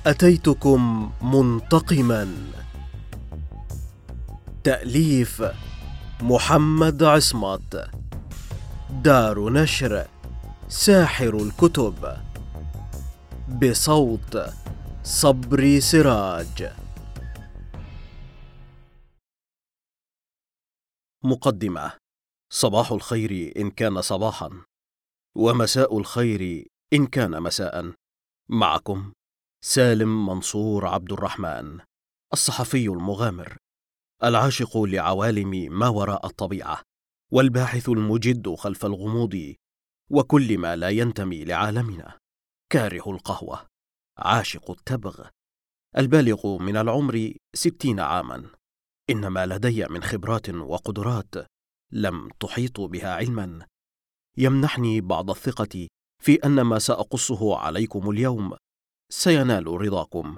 أتيتكم منتقما. تأليف محمد عصمت. دار نشر ساحر الكتب. بصوت صبري سراج. مقدمة. صباح الخير إن كان صباحا، ومساء الخير إن كان مساء. معكم سالم منصور عبد الرحمن، الصحفي المغامر، العاشق لعوالم ما وراء الطبيعة، والباحث المجد خلف الغموض وكل ما لا ينتمي لعالمنا، كاره القهوة، عاشق التبغ، البالغ من العمر 60 عاما. إن ما لدي من خبرات وقدرات لم تحيطوا بها علما يمنحني بعض الثقة في أن ما سأقصه عليكم اليوم سينال رضاكم.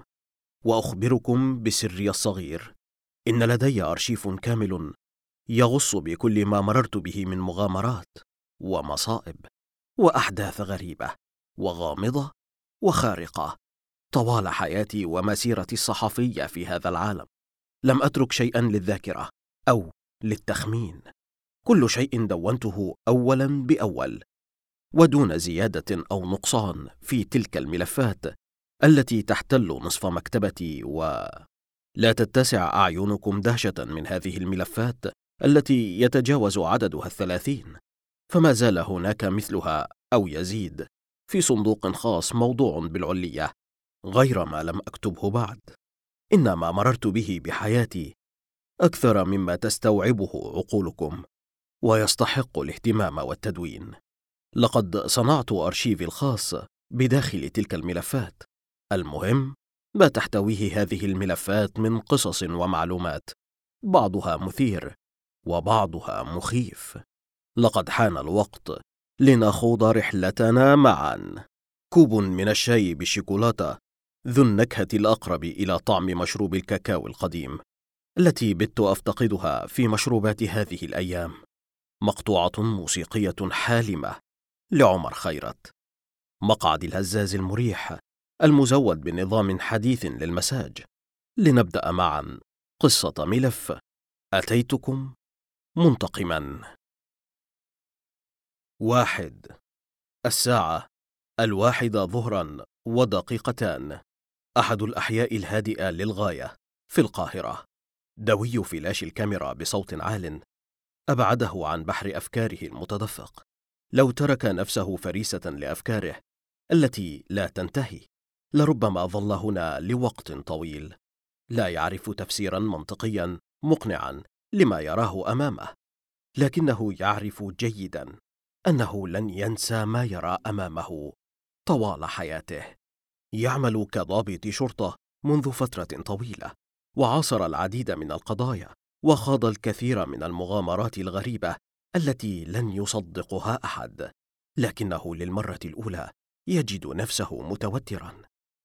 وأخبركم بسري الصغير: إن لدي أرشيف كامل يغص بكل ما مررت به من مغامرات ومصائب وأحداث غريبة وغامضة وخارقة طوال حياتي ومسيرتي الصحفية في هذا العالم. لم أترك شيئا للذاكرة أو للتخمين، كل شيء دونته أولا بأول ودون زيادة أو نقصان في تلك الملفات التي تحتل نصف مكتبتي. ولا تتسع أعينكم دهشة من هذه الملفات التي يتجاوز عددها 30، فما زال هناك مثلها أو يزيد في صندوق خاص موضوع بالعلية غير ما لم أكتبه بعد. إن ما مررت به بحياتي أكثر مما تستوعبه عقولكم، ويستحق الاهتمام والتدوين. لقد صنعت أرشيفي الخاص بداخل تلك الملفات. المهم ما تحتويه هذه الملفات من قصص ومعلومات، بعضها مثير وبعضها مخيف. لقد حان الوقت لنخوض رحلتنا معا. كوب من الشاي بالشوكولاتة ذو النكهة الأقرب إلى طعم مشروب الكاكاو القديم التي بت أفتقدها في مشروبات هذه الأيام. مقطوعة موسيقية حالمة لعمر خيرت. مقعد الهزاز المريح المزود بنظام حديث للمساج. لنبدأ معا قصة ملف أتيتكم منتقما. 1. الساعة 1 ظهرا ودقيقتان. أحد الأحياء الهادئة للغاية في القاهرة. دوي فلاش الكاميرا بصوت عال أبعده عن بحر أفكاره المتدفق. لو ترك نفسه فريسة لأفكاره التي لا تنتهي لربما ظل هنا لوقت طويل، لا يعرف تفسيرا منطقيا مقنعا لما يراه أمامه، لكنه يعرف جيدا أنه لن ينسى ما يرى أمامه طوال حياته. يعمل كضابط شرطة منذ فترة طويلة، وعاصر العديد من القضايا، وخاض الكثير من المغامرات الغريبة التي لن يصدقها أحد، لكنه للمرة الأولى يجد نفسه متوترا.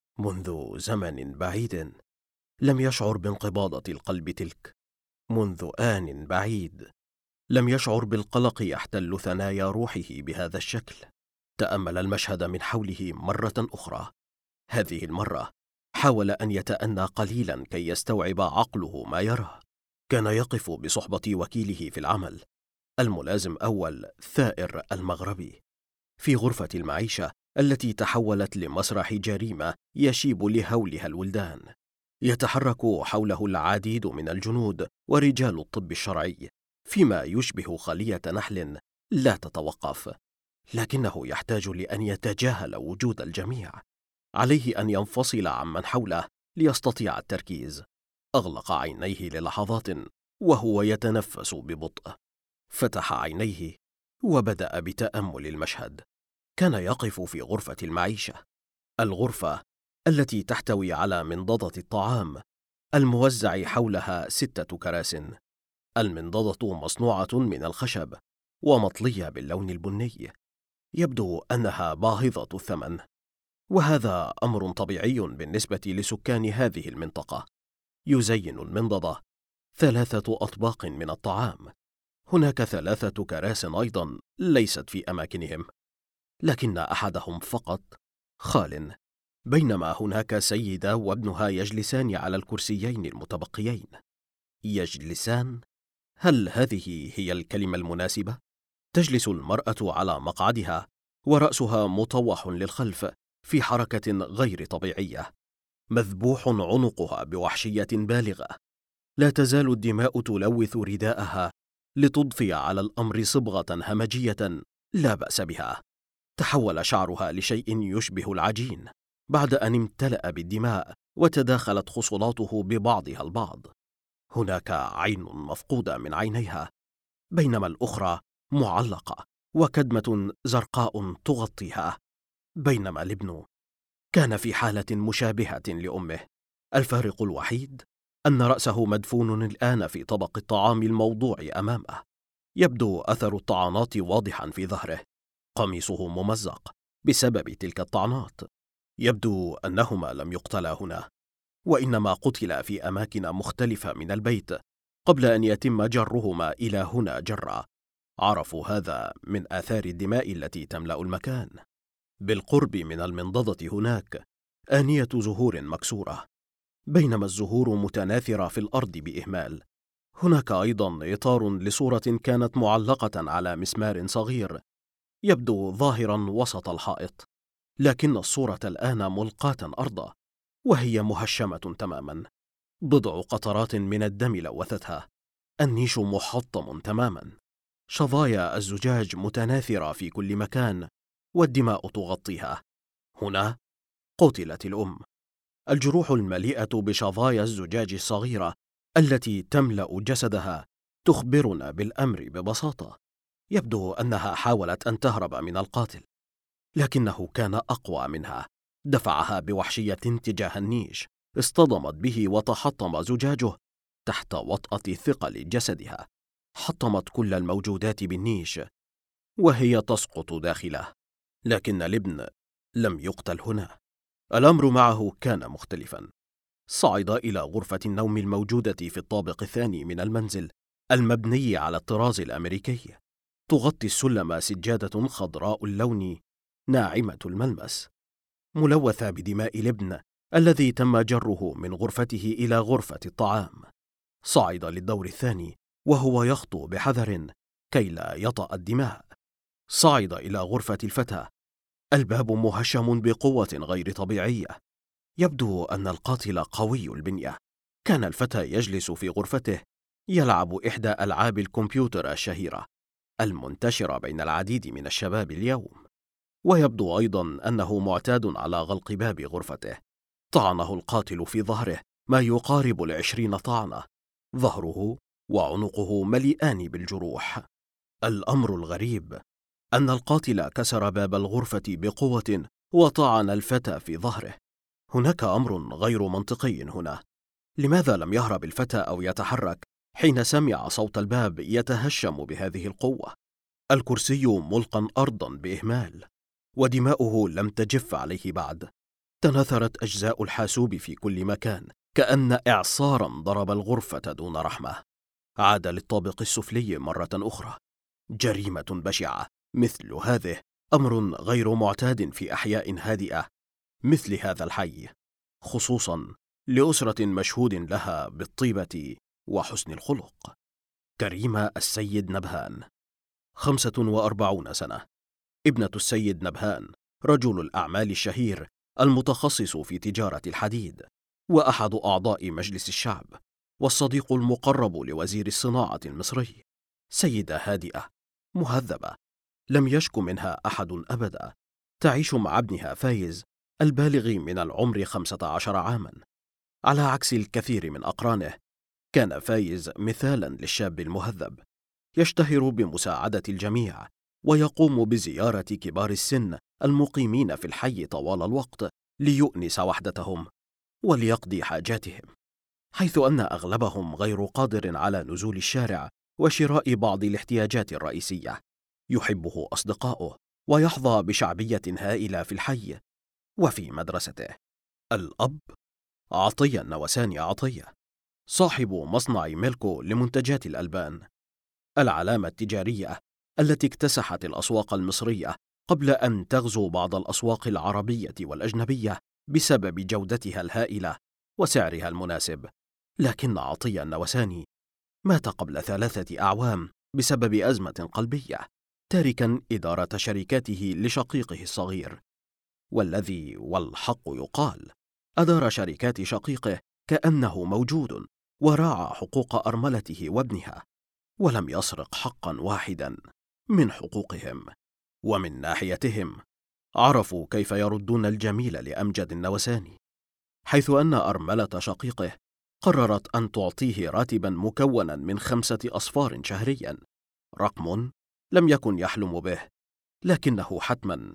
منذ زمن بعيد لم يشعر بانقباضة القلب تلك. منذ آن بعيد لم يشعر بالقلق يحتل ثنايا روحه بهذا الشكل. تأمل المشهد من حوله مرة أخرى. هذه المرة حاول أن يتأنى قليلا كي يستوعب عقله ما يرى. كان يقف بصحبة وكيله في العمل، الملازم أول ثائر المغربي، في غرفة المعيشة التي تحولت لمسرح جريمة يشيب لهولها الولدان. يتحرك حوله العديد من الجنود ورجال الطب الشرعي فيما يشبه خلية نحل لا تتوقف، لكنه يحتاج لأن يتجاهل وجود الجميع. عليه أن ينفصل عمن حوله ليستطيع التركيز. أغلق عينيه للحظات وهو يتنفس ببطء. فتح عينيه وبدأ بتأمل المشهد. كان يقف في غرفة المعيشة، الغرفة التي تحتوي على منضدة الطعام الموزع حولها 6 كراسٍ. المنضدة مصنوعة من الخشب ومطلية باللون البني، يبدو أنها باهظة الثمن، وهذا أمر طبيعي بالنسبة لسكان هذه المنطقة. يزين المنضدة 3 أطباق من الطعام. هناك 3 كراس أيضا ليست في أماكنهم، لكن أحدهم فقط خال بينما هناك سيدة وابنها يجلسان على الكرسيين المتبقيين. يجلسان؟ هل هذه هي الكلمة المناسبة؟ تجلس المرأة على مقعدها ورأسها مطوح للخلف في حركة غير طبيعية، مذبوح عنقها بوحشية بالغة. لا تزال الدماء تلوث رداءها لتضفي على الأمر صبغة همجية لا بأس بها. تحول شعرها لشيء يشبه العجين بعد أن امتلأ بالدماء وتداخلت خصلاته ببعضها البعض. هناك عين مفقودة من عينيها، بينما الأخرى معلقة وكدمة زرقاء تغطيها. بينما الابن كان في حالة مشابهة لأمه، الفارق الوحيد أن رأسه مدفون الآن في طبق الطعام الموضوع أمامه. يبدو أثر الطعنات واضحا في ظهره، قميصه ممزق بسبب تلك الطعنات. يبدو أنهما لم يقتلا هنا، وإنما قتلا في أماكن مختلفة من البيت قبل أن يتم جرهما إلى هنا جرا. عرفوا هذا من آثار الدماء التي تملأ المكان. بالقرب من المنضدة هناك آنية زهور مكسورة، بينما الزهور متناثرة في الأرض بإهمال. هناك أيضا إطار لصورة كانت معلقة على مسمار صغير يبدو ظاهرا وسط الحائط، لكن الصورة الآن ملقاة أرضا وهي مهشمة تماما. بضع قطرات من الدم لوثتها. النيش محطم تماما، شظايا الزجاج متناثرة في كل مكان والدماء تغطيها. هنا قتلت الأم. الجروح المليئة بشظايا الزجاج الصغيرة التي تملأ جسدها تخبرنا بالأمر ببساطة. يبدو أنها حاولت أن تهرب من القاتل، لكنه كان أقوى منها. دفعها بوحشية تجاه النيش، اصطدمت به وتحطم زجاجه تحت وطأة ثقل جسدها. حطمت كل الموجودات بالنيش وهي تسقط داخله، لكن الابن لم يقتل هنا. الأمر معه كان مختلفا. صعد إلى غرفة النوم الموجودة في الطابق الثاني من المنزل المبني على الطراز الأمريكي. تغطي السلم سجادة خضراء اللون ناعمة الملمس، ملوثة بدماء الابن الذي تم جره من غرفته إلى غرفة الطعام. صعد للدور الثاني وهو يخطو بحذر كي لا يطأ الدماء. صعد إلى غرفة الفتى. الباب مهشم بقوة غير طبيعية. يبدو أن القاتل قوي البنية. كان الفتى يجلس في غرفته يلعب إحدى ألعاب الكمبيوتر الشهيرة المنتشرة بين العديد من الشباب اليوم. ويبدو أيضا أنه معتاد على غلق باب غرفته. طعنه القاتل في ظهره ما يقارب 20 طعنة. ظهره وعنقه مليئان بالجروح. الأمر الغريب أن القاتل كسر باب الغرفة بقوة وطعن الفتى في ظهره. هناك أمر غير منطقي هنا. لماذا لم يهرب الفتى أو يتحرك حين سمع صوت الباب يتهشم بهذه القوة؟ الكرسي ملقى أرضا بإهمال، ودماؤه لم تجف عليه بعد. تناثرت أجزاء الحاسوب في كل مكان كأن إعصارا ضرب الغرفة دون رحمة. عاد للطابق السفلي مرة أخرى. جريمة بشعة مثل هذه أمر غير معتاد في أحياء هادئة مثل هذا الحي، خصوصا لأسرة مشهود لها بالطيبة وحسن الخلق. كريمة السيد نبهان، 45 سنة، ابنة السيد نبهان، رجل الأعمال الشهير المتخصص في تجارة الحديد، وأحد أعضاء مجلس الشعب، والصديق المقرب لوزير الصناعة المصري. سيدة هادئة مهذبة، لم يشك منها أحد أبدا. تعيش مع ابنها فايز البالغ من العمر 15 عاما. على عكس الكثير من أقرانه، كان فايز مثالا للشاب المهذب، يشتهر بمساعدة الجميع ويقوم بزيارة كبار السن المقيمين في الحي طوال الوقت ليؤنس وحدتهم وليقضي حاجاتهم، حيث أن أغلبهم غير قادر على نزول الشارع وشراء بعض الاحتياجات الرئيسية. يحبه أصدقاؤه ويحظى بشعبية هائلة في الحي وفي مدرسته. الأب عطية النوساني عطية، صاحب مصنع ميلكو لمنتجات الألبان، العلامة التجارية التي اكتسحت الأسواق المصرية قبل أن تغزو بعض الأسواق العربية والأجنبية بسبب جودتها الهائلة وسعرها المناسب، لكن عطية النوساني مات قبل 3 أعوام بسبب أزمة قلبية، تاركا إدارة شركاته لشقيقه الصغير، والذي والحق يقال أدار شركات شقيقه كأنه موجود، وراعى حقوق أرملته وابنها، ولم يسرق حقا واحدا من حقوقهم. ومن ناحيتهم عرفوا كيف يردون الجميل لأمجد النوساني، حيث أن أرملة شقيقه قررت أن تعطيه راتبا مكونا من 5 أصفار شهريا، رقم لم يكن يحلم به، لكنه حتما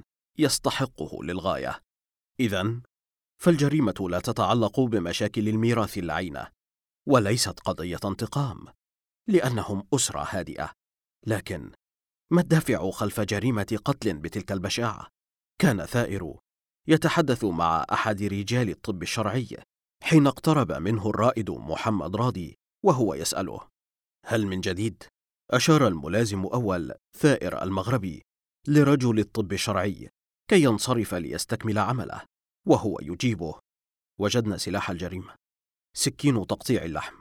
يستحقه للغاية. إذن فالجريمة لا تتعلق بمشاكل الميراث العينة، وليست قضية انتقام، لأنهم أسرة هادئة. لكن ما الدافع خلف جريمة قتل بتلك البشاعة؟ كان ثائر يتحدث مع أحد رجال الطب الشرعي حين اقترب منه الرائد محمد راضي وهو يسأله: هل من جديد؟ أشار الملازم أول ثائر المغربي لرجل الطب الشرعي كي ينصرف ليستكمل عمله، وهو يجيبه: وجدنا سلاح الجريمة، سكين تقطيع اللحم.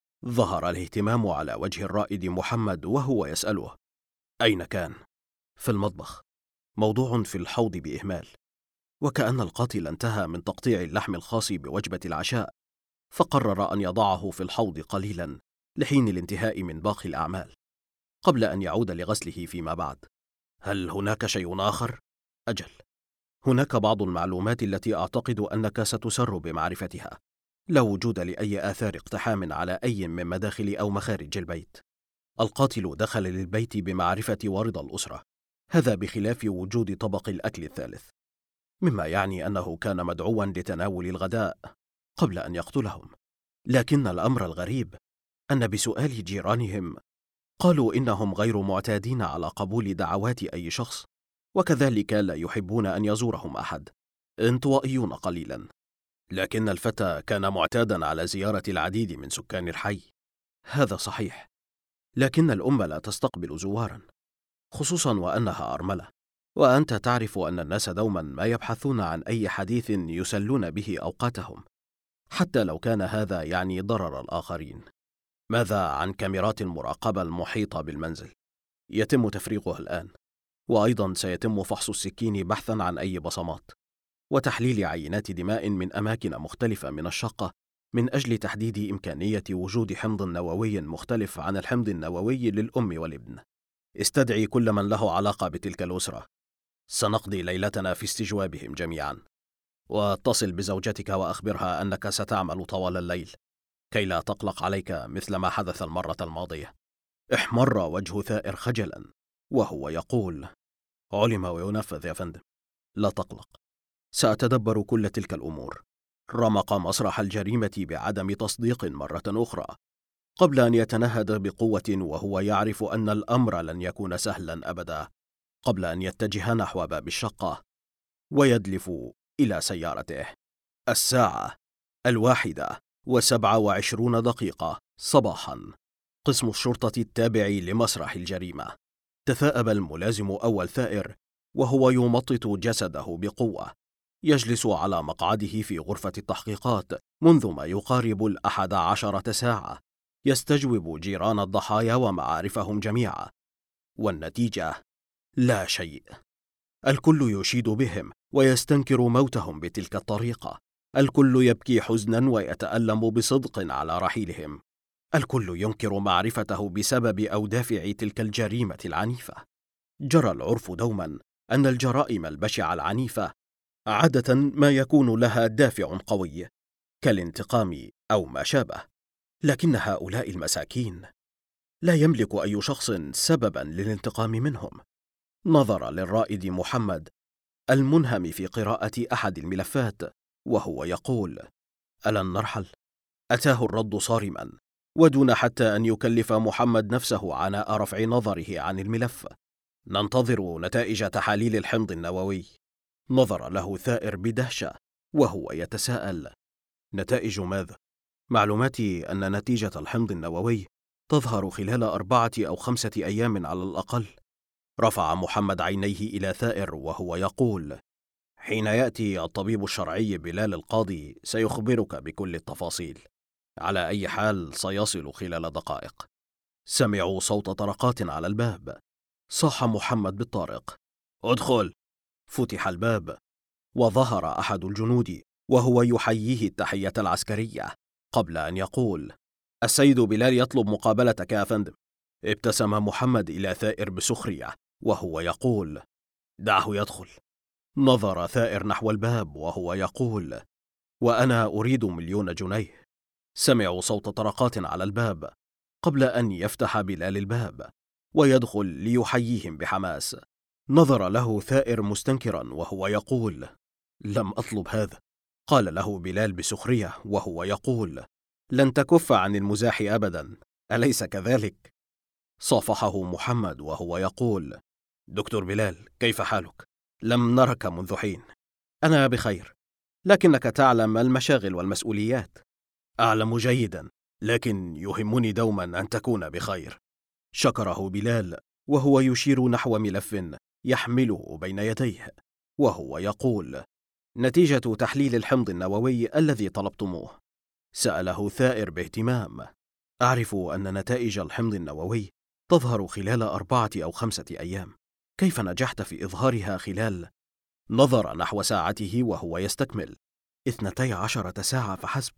ظهر الاهتمام على وجه الرائد محمد وهو يسأله: أين كان؟ في المطبخ، موضوع في الحوض بإهمال. وكأن القاتل انتهى من تقطيع اللحم الخاص بوجبة العشاء، فقرر أن يضعه في الحوض قليلا لحين الانتهاء من باقي الأعمال قبل أن يعود لغسله فيما بعد. هل هناك شيء آخر؟ أجل، هناك بعض المعلومات التي أعتقد أنك ستسر بمعرفتها. لا وجود لأي آثار اقتحام على أي من مداخل أو مخارج البيت. القاتل دخل للبيت بمعرفة ورضا الأسرة، هذا بخلاف وجود طبق الأكل الثالث، مما يعني أنه كان مدعوا لتناول الغداء قبل أن يقتلهم. لكن الأمر الغريب أن بسؤال جيرانهم قالوا إنهم غير معتادين على قبول دعوات أي شخص، وكذلك لا يحبون أن يزورهم أحد، انطوائيون قليلا. لكن الفتى كان معتادا على زيارة العديد من سكان الحي. هذا صحيح، لكن الأم لا تستقبل زوارا، خصوصا وأنها أرملة، وأنت تعرف أن الناس دوما ما يبحثون عن أي حديث يسلون به أوقاتهم، حتى لو كان هذا يعني ضرر الآخرين. ماذا عن كاميرات المراقبة المحيطة بالمنزل؟ يتم تفريغها الآن، وأيضا سيتم فحص السكين بحثا عن أي بصمات، وتحليل عينات دماء من أماكن مختلفة من الشقة من أجل تحديد إمكانية وجود حمض نووي مختلف عن الحمض النووي للأم والابن. استدعي كل من له علاقة بتلك الأسرة، سنقضي ليلتنا في استجوابهم جميعا. واتصل بزوجتك وأخبرها أنك ستعمل طوال الليل كي لا تقلق عليك مثل ما حدث المرة الماضية. احمر وجه ثائر خجلا وهو يقول: علم وينفذ يا فندم، لا تقلق، سأتدبر كل تلك الأمور. رمق مسرح الجريمة بعدم تصديق مرة أخرى قبل أن يتنهد بقوة، وهو يعرف أن الأمر لن يكون سهلا أبدا، قبل أن يتجه نحو باب الشقة ويدلف إلى سيارته. الساعة 1:27 صباحا. قسم الشرطة التابع لمسرح الجريمة. تثاءب الملازم أول ثائر وهو يمطط جسده بقوة، يجلس على مقعده في غرفة التحقيقات منذ ما يقارب 11 ساعة، يستجوب جيران الضحايا ومعارفهم جميعا، والنتيجة لا شيء. الكل يشيد بهم ويستنكر موتهم بتلك الطريقة، الكل يبكي حزنا ويتألم بصدق على رحيلهم، الكل ينكر معرفته بسبب أو دافع تلك الجريمة العنيفة. جرى العرف دوما أن الجرائم البشعة العنيفة عادة ما يكون لها دافع قوي كالانتقام أو ما شابه، لكن هؤلاء المساكين لا يملك أي شخص سببا للانتقام منهم. نظر للرائد محمد المنهم في قراءة أحد الملفات وهو يقول: ألن نرحل؟ أتاه الرد صارما، ودون حتى أن يكلف محمد نفسه عناء رفع نظره عن الملف. ننتظر نتائج تحاليل الحمض النووي. نظر له ثائر بدهشة وهو يتساءل: نتائج ماذا؟ معلوماتي أن نتيجة الحمض النووي تظهر خلال 4 أو 5 أيام على الأقل. رفع محمد عينيه إلى ثائر وهو يقول: حين يأتي الطبيب الشرعي بلال القاضي سيخبرك بكل التفاصيل. على أي حال سيصل خلال دقائق. سمعوا صوت طرقات على الباب. صاح محمد بالطارق: ادخل. فتح الباب وظهر أحد الجنود وهو يحييه التحية العسكرية قبل أن يقول: السيد بلال يطلب مقابلتك يا فندم. ابتسم محمد إلى ثائر بسخرية وهو يقول: دعه يدخل. نظر ثائر نحو الباب وهو يقول: وأنا أريد 1,000,000 جنيه. سمعوا صوت طرقات على الباب قبل أن يفتح بلال الباب ويدخل ليحييهم بحماس. نظر له ثائر مستنكرا وهو يقول: لم أطلب هذا. قال له بلال بسخرية وهو يقول: لن تكف عن المزاح أبدا، أليس كذلك؟ صافحه محمد وهو يقول: دكتور بلال، كيف حالك؟ لم نرك منذ حين. أنا بخير، لكنك تعلم المشاغل والمسؤوليات. أعلم جيدا، لكن يهمني دوما أن تكون بخير. شكره بلال وهو يشير نحو ملف يحمله بين يديه وهو يقول: نتيجة تحليل الحمض النووي الذي طلبتموه. سأله ثائر باهتمام: أعرف أن نتائج الحمض النووي تظهر خلال 4 أو 5 أيام، كيف نجحت في إظهارها خلال؟ نظر نحو ساعته وهو يستكمل: 12 ساعة فحسب.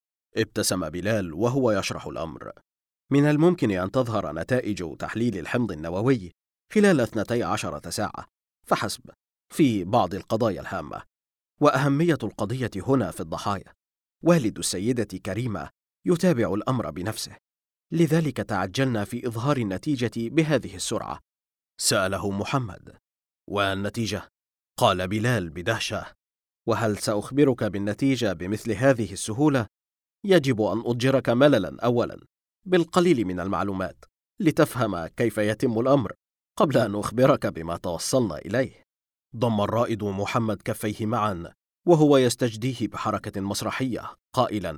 ابتسم بلال وهو يشرح الأمر: من الممكن أن تظهر نتائج تحليل الحمض النووي خلال 12 ساعة فحسب في بعض القضايا الهامة، وأهمية القضية هنا في الضحايا. والد السيدة كريمة يتابع الأمر بنفسه، لذلك تعجلنا في إظهار النتيجة بهذه السرعة. سأله محمد: والنتيجة؟ قال بلال بدهشة: وهل سأخبرك بالنتيجة بمثل هذه السهولة؟ يجب أن أضجرك مللا أولا بالقليل من المعلومات لتفهم كيف يتم الأمر قبل أن أخبرك بما توصلنا إليه. ضم الرائد محمد كفيه معا وهو يستجديه بحركة مسرحية قائلا: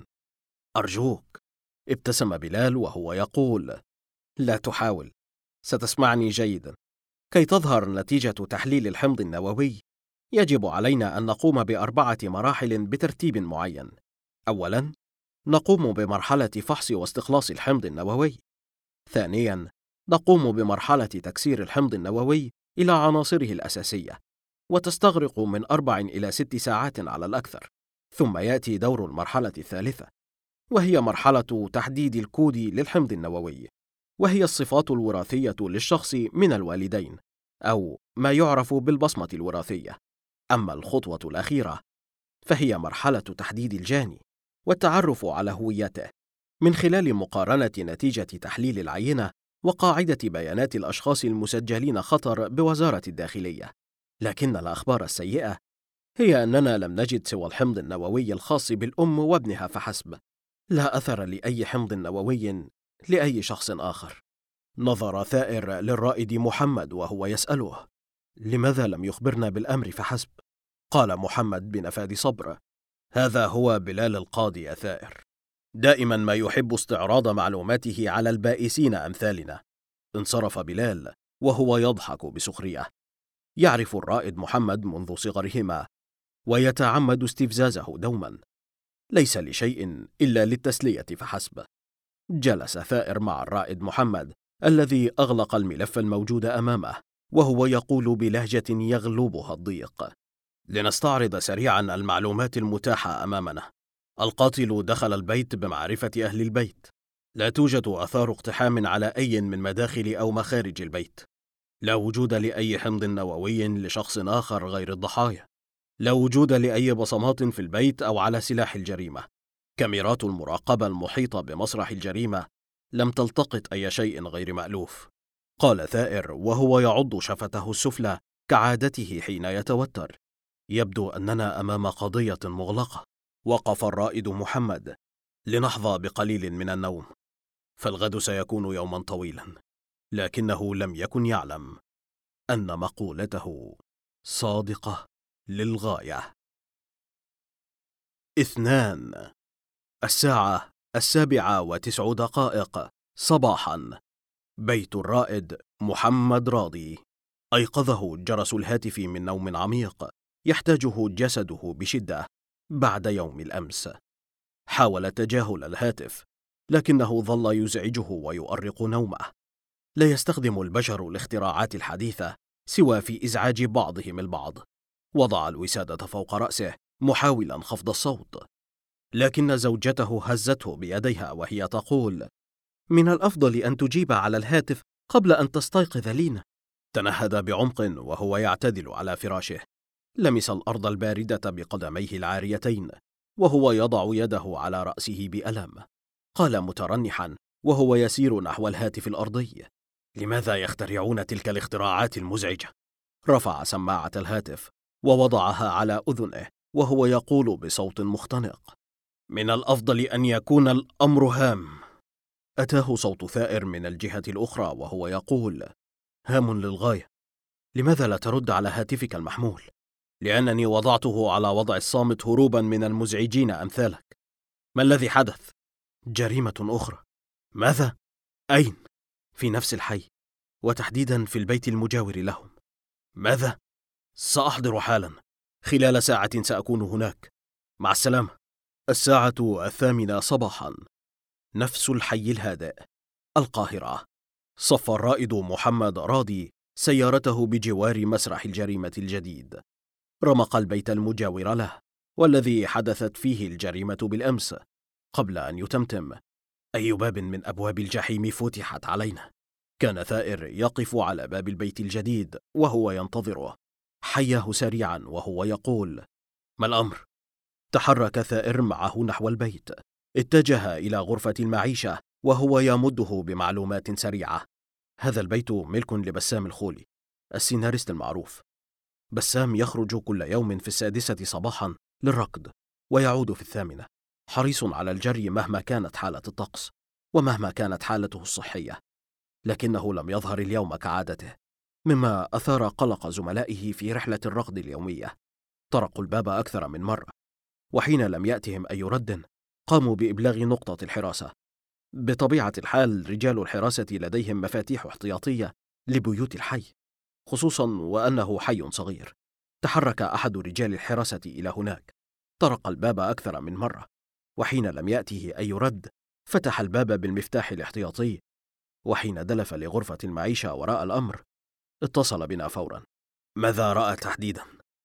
أرجوك. ابتسم بلال وهو يقول: لا تحاول، ستسمعني جيدا. كي تظهر نتيجة تحليل الحمض النووي يجب علينا أن نقوم ب4 مراحل بترتيب معين. أولا، نقوم بمرحلة فحص واستخلاص الحمض النووي. ثانيا، نقوم بمرحلة تكسير الحمض النووي إلى عناصره الأساسية، وتستغرق من 4 إلى 6 ساعات على الأكثر. ثم يأتي دور المرحلة الثالثة، وهي مرحلة تحديد الكود للحمض النووي، وهي الصفات الوراثية للشخص من الوالدين، أو ما يعرف بالبصمة الوراثية. أما الخطوة الأخيرة فهي مرحلة تحديد الجاني والتعرف على هويته من خلال مقارنة نتيجة تحليل العينة وقاعدة بيانات الأشخاص المسجلين خطر بوزارة الداخلية. لكن الأخبار السيئة هي أننا لم نجد سوى الحمض النووي الخاص بالأم وابنها فحسب، لا أثر لأي حمض نووي لأي شخص آخر. نظر ثائر للرائد محمد وهو يسأله: لماذا لم يخبرنا بالأمر فحسب؟ قال محمد بنفاذ صبر: هذا هو بلال القاضي يا ثائر، دائما ما يحب استعراض معلوماته على البائسين أمثالنا. انصرف بلال وهو يضحك بسخرية. يعرف الرائد محمد منذ صغرهما ويتعمد استفزازه دوما، ليس لشيء إلا للتسلية فحسب. جلس ثائر مع الرائد محمد الذي أغلق الملف الموجود أمامه وهو يقول بلهجة يغلبها الضيق: لنستعرض سريعا المعلومات المتاحة أمامنا. القاتل دخل البيت بمعرفة أهل البيت. لا توجد آثار اقتحام على أي من مداخل أو مخارج البيت. لا وجود لأي حمض نووي لشخص آخر غير الضحايا. لا وجود لأي بصمات في البيت أو على سلاح الجريمة. كاميرات المراقبة المحيطة بمسرح الجريمة لم تلتقط أي شيء غير مألوف. قال ثائر وهو يعض شفته السفلى كعادته حين يتوتر: يبدو أننا أمام قضية مغلقة. وقف الرائد محمد لنحظى بقليل من النوم، فالغد سيكون يوما طويلا. لكنه لم يكن يعلم أن مقولته صادقة للغاية. 2. الساعة 7:09 صباحا. بيت الرائد محمد راضي. أيقظه جرس الهاتف من نوم عميق يحتاجه جسده بشدة بعد يوم الأمس. حاول تجاهل الهاتف، لكنه ظل يزعجه ويؤرق نومه. لا يستخدم البشر الاختراعات الحديثة سوى في إزعاج بعضهم البعض. وضع الوسادة فوق رأسه محاولا خفض الصوت، لكن زوجته هزته بيديها وهي تقول: من الأفضل أن تجيب على الهاتف قبل أن تستيقظ لينا. تنهد بعمق وهو يعتدل على فراشه. لمس الأرض الباردة بقدميه العاريتين وهو يضع يده على رأسه بألم. قال مترنحا وهو يسير نحو الهاتف الأرضي: لماذا يخترعون تلك الاختراعات المزعجة؟ رفع سماعة الهاتف ووضعها على أذنه وهو يقول بصوت مختنق: من الأفضل أن يكون الأمر هام. أتاه صوت ثائر من الجهة الأخرى وهو يقول: هام للغاية. لماذا لا ترد على هاتفك المحمول؟ لأنني وضعته على وضع الصامت هروبا من المزعجين أمثالك. ما الذي حدث؟ جريمة أخرى. ماذا؟ أين؟ في نفس الحي، وتحديدا في البيت المجاور لهم. ماذا؟ سأحضر حالا. خلال ساعة سأكون هناك. مع السلامة. 8:00 صباحا. نفس الحي الهادئ، القاهرة. صف الرائد محمد راضي سيارته بجوار مسرح الجريمة الجديد. رمق البيت المجاور له والذي حدثت فيه الجريمة بالأمس قبل أن يتمتم: أي باب من أبواب الجحيم فتحت علينا؟ كان ثائر يقف على باب البيت الجديد وهو ينتظره. حياه سريعا وهو يقول: ما الأمر؟ تحرك ثائر معه نحو البيت. اتجه إلى غرفة المعيشة وهو يمده بمعلومات سريعة. هذا البيت ملك لبسام الخولي، السيناريست المعروف. بسام يخرج كل يوم في 6 صباحا للركض ويعود في 8، حريص على الجري مهما كانت حالة الطقس ومهما كانت حالته الصحية. لكنه لم يظهر اليوم كعادته، مما أثار قلق زملائه في رحلة الركض اليومية. طرقوا الباب أكثر من مرة، وحين لم يأتهم أي رد قاموا بإبلاغ نقطة الحراسة. بطبيعة الحال رجال الحراسة لديهم مفاتيح احتياطية لبيوت الحي، خصوصا وأنه حي صغير. تحرك أحد رجال الحراسة إلى هناك، طرق الباب أكثر من مرة، وحين لم يأته أي رد فتح الباب بالمفتاح الاحتياطي. وحين دلف لغرفة المعيشة وراء الأمر اتصل بنا فورا. ماذا رأى تحديدا؟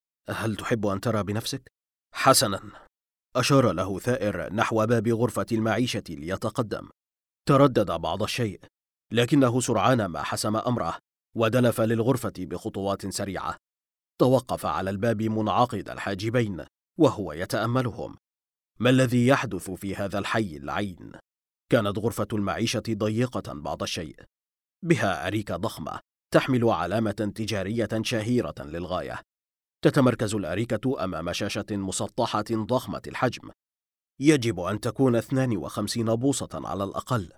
هل تحب أن ترى بنفسك؟ حسنا. أشار له ثائر نحو باب غرفة المعيشة ليتقدم. تردد بعض الشيء، لكنه سرعان ما حسم أمره ودلف للغرفة بخطوات سريعة. توقف على الباب منعقد الحاجبين وهو يتأملهم. ما الذي يحدث في هذا الحي اللعين؟ كانت غرفة المعيشة ضيقة بعض الشيء، بها أريكة ضخمة تحمل علامة تجارية شهيرة للغاية. تتمركز الأريكة أمام شاشة مسطحة ضخمة الحجم، يجب أن تكون 52 بوصة على الأقل،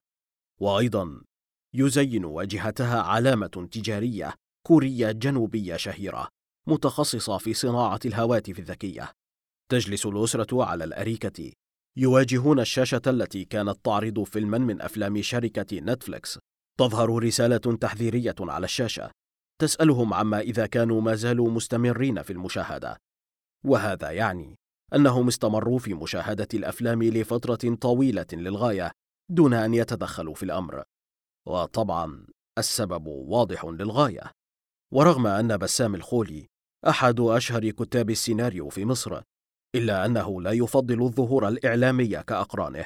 وأيضا يزين واجهتها علامة تجارية كورية جنوبية شهيرة متخصصة في صناعة الهواتف الذكية. تجلس الأسرة على الأريكة، يواجهون الشاشة التي كانت تعرض فيلما من أفلام شركة نتفليكس. تظهر رسالة تحذيرية على الشاشة تسألهم عما إذا كانوا ما زالوا مستمرين في المشاهدة، وهذا يعني أنهم استمروا في مشاهدة الأفلام لفترة طويلة للغاية دون أن يتدخلوا في الأمر. وطبعا السبب واضح للغاية. ورغم أن بسام الخولي أحد أشهر كتاب السيناريو في مصر، إلا أنه لا يفضل الظهور الإعلامي كأقرانه،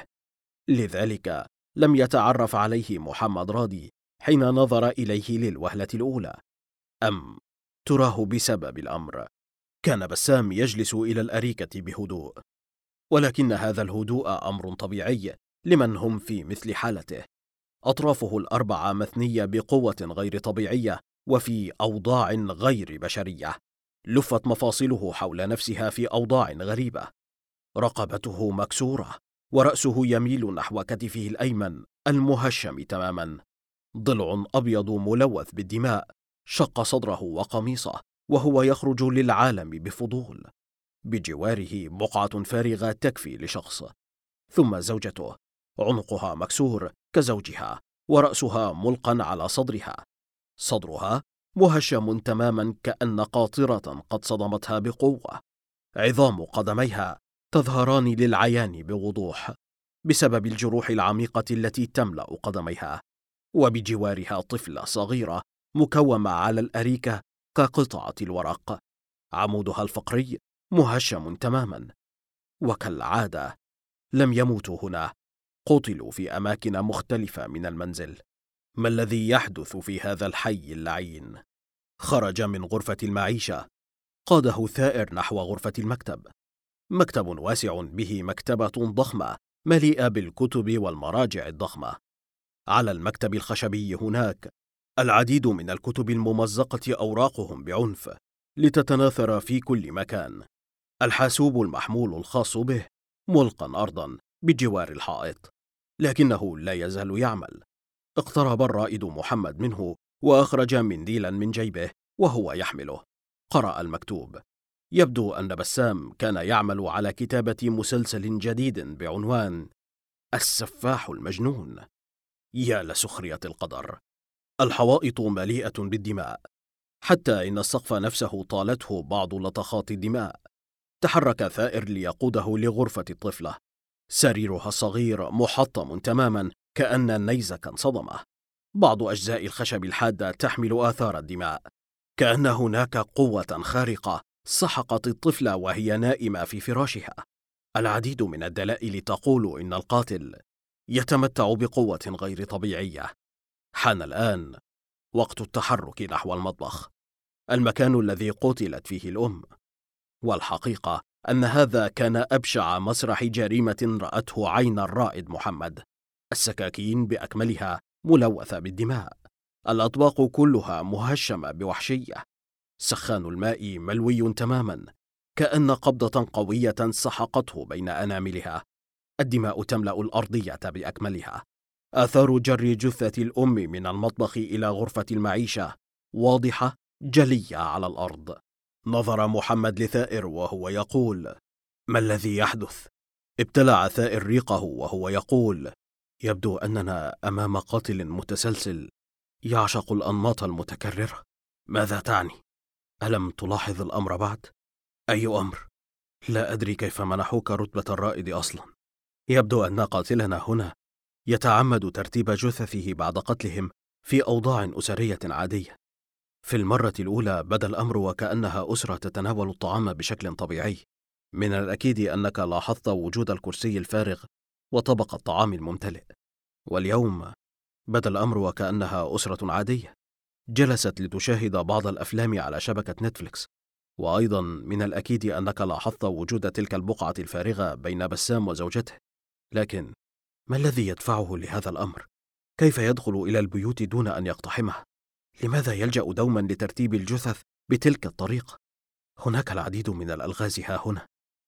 لذلك لم يتعرف عليه محمد راضي حين نظر إليه للوهلة الأولى. أم تراه بسبب الأمر؟ كان بسام يجلس إلى الأريكة بهدوء، ولكن هذا الهدوء أمر طبيعي لمن هم في مثل حالته. أطرافه الأربعة مثنية بقوة غير طبيعية وفي أوضاع غير بشرية. لفت مفاصله حول نفسها في أوضاع غريبة. رقبته مكسورة ورأسه يميل نحو كتفه الأيمن المهشم تماما. ضلع أبيض ملوث بالدماء شق صدره وقميصه وهو يخرج للعالم بفضول. بجواره بقعة فارغة تكفي لشخص. ثم زوجته، عنقها مكسور كزوجها ورأسها ملقا على صدرها. صدرها مهشم تماما كأن قاطرة قد صدمتها بقوة. عظام قدميها تظهران للعيان بوضوح بسبب الجروح العميقة التي تملأ قدميها، وبجوارها طفلة صغيرة مكومة على الأريكة كقطعة الورق. عمودها الفقري مهشم تماما، وكالعادة لم يموتوا هنا، قتلوا في أماكن مختلفة من المنزل. ما الذي يحدث في هذا الحي اللعين؟ خرج من غرفة المعيشة، قاده ثائر نحو غرفة المكتب. مكتب واسع به مكتبة ضخمة مليئة بالكتب والمراجع الضخمة. على المكتب الخشبي هناك العديد من الكتب الممزقة أوراقهم بعنف لتتناثر في كل مكان. الحاسوب المحمول الخاص به ملقى أرضا بجوار الحائط، لكنه لا يزال يعمل. اقترب الرائد محمد منه وأخرج منديلا من جيبه وهو يحمله. قرأ المكتوب. يبدو أن بسام كان يعمل على كتابة مسلسل جديد بعنوان السفاح المجنون. يا لسخرية القدر! الحوائط مليئة بالدماء، حتى إن السقف نفسه طالته بعض لطخات الدماء. تحرك ثائر ليقوده لغرفة الطفلة. سريرها الصغير محطم تماما كأن نيزكا صدمه. بعض أجزاء الخشب الحادة تحمل آثار الدماء، كأن هناك قوة خارقة سحقت الطفلة وهي نائمة في فراشها. العديد من الدلائل تقول إن القاتل يتمتع بقوة غير طبيعية. حان الآن وقت التحرك نحو المطبخ، المكان الذي قتلت فيه الأم. والحقيقة أن هذا كان أبشع مسرح جريمة رأته عين الرائد محمد. السكاكين بأكملها ملوثة بالدماء، الأطباق كلها مهشمة بوحشية، سخان الماء ملوي تماما كأن قبضة قوية سحقته بين أناملها. الدماء تملأ الأرضية بأكملها. آثار جر جثة الأم من المطبخ إلى غرفة المعيشة واضحة جلية على الأرض. نظر محمد لثائر وهو يقول: ما الذي يحدث؟ ابتلع ثائر ريقه وهو يقول: يبدو أننا أمام قاتل متسلسل يعشق الأنماط المتكررة. ماذا تعني؟ ألم تلاحظ الأمر بعد؟ أي أمر؟ لا أدري كيف منحوك رتبة الرائد أصلا. يبدو أن قاتلنا هنا يتعمد ترتيب جثثه بعد قتلهم في أوضاع أسرية عادية. في المرة الأولى بدا الأمر وكأنها أسرة تتناول الطعام بشكل طبيعي. من الأكيد أنك لاحظت وجود الكرسي الفارغ وطبق الطعام الممتلئ. واليوم بدا الأمر وكأنها أسرة عادية جلست لتشاهد بعض الأفلام على شبكة نتفليكس. وأيضا من الأكيد أنك لاحظت وجود تلك البقعة الفارغة بين بسام وزوجته. لكن ما الذي يدفعه لهذا الأمر؟ كيف يدخل إلى البيوت دون أن يقتحمها؟ لماذا يلجأ دوما لترتيب الجثث بتلك الطريقة؟ هناك العديد من الألغاز ها هنا.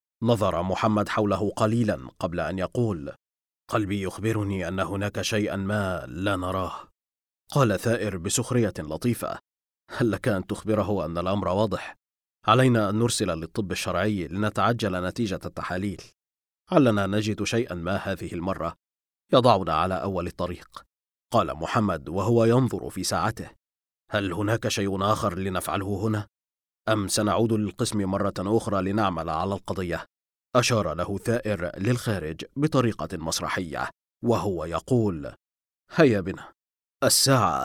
نظر محمد حوله قليلا قبل أن يقول: قلبي يخبرني أن هناك شيئا ما لا نراه. قال ثائر بسخرية لطيفة: هل لك أن تخبره أن الأمر واضح؟ علينا أن نرسل للطب الشرعي لنتعجل نتيجة التحاليل. علنا نجد شيئا ما هذه المرة يضعنا على أول الطريق. قال محمد وهو ينظر في ساعته: هل هناك شيء آخر لنفعله هنا؟ أم سنعود للقسم مرة أخرى لنعمل على القضية؟ أشار له ثائر للخارج بطريقة مسرحية وهو يقول: هيا بنا. الساعة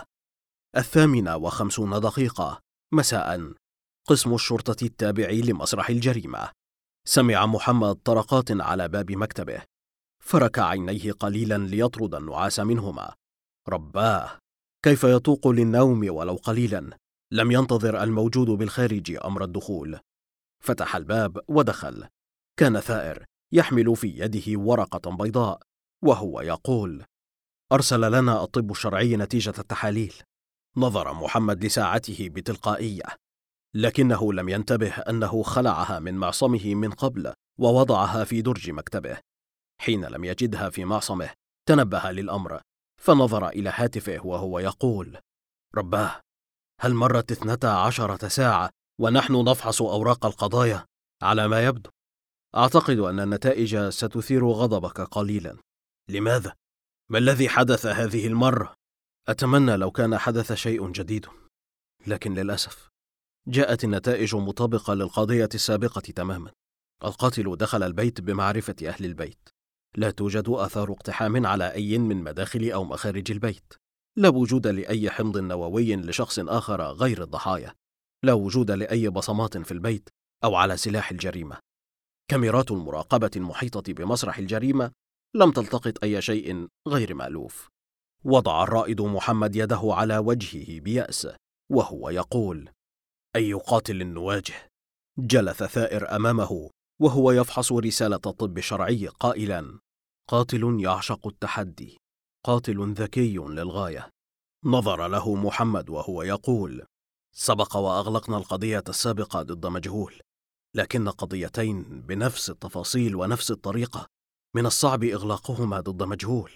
8:50 مساء. قسم الشرطة التابع لمسرح الجريمة. سمع محمد طرقات على باب مكتبه، فرك عينيه قليلا ليطرد النعاس منهما. رباه، كيف يطوق للنوم ولو قليلا. لم ينتظر الموجود بالخارج أمر الدخول. فتح الباب ودخل. كان ثائر يحمل في يده ورقة بيضاء وهو يقول: أرسل لنا الطب الشرعي نتيجة التحاليل. نظر محمد لساعته بتلقائية، لكنه لم ينتبه أنه خلعها من معصمه من قبل ووضعها في درج مكتبه. حين لم يجدها في معصمه تنبه للأمر، فنظر إلى هاتفه وهو يقول: رباه، هل مرت 12 ساعة ونحن نفحص أوراق القضايا؟ على ما يبدو أعتقد أن النتائج ستثير غضبك قليلا. لماذا؟ ما الذي حدث هذه المرة؟ أتمنى لو كان حدث شيء جديد. لكن للأسف جاءت النتائج مطابقة للقضية السابقة تماما. القاتل دخل البيت بمعرفة أهل البيت. لا توجد آثار اقتحام على أي من مداخل أو مخارج البيت. لا وجود لأي حمض نووي لشخص آخر غير الضحايا. لا وجود لأي بصمات في البيت أو على سلاح الجريمة. كاميرات المراقبة المحيطة بمسرح الجريمة لم تلتقط أي شيء غير مألوف. وضع الرائد محمد يده على وجهه بيأس وهو يقول: أي قاتل نواجه؟ جلس ثائر أمامه وهو يفحص رسالة الطب الشرعي قائلا: قاتل يعشق التحدي، قاتل ذكي للغاية. نظر له محمد وهو يقول: سبق وأغلقنا القضية السابقة ضد مجهول، لكن قضيتين بنفس التفاصيل ونفس الطريقة من الصعب إغلاقهما ضد مجهول.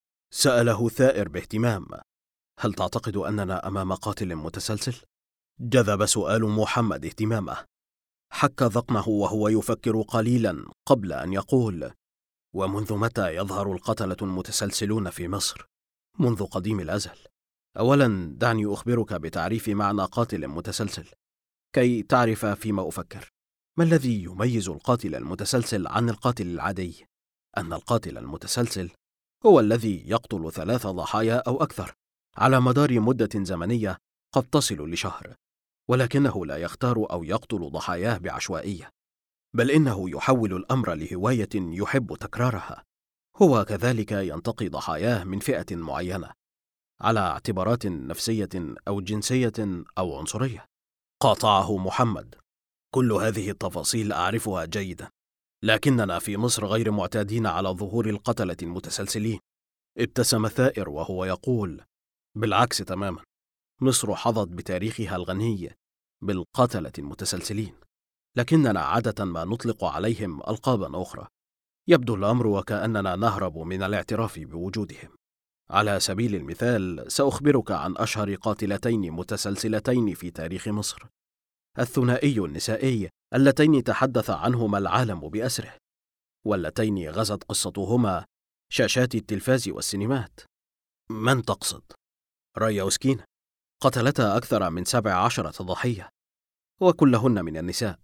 سأله ثائر باهتمام: هل تعتقد أننا أمام قاتل متسلسل؟ جذب سؤال محمد اهتمامه. حك ذقنه وهو يفكر قليلا قبل أن يقول: ومنذ متى يظهر القتلة المتسلسلون في مصر؟ منذ قديم الأزل. أولا دعني أخبرك بتعريف معنى قاتل متسلسل كي تعرف فيما أفكر. ما الذي يميز القاتل المتسلسل عن القاتل العادي؟ أن القاتل المتسلسل هو الذي يقتل 3 ضحايا أو أكثر على مدار مدة زمنية قد تصل لشهر، ولكنه لا يختار أو يقتل ضحاياه بعشوائية، بل إنه يحول الأمر لهواية يحب تكرارها. هو كذلك ينتقي ضحاياه من فئة معينة على اعتبارات نفسية أو جنسية أو عنصرية. قاطعه محمد: كل هذه التفاصيل أعرفها جيدا، لكننا في مصر غير معتادين على ظهور القتلة المتسلسلين. ابتسم ثائر وهو يقول: بالعكس تماما، مصر حظت بتاريخها الغني بالقتلة المتسلسلين، لكننا عادة ما نطلق عليهم ألقابا أخرى. يبدو الأمر وكأننا نهرب من الاعتراف بوجودهم. على سبيل المثال سأخبرك عن أشهر قاتلتين متسلسلتين في تاريخ مصر: الثنائي النسائي اللتين تحدث عنهما العالم بأسره، واللتين غزت قصتهما شاشات التلفاز والسينمات. من تقصد؟ رايا وسكينة. قتلتا أكثر من 17 ضحية، وكلهن من النساء.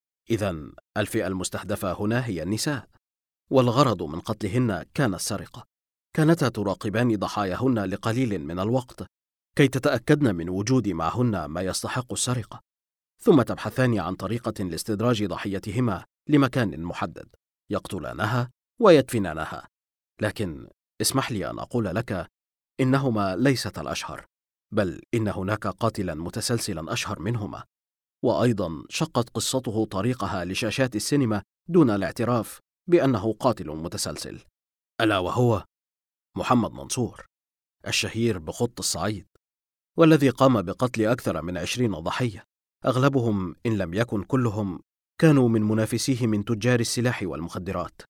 إذن الفئة المستهدفة هنا هي النساء، والغرض من قتلهن كان السرقة. كانتا تراقبان ضحاياهن لقليل من الوقت كي تتأكدن من وجود معهن ما يستحق السرقة، ثم تبحثان عن طريقة لاستدراج ضحيتهما لمكان محدد، يقتلانها ويدفنانها. لكن اسمح لي أن أقول لك إنهما ليستا الأشهر، بل إن هناك قاتلا متسلسلا أشهر منهما، وأيضا شقت قصته طريقها لشاشات السينما دون الاعتراف بأنه قاتل متسلسل، ألا وهو محمد منصور، الشهير بخط الصعيد، والذي قام بقتل أكثر من 20 ضحية. أغلبهم إن لم يكن كلهم كانوا من منافسيه من تجار السلاح والمخدرات،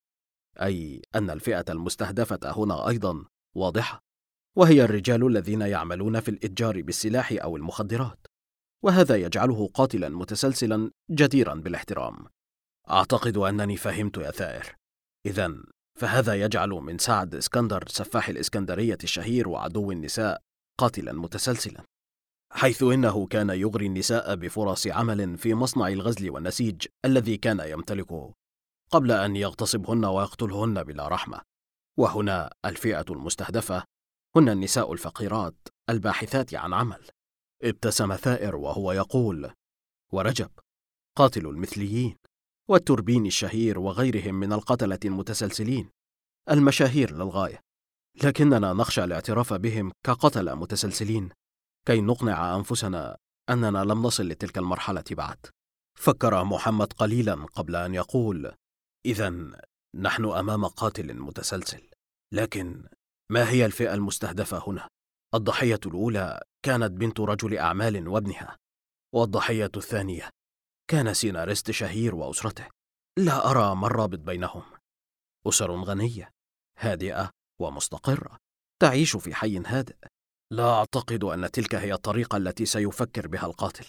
أي أن الفئة المستهدفة هنا أيضا واضحة، وهي الرجال الذين يعملون في الإتجار بالسلاح أو المخدرات، وهذا يجعله قاتلا متسلسلا جديرا بالاحترام. أعتقد أنني فهمت يا ثائر. إذن فهذا يجعل من سعد اسكندر سفاح الإسكندرية الشهير وعدو النساء قاتلا متسلسلا، حيث إنه كان يغري النساء بفرص عمل في مصنع الغزل والنسيج الذي كان يمتلكه قبل أن يغتصبهن ويقتلهن بلا رحمة. وهنا الفئة المستهدفة هن النساء الفقيرات الباحثات عن عمل. ابتسم ثائر وهو يقول: ورجب قاتل المثليين، والتوربين الشهير، وغيرهم من القتلة المتسلسلين المشاهير للغاية، لكننا نخشى الاعتراف بهم كقتلة متسلسلين كي نقنع أنفسنا أننا لم نصل لتلك المرحلة بعد. فكر محمد قليلا قبل أن يقول: إذن نحن أمام قاتل متسلسل، لكن ما هي الفئة المستهدفة هنا؟ الضحية الأولى كانت بنت رجل أعمال وابنها، والضحية الثانية كان سيناريست شهير وأسرته. لا أرى ما الرابط بينهم. أسر غنية هادئة ومستقرة تعيش في حي هادئ. لا أعتقد أن تلك هي الطريقة التي سيفكر بها القاتل،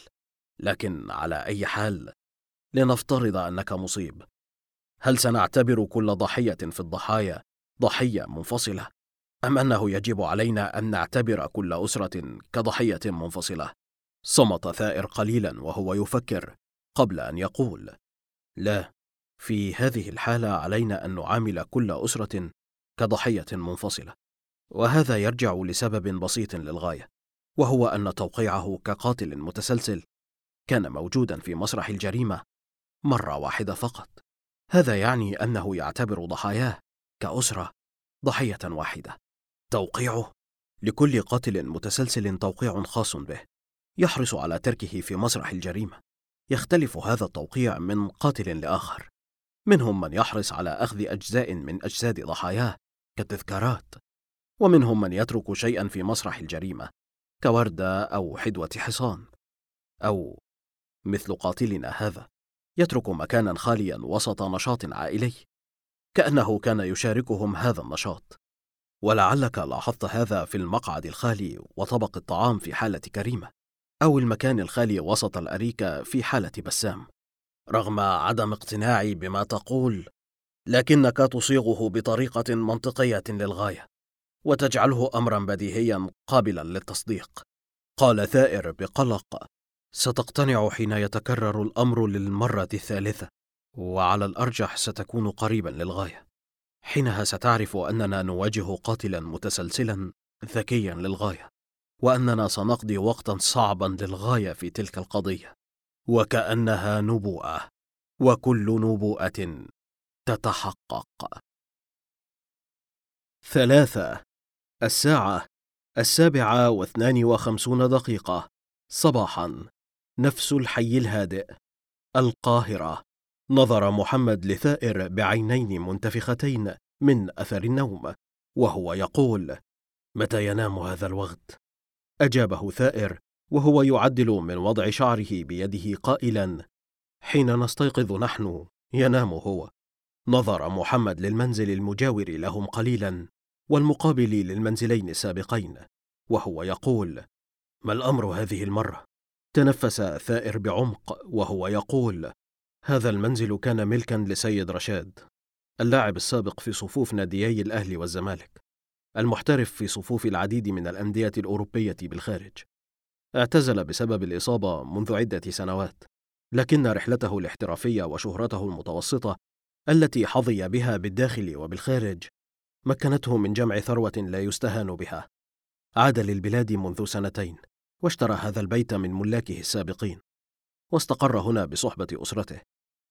لكن على أي حال لنفترض أنك مصيب. هل سنعتبر كل ضحية في الضحايا ضحية منفصلة، أم أنه يجب علينا أن نعتبر كل أسرة كضحية منفصلة؟ صمت ثائر قليلا وهو يفكر قبل أن يقول: لا، في هذه الحالة علينا أن نعامل كل أسرة كضحية منفصلة، وهذا يرجع لسبب بسيط للغاية، وهو أن توقيعه كقاتل متسلسل كان موجودا في مسرح الجريمة مرة واحدة فقط. هذا يعني أنه يعتبر ضحاياه كأسرة ضحية واحدة. توقيعه لكل قاتل متسلسل توقيع خاص به يحرص على تركه في مسرح الجريمة. يختلف هذا التوقيع من قاتل لآخر، منهم من يحرص على أخذ أجزاء من أجساد ضحاياه كتذكارات، ومنهم من يترك شيئا في مسرح الجريمة كوردة أو حدوة حصان، أو مثل قاتلنا هذا يترك مكانا خاليا وسط نشاط عائلي كأنه كان يشاركهم هذا النشاط. ولعلك لاحظت هذا في المقعد الخالي وطبق الطعام في حالة كريمة، أو المكان الخالي وسط الأريكة في حالة بسام. رغم عدم اقتناعي بما تقول، لكنك تصيغه بطريقة منطقية للغاية وتجعله أمرا بديهيا قابلا للتصديق. قال ثائر بقلق: ستقتنع حين يتكرر الأمر للمرة الثالثة، وعلى الأرجح ستكون قريبا للغاية. حينها ستعرف أننا نواجه قاتلا متسلسلا ذكيا للغاية، وأننا سنقضي وقتا صعبا للغاية في تلك القضية، وكأنها نبوءة، وكل نبوءة تتحقق. 3. الساعة 7:52 صباحا. نفس الحي الهادئ، القاهرة. نظر محمد لثائر بعينين منتفختين من أثر النوم وهو يقول: متى ينام هذا الوغد؟ أجابه ثائر وهو يعدل من وضع شعره بيده قائلا: حين نستيقظ نحن ينام هو. نظر محمد للمنزل المجاور لهم قليلا والمقابل للمنزلين السابقين وهو يقول: ما الأمر هذه المرة؟ تنفس ثائر بعمق وهو يقول: هذا المنزل كان ملكا لسيد رشاد، اللاعب السابق في صفوف ناديي الأهلي والزمالك، المحترف في صفوف العديد من الأندية الأوروبية بالخارج. اعتزل بسبب الإصابة منذ عدة سنوات، لكن رحلته الاحترافية وشهرته المتوسطة التي حظي بها بالداخل وبالخارج مكنته من جمع ثروة لا يستهان بها. عاد للبلاد منذ 2 واشترى هذا البيت من ملاكه السابقين، واستقر هنا بصحبة أسرته،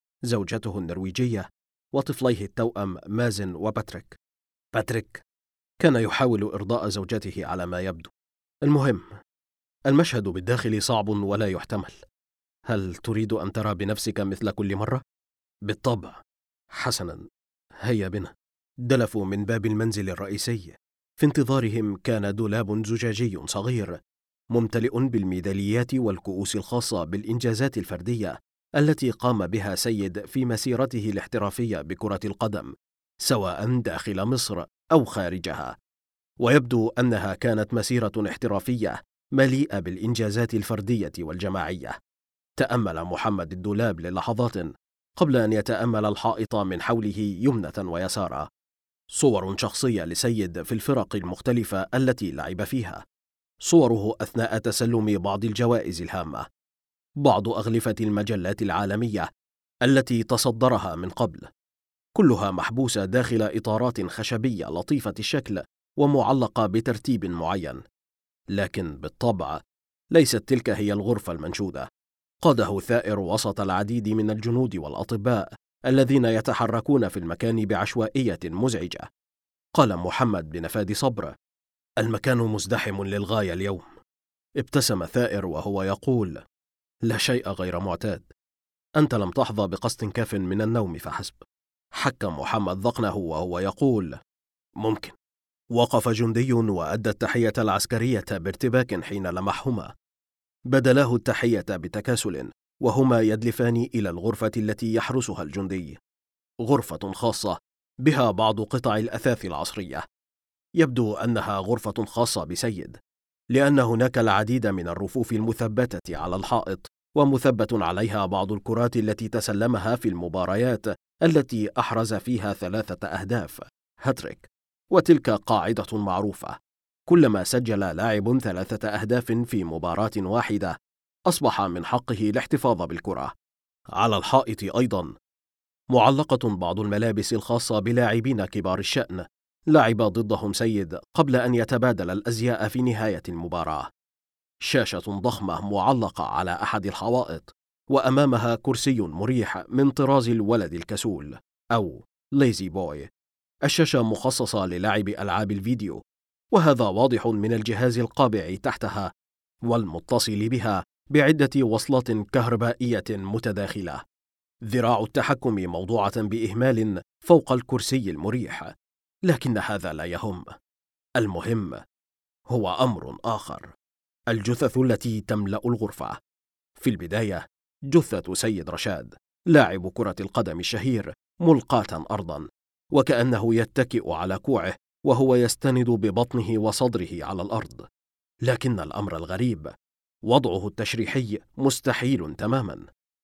زوجته النرويجية وطفليه التوأم مازن وباتريك. باتريك كان يحاول إرضاء زوجته على ما يبدو. المهم، المشهد بالداخل صعب ولا يحتمل. هل تريد أن ترى بنفسك مثل كل مرة؟ بالطبع. حسنا، هيا بنا. دلفوا من باب المنزل الرئيسي. في انتظارهم كان دولاب زجاجي صغير ممتلئ بالميداليات والكؤوس الخاصة بالإنجازات الفردية التي قام بها سيد في مسيرته الاحترافية بكرة القدم، سواء داخل مصر أو خارجها. ويبدو أنها كانت مسيرة احترافية مليئة بالإنجازات الفردية والجماعية. تأمل محمد الدولاب للحظات قبل أن يتأمل الحائط من حوله يمنة ويسارا. صور شخصية لسيد في الفرق المختلفة التي لعب فيها، صوره أثناء تسلم بعض الجوائز الهامة، بعض أغلفة المجلات العالمية التي تصدرها من قبل، كلها محبوسة داخل إطارات خشبية لطيفة الشكل ومعلقة بترتيب معين. لكن بالطبع ليست تلك هي الغرفة المنشودة. قاده ثائر وسط العديد من الجنود والأطباء الذين يتحركون في المكان بعشوائية مزعجة. قال محمد بنفاد صبر: المكان مزدحم للغاية اليوم. ابتسم ثائر وهو يقول: لا شيء غير معتاد، أنت لم تحظى بقسط كاف من النوم فحسب. حك محمد ذقنه وهو يقول: ممكن. وقف جندي وأدى التحية العسكرية بارتباك حين لمحهما. بدلاه التحية بتكاسل وهما يدلفان إلى الغرفة التي يحرسها الجندي، غرفة خاصة بها بعض قطع الأثاث العصرية. يبدو أنها غرفة خاصة بسيد، لأن هناك العديد من الرفوف المثبتة على الحائط ومثبت عليها بعض الكرات التي تسلمها في المباريات التي أحرز فيها 3 أهداف هاتريك. وتلك قاعدة معروفة: كلما سجل لاعب 3 أهداف في مباراة واحدة أصبح من حقه الاحتفاظ بالكرة. على الحائط أيضا معلقة بعض الملابس الخاصة بلاعبين كبار الشأن لعب ضدهم سيد قبل أن يتبادل الأزياء في نهاية المباراة. شاشة ضخمة معلقة على أحد الحوائط، وأمامها كرسي مريح من طراز الولد الكسول أو ليزي بوي. الشاشة مخصصة للعب ألعاب الفيديو، وهذا واضح من الجهاز القابع تحتها والمتصل بها بعدة وصلات كهربائية متداخلة. ذراع التحكم موضوعة بإهمال فوق الكرسي المريح، لكن هذا لا يهم. المهم هو أمر آخر: الجثث التي تملأ الغرفة. في البداية جثة سيد رشاد لاعب كرة القدم الشهير ملقاة أرضا، وكأنه يتكئ على كوعه وهو يستند ببطنه وصدره على الأرض. لكن الأمر الغريب وضعه التشريحي مستحيل تماما.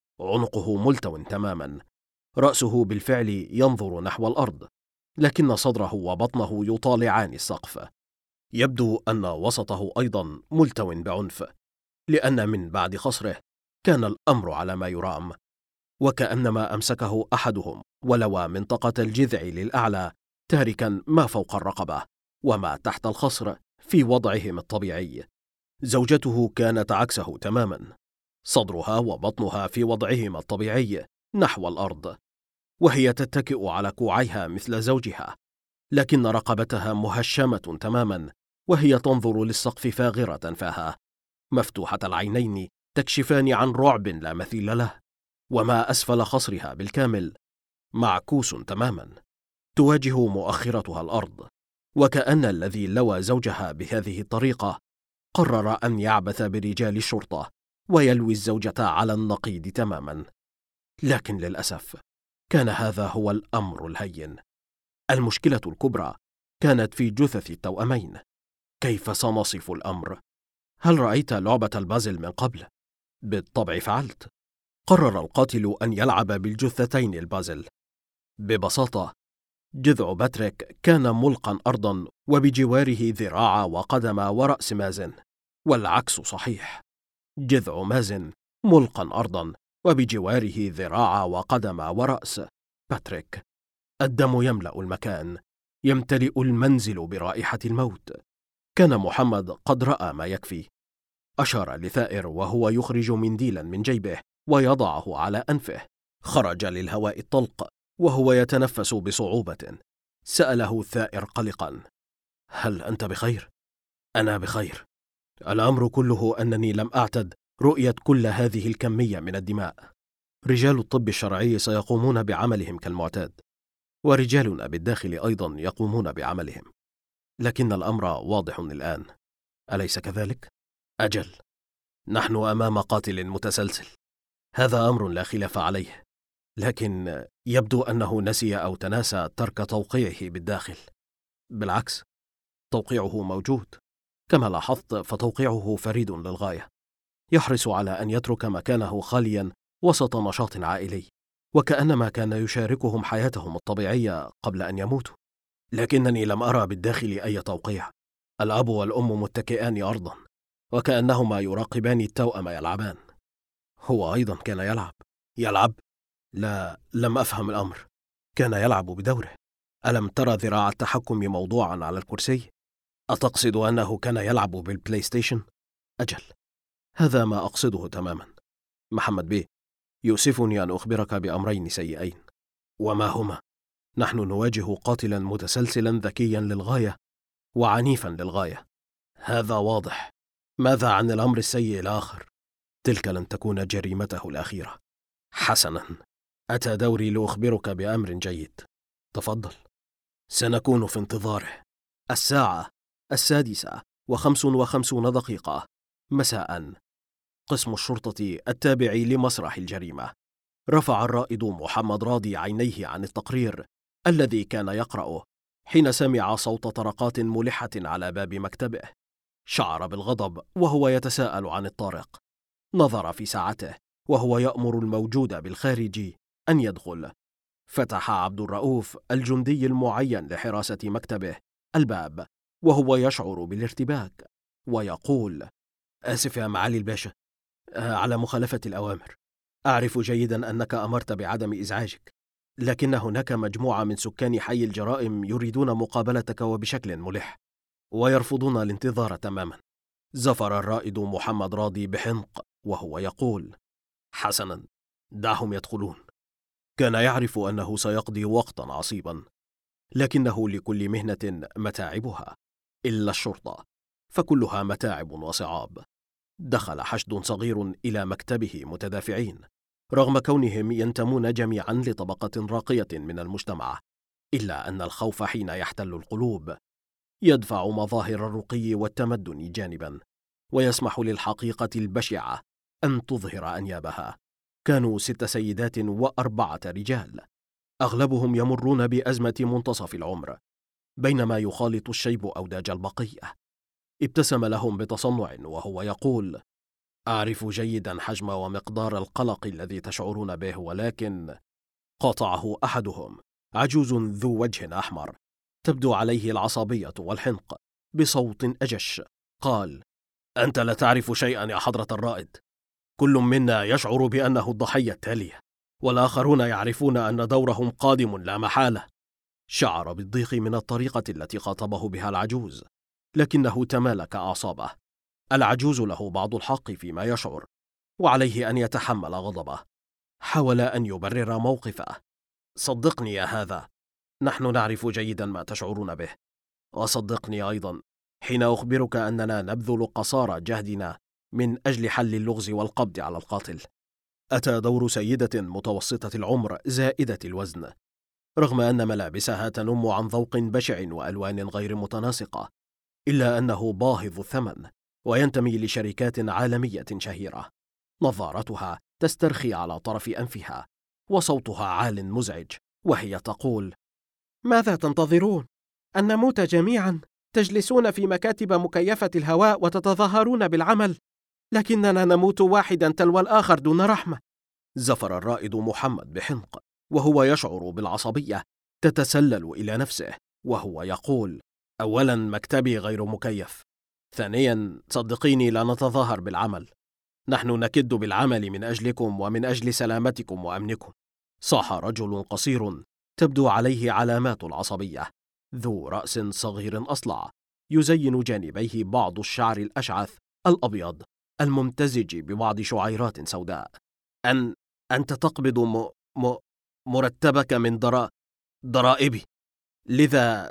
عنقه ملتو تماما، رأسه بالفعل ينظر نحو الأرض، لكن صدره وبطنه يطالعان السقف. يبدو أن وسطه أيضا ملتو بعنف، لأن من بعد خصره كان الأمر على ما يرام، وكأنما أمسكه أحدهم ولوى منطقة الجذع للأعلى، تاركا ما فوق الرقبة وما تحت الخصر في وضعهم الطبيعي. زوجته كانت عكسه تماما، صدرها وبطنها في وضعهما الطبيعي نحو الأرض، وهي تتكئ على كوعيها مثل زوجها، لكن رقبتها مهشمة تماما، وهي تنظر للسقف فاغرة فاها، مفتوحة العينين تكشفان عن رعب لا مثيل له، وما أسفل خصرها بالكامل معكوس تماما، تواجه مؤخرتها الأرض، وكأن الذي لوى زوجها بهذه الطريقة قرر أن يعبث برجال الشرطة ويلوي الزوجة على النقيض تماما. لكن للأسف كان هذا هو الأمر الهين. المشكلة الكبرى كانت في جثث التوأمين. كيف سنصف الأمر؟ هل رأيت لعبة البازل من قبل؟ بالطبع فعلت. قرر القاتل أن يلعب بالجثتين البازل. ببساطة، جذع باتريك كان ملقا أرضا، وبجواره ذراع وقدم ورأس مازن، والعكس صحيح. جذع مازن ملقا أرضا، وبجواره ذراع وقدم ورأس باتريك. الدم يملأ المكان، يمتلئ المنزل برائحة الموت. كان محمد قد رأى ما يكفي. أشار لثائر وهو يخرج منديلا من جيبه ويضعه على أنفه. خرج للهواء الطلق وهو يتنفس بصعوبة. سأله الثائر قلقا: هل أنت بخير؟ أنا بخير. الأمر كله أنني لم أعتد رؤية كل هذه الكمية من الدماء. رجال الطب الشرعي سيقومون بعملهم كالمعتاد، ورجالنا بالداخل أيضا يقومون بعملهم، لكن الأمر واضح الآن، أليس كذلك؟ أجل، نحن أمام قاتل متسلسل، هذا أمر لا خلاف عليه، لكن يبدو أنه نسي أو تناسى ترك توقيعه بالداخل. بالعكس، توقيعه موجود. كما لاحظت فتوقيعه فريد للغاية، يحرص على أن يترك مكانه خاليا وسط نشاط عائلي، وكأنما كان يشاركهم حياتهم الطبيعية قبل أن يموتوا. لكنني لم أرى بالداخل أي توقيع. الأب والأم متكئان أرضا، وكأنهما يراقبان التوأم يلعبان. هو أيضا كان يلعب؟ لا، لم أفهم الأمر. كان يلعب بدوره. ألم ترى ذراع التحكم موضوعا على الكرسي؟ أتقصد أنه كان يلعب بالبلاي ستيشن؟ أجل، هذا ما أقصده تماما. محمد بيه، يؤسفني أن أخبرك بأمرين سيئين. وما هما؟ نحن نواجه قاتلا متسلسلا ذكيا للغاية وعنيفا للغاية، هذا واضح. ماذا عن الأمر السيء الآخر؟ تلك لن تكون جريمته الأخيرة. حسنا، أتى دوري لأخبرك بأمر جيد. تفضل. سنكون في انتظاره. 6:55 مساء. قسم الشرطة التابع لمسرح الجريمة. رفع الرائد محمد راضي عينيه عن التقرير الذي كان يقرأه حين سمع صوت طرقات ملحة على باب مكتبه. شعر بالغضب وهو يتساءل عن الطارق. نظر في ساعته وهو يأمر الموجود بالخارج أن يدخل. فتح عبد الرؤوف الجندي المعين لحراسة مكتبه الباب وهو يشعر بالارتباك ويقول: آسف يا معالي الباشا، على مخالفة الأوامر. أعرف جيدا أنك أمرت بعدم إزعاجك، لكن هناك مجموعة من سكان حي الجرائم يريدون مقابلتك وبشكل ملح، ويرفضون الانتظار تماما. زفر الرائد محمد راضي بحنق وهو يقول: حسنا، دعهم يدخلون. كان يعرف أنه سيقضي وقتا عصيبا، لكنه لكل مهنة متاعبها، إلا الشرطة فكلها متاعب وصعاب. دخل حشد صغير إلى مكتبه متدافعين، رغم كونهم ينتمون جميعا لطبقة راقية من المجتمع، إلا أن الخوف حين يحتل القلوب يدفع مظاهر الرقي والتمدن جانبا، ويسمح للحقيقة البشعة أن تظهر أنيابها. كانوا 6 سيدات و4 رجال، أغلبهم يمرون بأزمة منتصف العمر، بينما يخالط الشيب أوداج البقية. ابتسم لهم بتصنع وهو يقول: أعرف جيدا حجم ومقدار القلق الذي تشعرون به، ولكن... قاطعه أحدهم، عجوز ذو وجه أحمر تبدو عليه العصبية والحنق، بصوت أجش قال: أنت لا تعرف شيئا يا حضرة الرائد. كل منا يشعر بأنه الضحية التالية، والآخرون يعرفون أن دورهم قادم لا محالة. شعر بالضيق من الطريقة التي خاطبه بها العجوز، لكنه تمالك أعصابه. العجوز له بعض الحق فيما يشعر، وعليه أن يتحمل غضبه. حاول أن يبرر موقفه: صدقني يا هذا، نحن نعرف جيدا ما تشعرون به، وصدقني أيضا حين أخبرك أننا نبذل قصارى جهدنا من أجل حل اللغز والقبض على القاتل. أتى دور سيدة متوسطة العمر زائدة الوزن، رغم أن ملابسها تنم عن ذوق بشع وألوان غير متناسقة، إلا أنه باهظ الثمن وينتمي لشركات عالمية شهيرة. نظارتها تسترخي على طرف أنفها، وصوتها عال مزعج، وهي تقول: ماذا تنتظرون؟ أن نموت جميعا؟ تجلسون في مكاتب مكيفة الهواء وتتظاهرون بالعمل، لكننا نموت واحدا تلو الآخر دون رحمة. زفر الرائد محمد بحنق وهو يشعر بالعصبية تتسلل إلى نفسه، وهو يقول: أولا، مكتبي غير مكيف. ثانيا، صدقيني، لا نتظاهر بالعمل، نحن نكد بالعمل من أجلكم ومن أجل سلامتكم وأمنكم. صاح رجل قصير تبدو عليه علامات العصبية، ذو رأس صغير أصلع يزين جانبيه بعض الشعر الأشعث الأبيض الممتزج ببعض شعيرات سوداء. أنت تقبض مرتبك من ضرائبي، لذا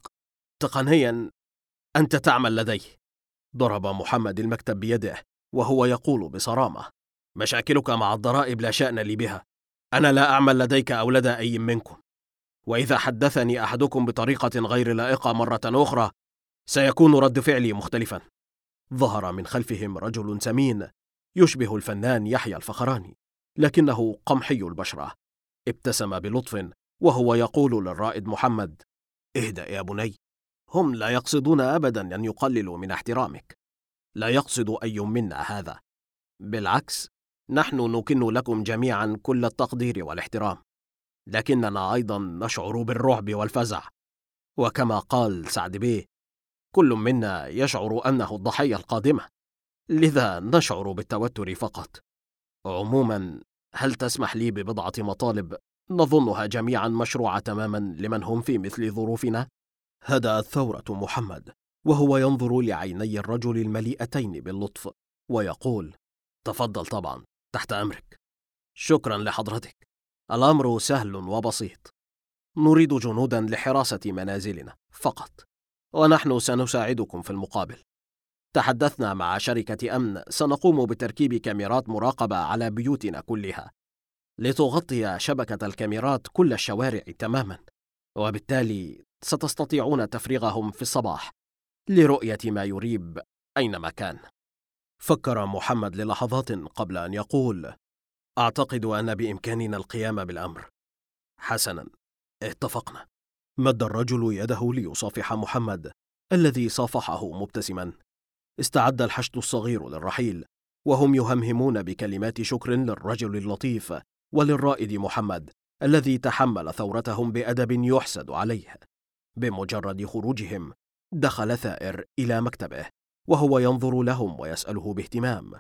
تقنيا أنت تعمل لديه. ضرب محمد المكتب بيده وهو يقول بصرامة: مشاكلك مع الضرائب لا شأن لي بها، أنا لا أعمل لديك أو لدى أي منكم، وإذا حدثني أحدكم بطريقة غير لائقة مرة أخرى سيكون رد فعلي مختلفا. ظهر من خلفهم رجل سمين يشبه الفنان يحيى الفخراني، لكنه قمحي البشرة. ابتسم بلطف وهو يقول للرائد محمد: اهدأ يا بني، هم لا يقصدون أبدا أن يقللوا من احترامك، لا يقصد أي منا هذا، بالعكس، نحن نكن لكم جميعا كل التقدير والاحترام، لكننا أيضا نشعر بالرعب والفزع، وكما قال سعد بيه: كل منا يشعر أنه الضحية القادمة، لذا نشعر بالتوتر فقط. عموما، هل تسمح لي ببضعة مطالب نظنها جميعا مشروعة تماما لمن هم في مثل ظروفنا؟ هدأت ثورة محمد وهو ينظر لعيني الرجل المليئتين باللطف ويقول: تفضل طبعا، تحت أمرك. شكرا لحضرتك، الأمر سهل وبسيط، نريد جنودا لحراسة منازلنا فقط، ونحن سنساعدكم في المقابل. تحدثنا مع شركة أمن سنقوم بتركيب كاميرات مراقبة على بيوتنا كلها لتغطي شبكة الكاميرات كل الشوارع تماما، وبالتالي ستستطيعون تفريغهم في الصباح لرؤية ما يريب أينما كان. فكر محمد للحظات قبل أن يقول: أعتقد أن بإمكاننا القيام بالأمر. حسنا، اتفقنا. مد الرجل يده ليصافح محمد الذي صافحه مبتسما. استعد الحشد الصغير للرحيل، وهم يهمهمون بكلمات شكر للرجل اللطيف وللرائد محمد الذي تحمل ثورتهم بأدب يحسد عليه. بمجرد خروجهم دخل ثائر إلى مكتبه وهو ينظر لهم ويسأله باهتمام: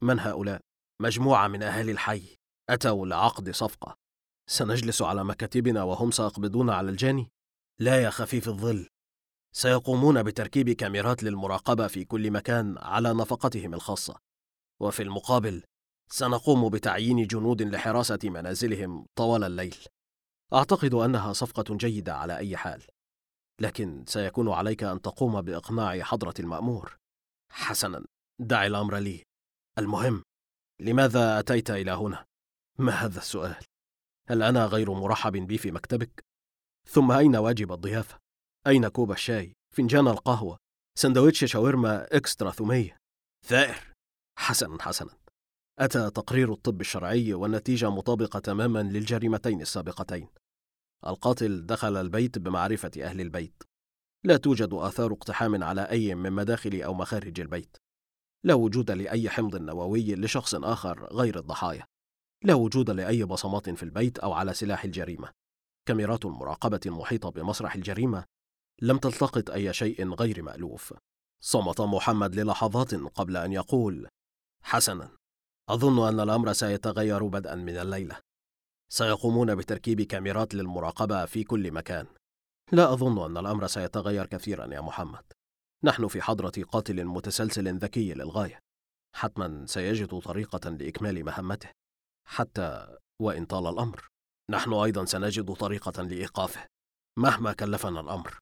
من هؤلاء؟ مجموعة من أهالي الحي أتوا لعقد صفقة. سنجلس على مكاتبنا وهم سيقبضون على الجاني؟ لا يا خفيف الظل، سيقومون بتركيب كاميرات للمراقبة في كل مكان على نفقتهم الخاصة، وفي المقابل سنقوم بتعيين جنود لحراسة منازلهم طوال الليل. أعتقد أنها صفقة جيدة على أي حال، لكن سيكون عليك أن تقوم بإقناع حضرة المأمور. حسناً، دع الأمر لي. المهم، لماذا أتيت إلى هنا؟ ما هذا السؤال؟ هل أنا غير مرحب بي في مكتبك؟ ثم أين واجب الضيافة؟ أين كوب الشاي؟ فنجان القهوة؟ سندويتش شاورما إكسترا ثومية؟ ثائر. حسناً، أتى تقرير الطب الشرعي والنتيجة مطابقة تماماً للجريمتين السابقتين. القاتل دخل البيت بمعرفة أهل البيت. لا توجد آثار اقتحام على أي من مداخل أو مخارج البيت. لا وجود لأي حمض نووي لشخص آخر غير الضحايا. لا وجود لأي بصمات في البيت أو على سلاح الجريمة. كاميرات المراقبة المحيطة بمسرح الجريمة لم تلتقط أي شيء غير مألوف. صمت محمد للحظات قبل أن يقول: حسناً، أظن أن الأمر سيتغير بدءاً من الليلة. سيقومون بتركيب كاميرات للمراقبة في كل مكان. لا أظن أن الأمر سيتغير كثيراً يا محمد. نحن في حضرة قاتل متسلسل ذكي للغاية، حتماً سيجد طريقة لإكمال مهمته، حتى وإن طال الأمر. نحن أيضاً سنجد طريقة لإيقافه مهما كلفنا الأمر.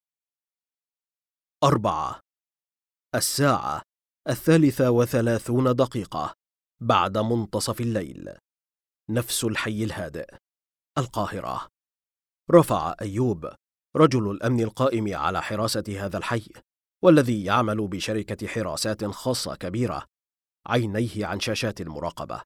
4. الساعة 33 بعد منتصف الليل. نفس الحي الهادئ، القاهرة. رفع أيوب، رجل الأمن القائم على حراسة هذا الحي والذي يعمل بشركة حراسات خاصة كبيرة، عينيه عن شاشات المراقبة.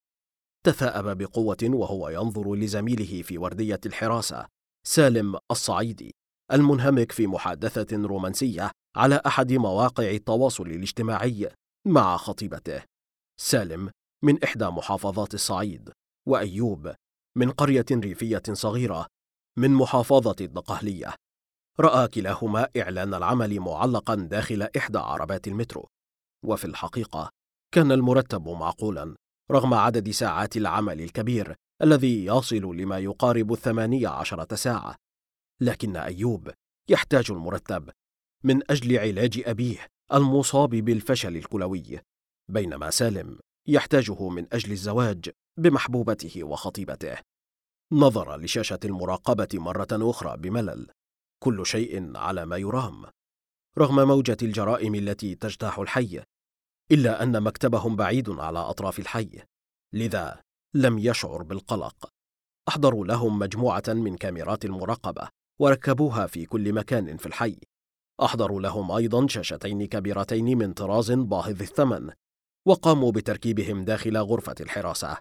تثاءب بقوة وهو ينظر لزميله في وردية الحراسة، سالم الصعيدي، المنهمك في محادثة رومانسية على أحد مواقع التواصل الاجتماعي مع خطيبته. سالم من إحدى محافظات الصعيد، وأيوب من قرية ريفية صغيرة من محافظة الدقهلية. رأى كلاهما إعلان العمل معلقا داخل إحدى عربات المترو، وفي الحقيقة كان المرتب معقولا رغم عدد ساعات العمل الكبير الذي يصل لما يقارب 18 ساعة. لكن أيوب يحتاج المرتب من أجل علاج أبيه المصاب بالفشل الكلوي، بينما سالم يحتاجه من أجل الزواج بمحبوبته وخطيبته. نظر لشاشة المراقبة مرة أخرى بملل. كل شيء على ما يرام، رغم موجة الجرائم التي تجتاح الحي، إلا أن مكتبهم بعيد على أطراف الحي، لذا لم يشعر بالقلق. أحضروا لهم مجموعة من كاميرات المراقبة وركبوها في كل مكان في الحي. أحضروا لهم أيضا شاشتين كبيرتين من طراز باهظ الثمن، وقاموا بتركيبهم داخل غرفة الحراسة.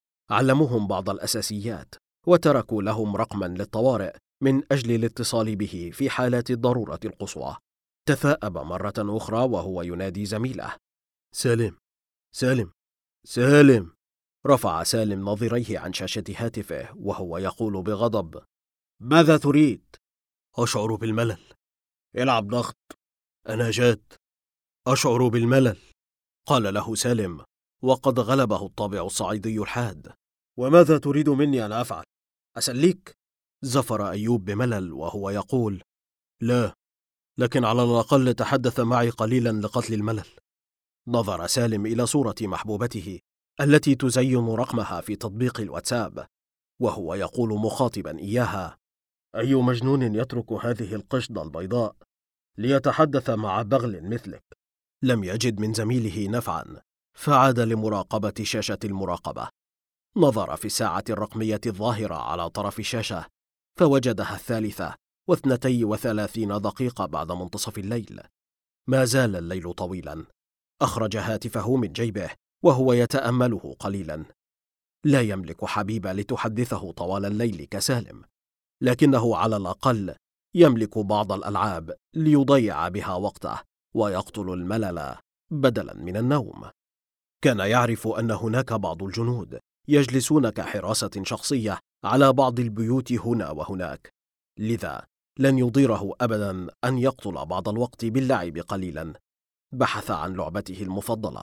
علموهم بعض الأساسيات وتركوا لهم رقما للطوارئ من أجل الاتصال به في حالات الضرورة القصوى. تثاءب مرة أخرى وهو ينادي زميله: سالم، سالم، سالم. رفع سالم نظريه عن شاشة هاتفه وهو يقول بغضب: ماذا تريد؟ أشعر بالملل. العب ضغط. أنا جاد. أشعر بالملل، قال له سالم وقد غلبه الطابع الصعيدي الحاد. وماذا تريد مني أن أفعل؟ أسليك؟ زفر أيوب بملل وهو يقول: لا، لكن على الأقل تحدث معي قليلا لقتل الملل. نظر سالم إلى صورة محبوبته التي تزين رقمها في تطبيق الواتساب وهو يقول مخاطبا إياها: أي مجنون يترك هذه القشدة البيضاء ليتحدث مع بغل مثلك؟ لم يجد من زميله نفعا، فعاد لمراقبة شاشة المراقبة. نظر في الساعة الرقمية الظاهرة على طرف الشاشة فوجدها 32 بعد منتصف الليل. ما زال الليل طويلا. أخرج هاتفه من جيبه وهو يتأمله قليلا. لا يملك حبيبة لتحدثه طوال الليل كسالم، لكنه على الأقل يملك بعض الألعاب ليضيع بها وقته ويقتل الملل بدلا من النوم. كان يعرف أن هناك بعض الجنود يجلسون كحراسة شخصية على بعض البيوت هنا وهناك، لذا لن يضيره أبدا أن يقتل بعض الوقت باللعب قليلا. بحث عن لعبته المفضلة،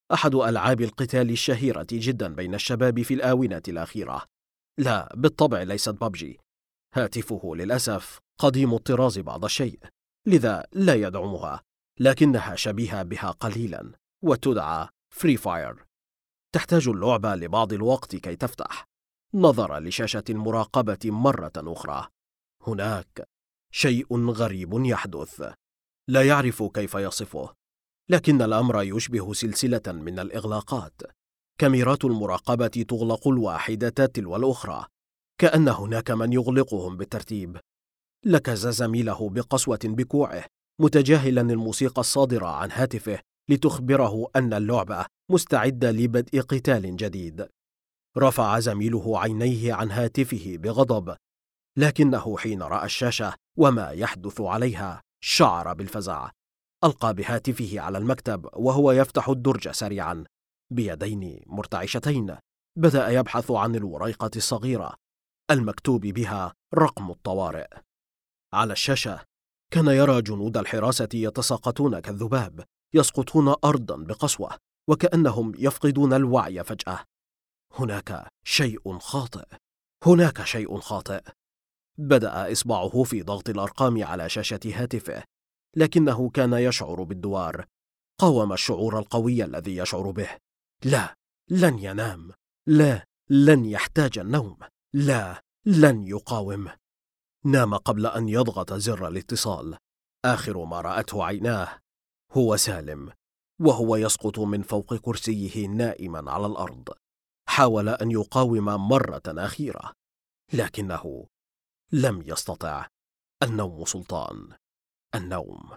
أحد ألعاب القتال الشهيرة جدا بين الشباب في الآونة الأخيرة. لا، بالطبع ليست ببجي. هاتفه للأسف قديم الطراز بعض الشيء، لذا لا يدعمها، لكنها شبيهة بها قليلا وتدعى فري فاير. تحتاج اللعبة لبعض الوقت كي تفتح، نظرا لشاشة المراقبة مرة أخرى. هناك شيء غريب يحدث، لا يعرف كيف يصفه، لكن الأمر يشبه سلسلة من الإغلاقات. كاميرات المراقبة تغلق الواحدة تلو الأخرى، كأن هناك من يغلقهم بالترتيب. لكز زميله بقسوة بكوعه، متجاهلا الموسيقى الصادرة عن هاتفه لتخبره أن اللعبة مستعدة لبدء قتال جديد. رفع زميله عينيه عن هاتفه بغضب، لكنه حين رأى الشاشة وما يحدث عليها شعر بالفزع. ألقى بهاتفه على المكتب وهو يفتح الدرج سريعا بيدين مرتعشتين. بدأ يبحث عن الوريقة الصغيرة المكتوب بها رقم الطوارئ. على الشاشة كان يرى جنود الحراسة يتساقطون كالذباب، يسقطون أرضا بقسوة وكأنهم يفقدون الوعي فجأة. هناك شيء خاطئ، هناك شيء خاطئ. بدأ إصبعه في ضغط الأرقام على شاشة هاتفه، لكنه كان يشعر بالدوار. قاوم الشعور القوي الذي يشعر به. لا، لن ينام. لا، لن يحتاج النوم. لا، لن يقاوم. نام قبل أن يضغط زر الاتصال. آخر ما رأته عيناه هو سالم وهو يسقط من فوق كرسيه نائما على الأرض. حاول أن يقاوم مرة أخيرة، لكنه لم يستطع. النوم سلطان. النوم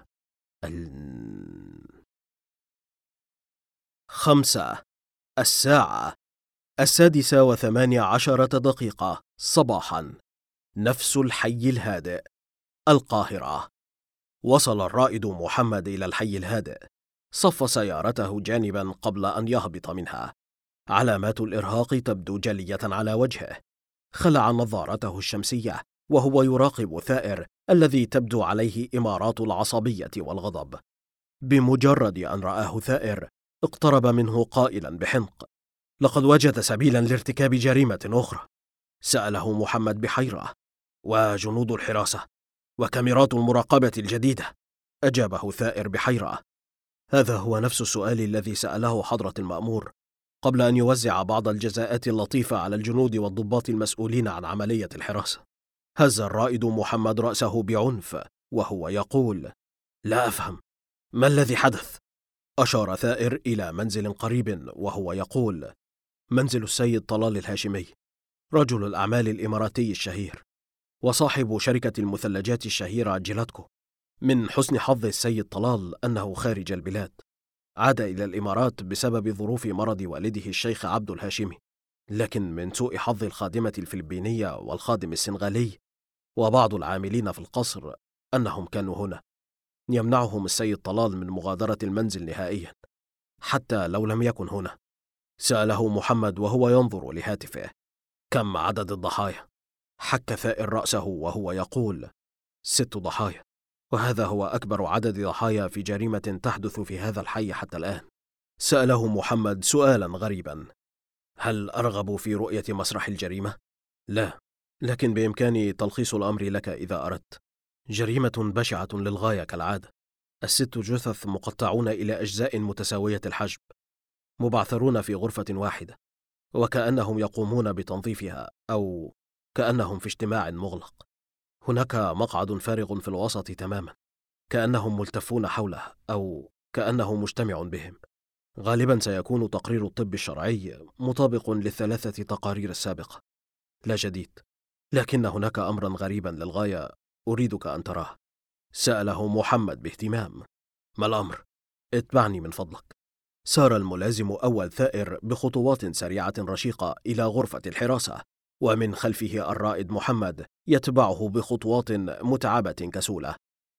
5. الساعة 6:18 صباحا. نفس الحي الهادئ، القاهرة. وصل الرائد محمد إلى الحي الهادئ. صف سيارته جانبا قبل أن يهبط منها. علامات الإرهاق تبدو جلية على وجهه. خلع نظارته الشمسية وهو يراقب ثائر الذي تبدو عليه إمارات العصبية والغضب. بمجرد أن رآه ثائر اقترب منه قائلا بحنق: لقد وجد سبيلا لارتكاب جريمة أخرى. سأله محمد بحيرة: وجنود الحراسة وكاميرات المراقبة الجديدة؟ أجابه ثائر بحيرة: هذا هو نفس السؤال الذي سأله حضرة المأمور قبل أن يوزع بعض الجزاءات اللطيفة على الجنود والضباط المسؤولين عن عملية الحراسة. هز الرائد محمد رأسه بعنف وهو يقول: لا أفهم، ما الذي حدث؟ أشار ثائر إلى منزل قريب وهو يقول: منزل السيد طلال الهاشمي، رجل الأعمال الإماراتي الشهير وصاحب شركة المثلجات الشهيرة جيلاتكو. من حسن حظ السيد طلال أنه خارج البلاد، عاد إلى الإمارات بسبب ظروف مرض والده الشيخ عبد الهاشمي، لكن من سوء حظ الخادمة الفلبينية والخادم السنغالي وبعض العاملين في القصر أنهم كانوا هنا. يمنعهم السيد طلال من مغادرة المنزل نهائيا حتى لو لم يكن هنا. سأله محمد وهو ينظر لهاتفه: كم عدد الضحايا؟ حك ثائر رأسه وهو يقول: 6 ضحايا، وهذا هو أكبر عدد ضحايا في جريمة تحدث في هذا الحي حتى الآن. سأله محمد سؤالا غريبا: هل أرغب في رؤية مسرح الجريمة؟ لا، لكن بإمكاني تلخيص الأمر لك إذا أردت. جريمة بشعة للغاية كالعادة. 6 جثث مقطعون إلى أجزاء متساوية الحجم، مبعثرون في غرفة واحدة، وكأنهم يقومون بتنظيفها أو كأنهم في اجتماع مغلق. هناك مقعد فارغ في الوسط تماما، كأنهم ملتفون حوله أو كأنه مجتمع بهم. غالبا سيكون تقرير الطب الشرعي مطابق ل3 تقارير السابقة. لا جديد، لكن هناك أمرا غريبا للغاية أريدك أن تراه. سأله محمد باهتمام: ما الأمر؟ اتبعني من فضلك. سار الملازم أول ثائر بخطوات سريعة رشيقة إلى غرفة الحراسة، ومن خلفه الرائد محمد يتبعه بخطوات متعبة كسولة.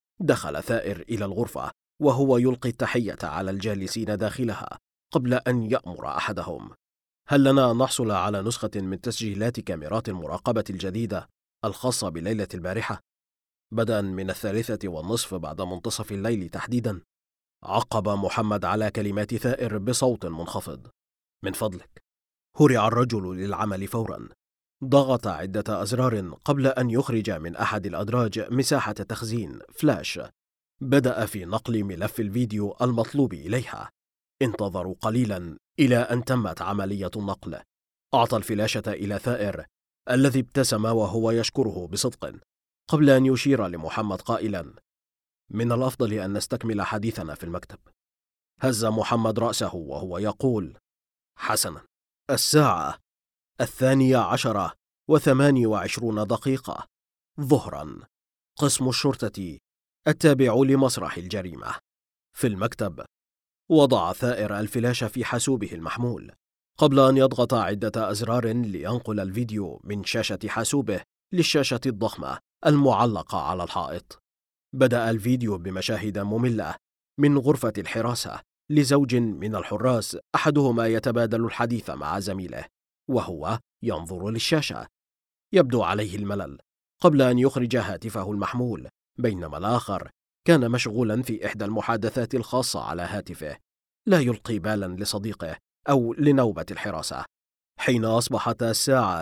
دخل ثائر إلى الغرفة وهو يلقي التحية على الجالسين داخلها قبل أن يأمر أحدهم: هل لنا نحصل على نسخة من تسجيلات كاميرات المراقبة الجديدة الخاصة بليلة البارحة، بدءا من 3:30 بعد منتصف الليل تحديدا؟ عقب محمد على كلمات ثائر بصوت منخفض: من فضلك. هرع الرجل للعمل فورا. ضغط عدة أزرار قبل أن يخرج من أحد الأدراج مساحة تخزين فلاش. بدأ في نقل ملف الفيديو المطلوب إليها. انتظروا قليلا إلى أن تمت عملية النقل. أعطى الفلاشة إلى ثائر الذي ابتسم وهو يشكره بصدق، قبل أن يشير لمحمد قائلا: من الأفضل أن نستكمل حديثنا في المكتب. هز محمد رأسه وهو يقول: حسنا. الساعة 12:28 ظهرا. قسم الشرطة التابع لمسرح الجريمة. في المكتب وضع ثائر الفلاش في حاسوبه المحمول قبل أن يضغط عدة أزرار لينقل الفيديو من شاشة حاسوبه للشاشة الضخمة المعلقة على الحائط. بدأ الفيديو بمشاهد مملة من غرفة الحراسة لزوج من الحراس، أحدهما يتبادل الحديث مع زميله وهو ينظر للشاشة، يبدو عليه الملل، قبل أن يخرج هاتفه المحمول، بينما الآخر كان مشغولا في إحدى المحادثات الخاصة على هاتفه، لا يلقي بالا لصديقه أو لنوبة الحراسة. حين أصبحت الساعة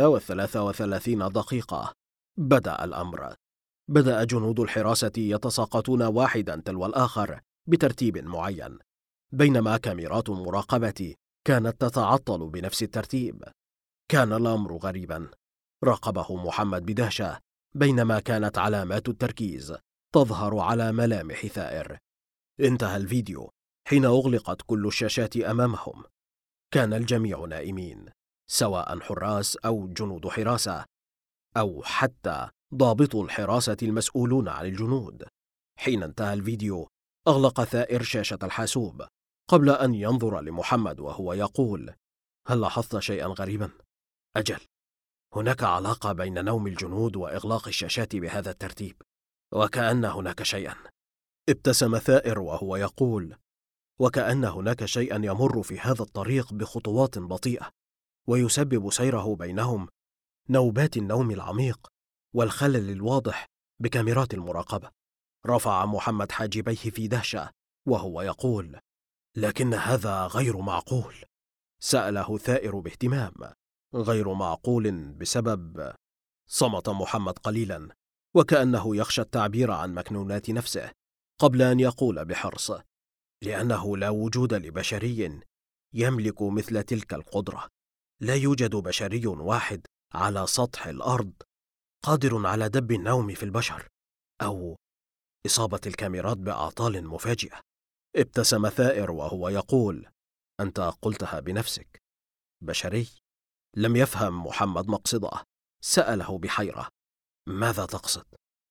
3:33 بدأ الأمر. بدأ جنود الحراسة يتساقطون واحدا تلو الآخر بترتيب معين، بينما كاميرات المراقبة كانت تتعطل بنفس الترتيب. كان الأمر غريبا. راقبه محمد بدهشة، بينما كانت علامات التركيز تظهر على ملامح ثائر. انتهى الفيديو حين أغلقت كل الشاشات أمامهم. كان الجميع نائمين، سواء حراس أو جنود حراسة، أو حتى ضابطو الحراسة المسؤولون عن الجنود. حين انتهى الفيديو أغلق ثائر شاشة الحاسوب قبل أن ينظر لمحمد وهو يقول: هل لاحظت شيئا غريبا؟ أجل، هناك علاقة بين نوم الجنود وإغلاق الشاشات بهذا الترتيب، وكأن هناك شيئا. ابتسم ثائر وهو يقول: وكأن هناك شيئا يمر في هذا الطريق بخطوات بطيئة، ويسبب سيره بينهم نوبات النوم العميق والخلل الواضح بكاميرات المراقبة. رفع محمد حاجبيه في دهشة وهو يقول: لكن هذا غير معقول. سأله ثائر باهتمام: غير معقول بسبب؟ صمت محمد قليلا، وكأنه يخشى التعبير عن مكنونات نفسه، قبل أن يقول بحرص: لأنه لا وجود لبشري يملك مثل تلك القدرة. لا يوجد بشري واحد على سطح الأرض قادر على دب النوم في البشر أو إصابة الكاميرات بأعطال مفاجئة. ابتسم ثائر وهو يقول: أنت قلتها بنفسك. بشري؟ لم يفهم محمد مقصده. سأله بحيرة: ماذا تقصد؟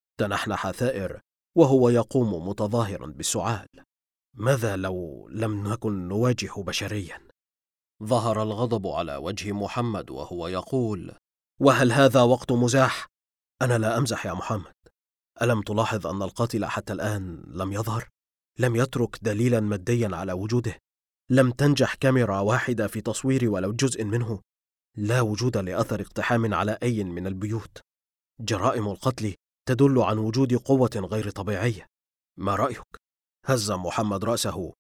تنحنح ثائر وهو يقوم متظاهرا بالسعال: ماذا لو لم نكن نواجه بشريا؟ ظهر الغضب على وجه محمد وهو يقول: وهل هذا وقت مزاح؟ أنا لا أمزح يا محمد. ألم تلاحظ أن القاتل حتى الآن لم يظهر؟ لم يترك دليلا ماديا على وجوده. لم تنجح كاميرا واحدة في تصوير ولو جزء منه. لا وجود لأثر اقتحام على أي من البيوت. جرائم القتل تدل عن وجود قوة غير طبيعية. ما رأيك؟ هز محمد رأسه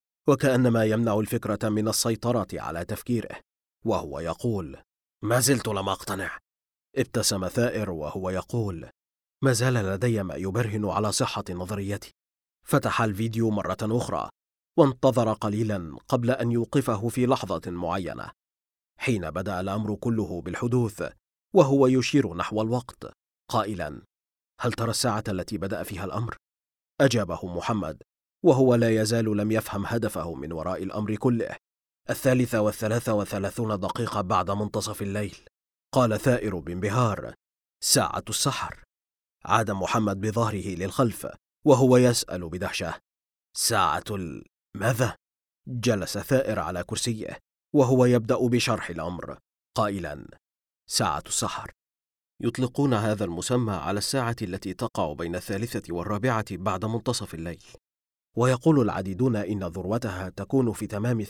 وكأنما يمنع الفكرة من السيطرة على تفكيره، وهو يقول: ما زلت لم أقتنع. ابتسم ثائر وهو يقول: ما زال لدي ما يبرهن على صحة نظريتي. فتح الفيديو مرة أخرى وانتظر قليلا قبل أن يوقفه في لحظة معينة. حين بدأ الأمر كله بالحدوث وهو يشير نحو الوقت قائلا: هل ترى الساعة التي بدأ فيها الأمر؟ أجابه محمد وهو لا يزال لم يفهم هدفه من وراء الأمر كله. 3:33 بعد منتصف الليل. قال ثائر بانبهار: ساعة السحر. عاد محمد بظهره للخلف وهو يسأل بدهشة: ساعة ماذا؟ جلس ثائر على كرسيه وهو يبدأ بشرح الأمر قائلا: ساعة السحر. يطلقون هذا المسمى على الساعة التي تقع بين 3 و4 بعد منتصف الليل، ويقول العديدون إن ذروتها تكون في تمام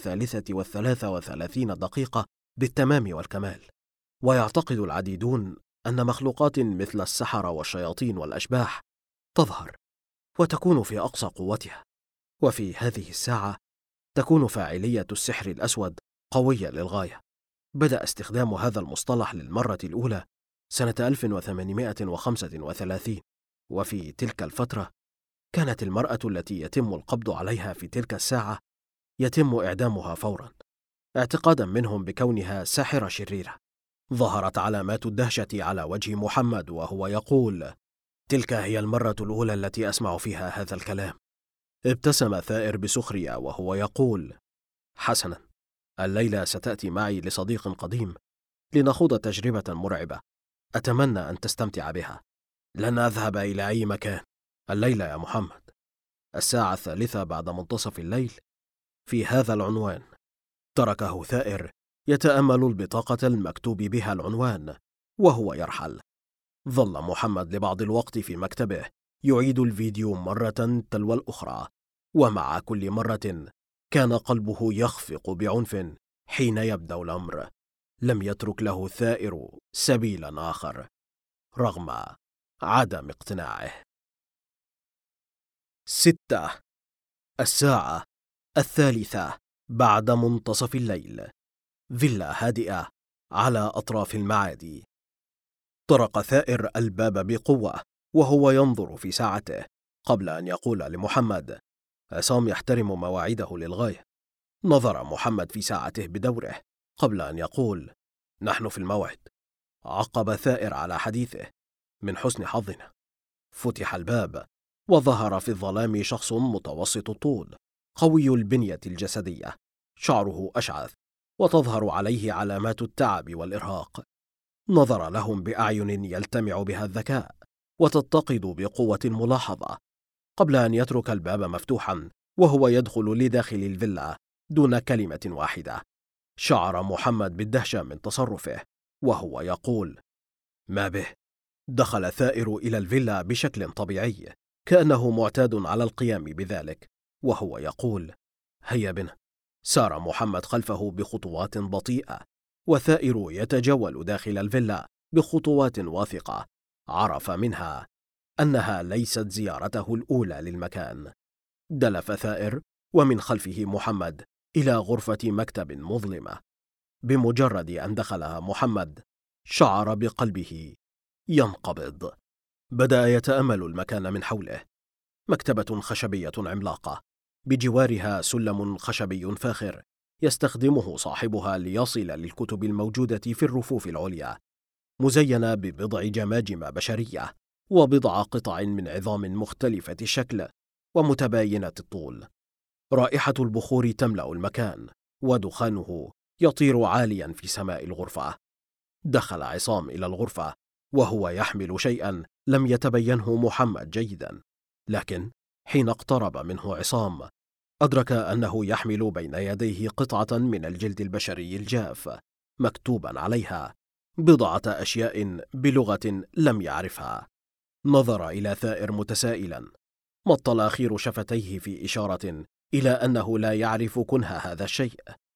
3:33 بالتمام والكمال. ويعتقد العديدون أن مخلوقات مثل السحرة والشياطين والأشباح تظهر وتكون في أقصى قوتها، وفي هذه الساعة تكون فاعلية السحر الأسود قوية للغاية. بدأ استخدام هذا المصطلح للمرة الأولى سنة 1835، وفي تلك الفترة كانت المرأة التي يتم القبض عليها في تلك الساعة يتم إعدامها فورا، اعتقادا منهم بكونها ساحرة شريرة. ظهرت علامات الدهشة على وجه محمد وهو يقول: تلك هي المرة الأولى التي أسمع فيها هذا الكلام. ابتسم ثائر بسخرية وهو يقول: حسنا، الليلة ستأتي معي لصديق قديم لنخوض تجربة مرعبة، أتمنى أن تستمتع بها. لن أذهب إلى أي مكان الليلة يا محمد. الساعة 3 بعد منتصف الليل، في هذا العنوان. تركه ثائر يتأمل البطاقة المكتوب بها العنوان وهو يرحل. ظل محمد لبعض الوقت في مكتبه يعيد الفيديو مرة تلو الأخرى، ومع كل مرة كان قلبه يخفق بعنف حين يبدأ الأمر. لم يترك له ثائر سبيلا آخر رغم عدم اقتناعه. 6. الساعة 3 بعد منتصف الليل، فيلا هادئة على أطراف المعادي. طرق ثائر الباب بقوة وهو ينظر في ساعته قبل أن يقول لمحمد: عصام يحترم مواعيده للغاية. نظر محمد في ساعته بدوره قبل أن يقول: نحن في الموعد. عقب ثائر على حديثه: من حسن حظنا. فتح الباب وظهر في الظلام شخص متوسط الطول، قوي البنية الجسدية، شعره أشعث وتظهر عليه علامات التعب والإرهاق. نظر لهم بأعين يلتمع بها الذكاء وتتقد بقوة الملاحظة قبل أن يترك الباب مفتوحا وهو يدخل لداخل الفيلا دون كلمة واحدة. شعر محمد بالدهشة من تصرفه وهو يقول: ما به؟ دخل ثائر إلى الفيلا بشكل طبيعي كأنه معتاد على القيام بذلك وهو يقول: هيا بنا. سار محمد خلفه بخطوات بطيئة، وثائر يتجول داخل الفيلا بخطوات واثقة، عرف منها أنها ليست زيارته الأولى للمكان. دلف ثائر ومن خلفه محمد إلى غرفة مكتب مظلمة. بمجرد أن دخلها محمد شعر بقلبه ينقبض. بدأ يتأمل المكان من حوله. مكتبة خشبية عملاقة بجوارها سلم خشبي فاخر يستخدمه صاحبها ليصل للكتب الموجودة في الرفوف العليا، مزينة ببضع جماجم بشرية وبضع قطع من عظام مختلفة الشكل ومتباينة الطول. رائحة البخور تملأ المكان ودخانه يطير عاليا في سماء الغرفة. دخل عصام إلى الغرفة وهو يحمل شيئا لم يتبينه محمد جيدا، لكن حين اقترب منه عصام أدرك أنه يحمل بين يديه قطعة من الجلد البشري الجاف مكتوبا عليها بضعة أشياء بلغة لم يعرفها. نظر إلى ثائر متسائلا، مط الأخير شفتيه في إشارة إلى أنه لا يعرف كنه هذا الشيء.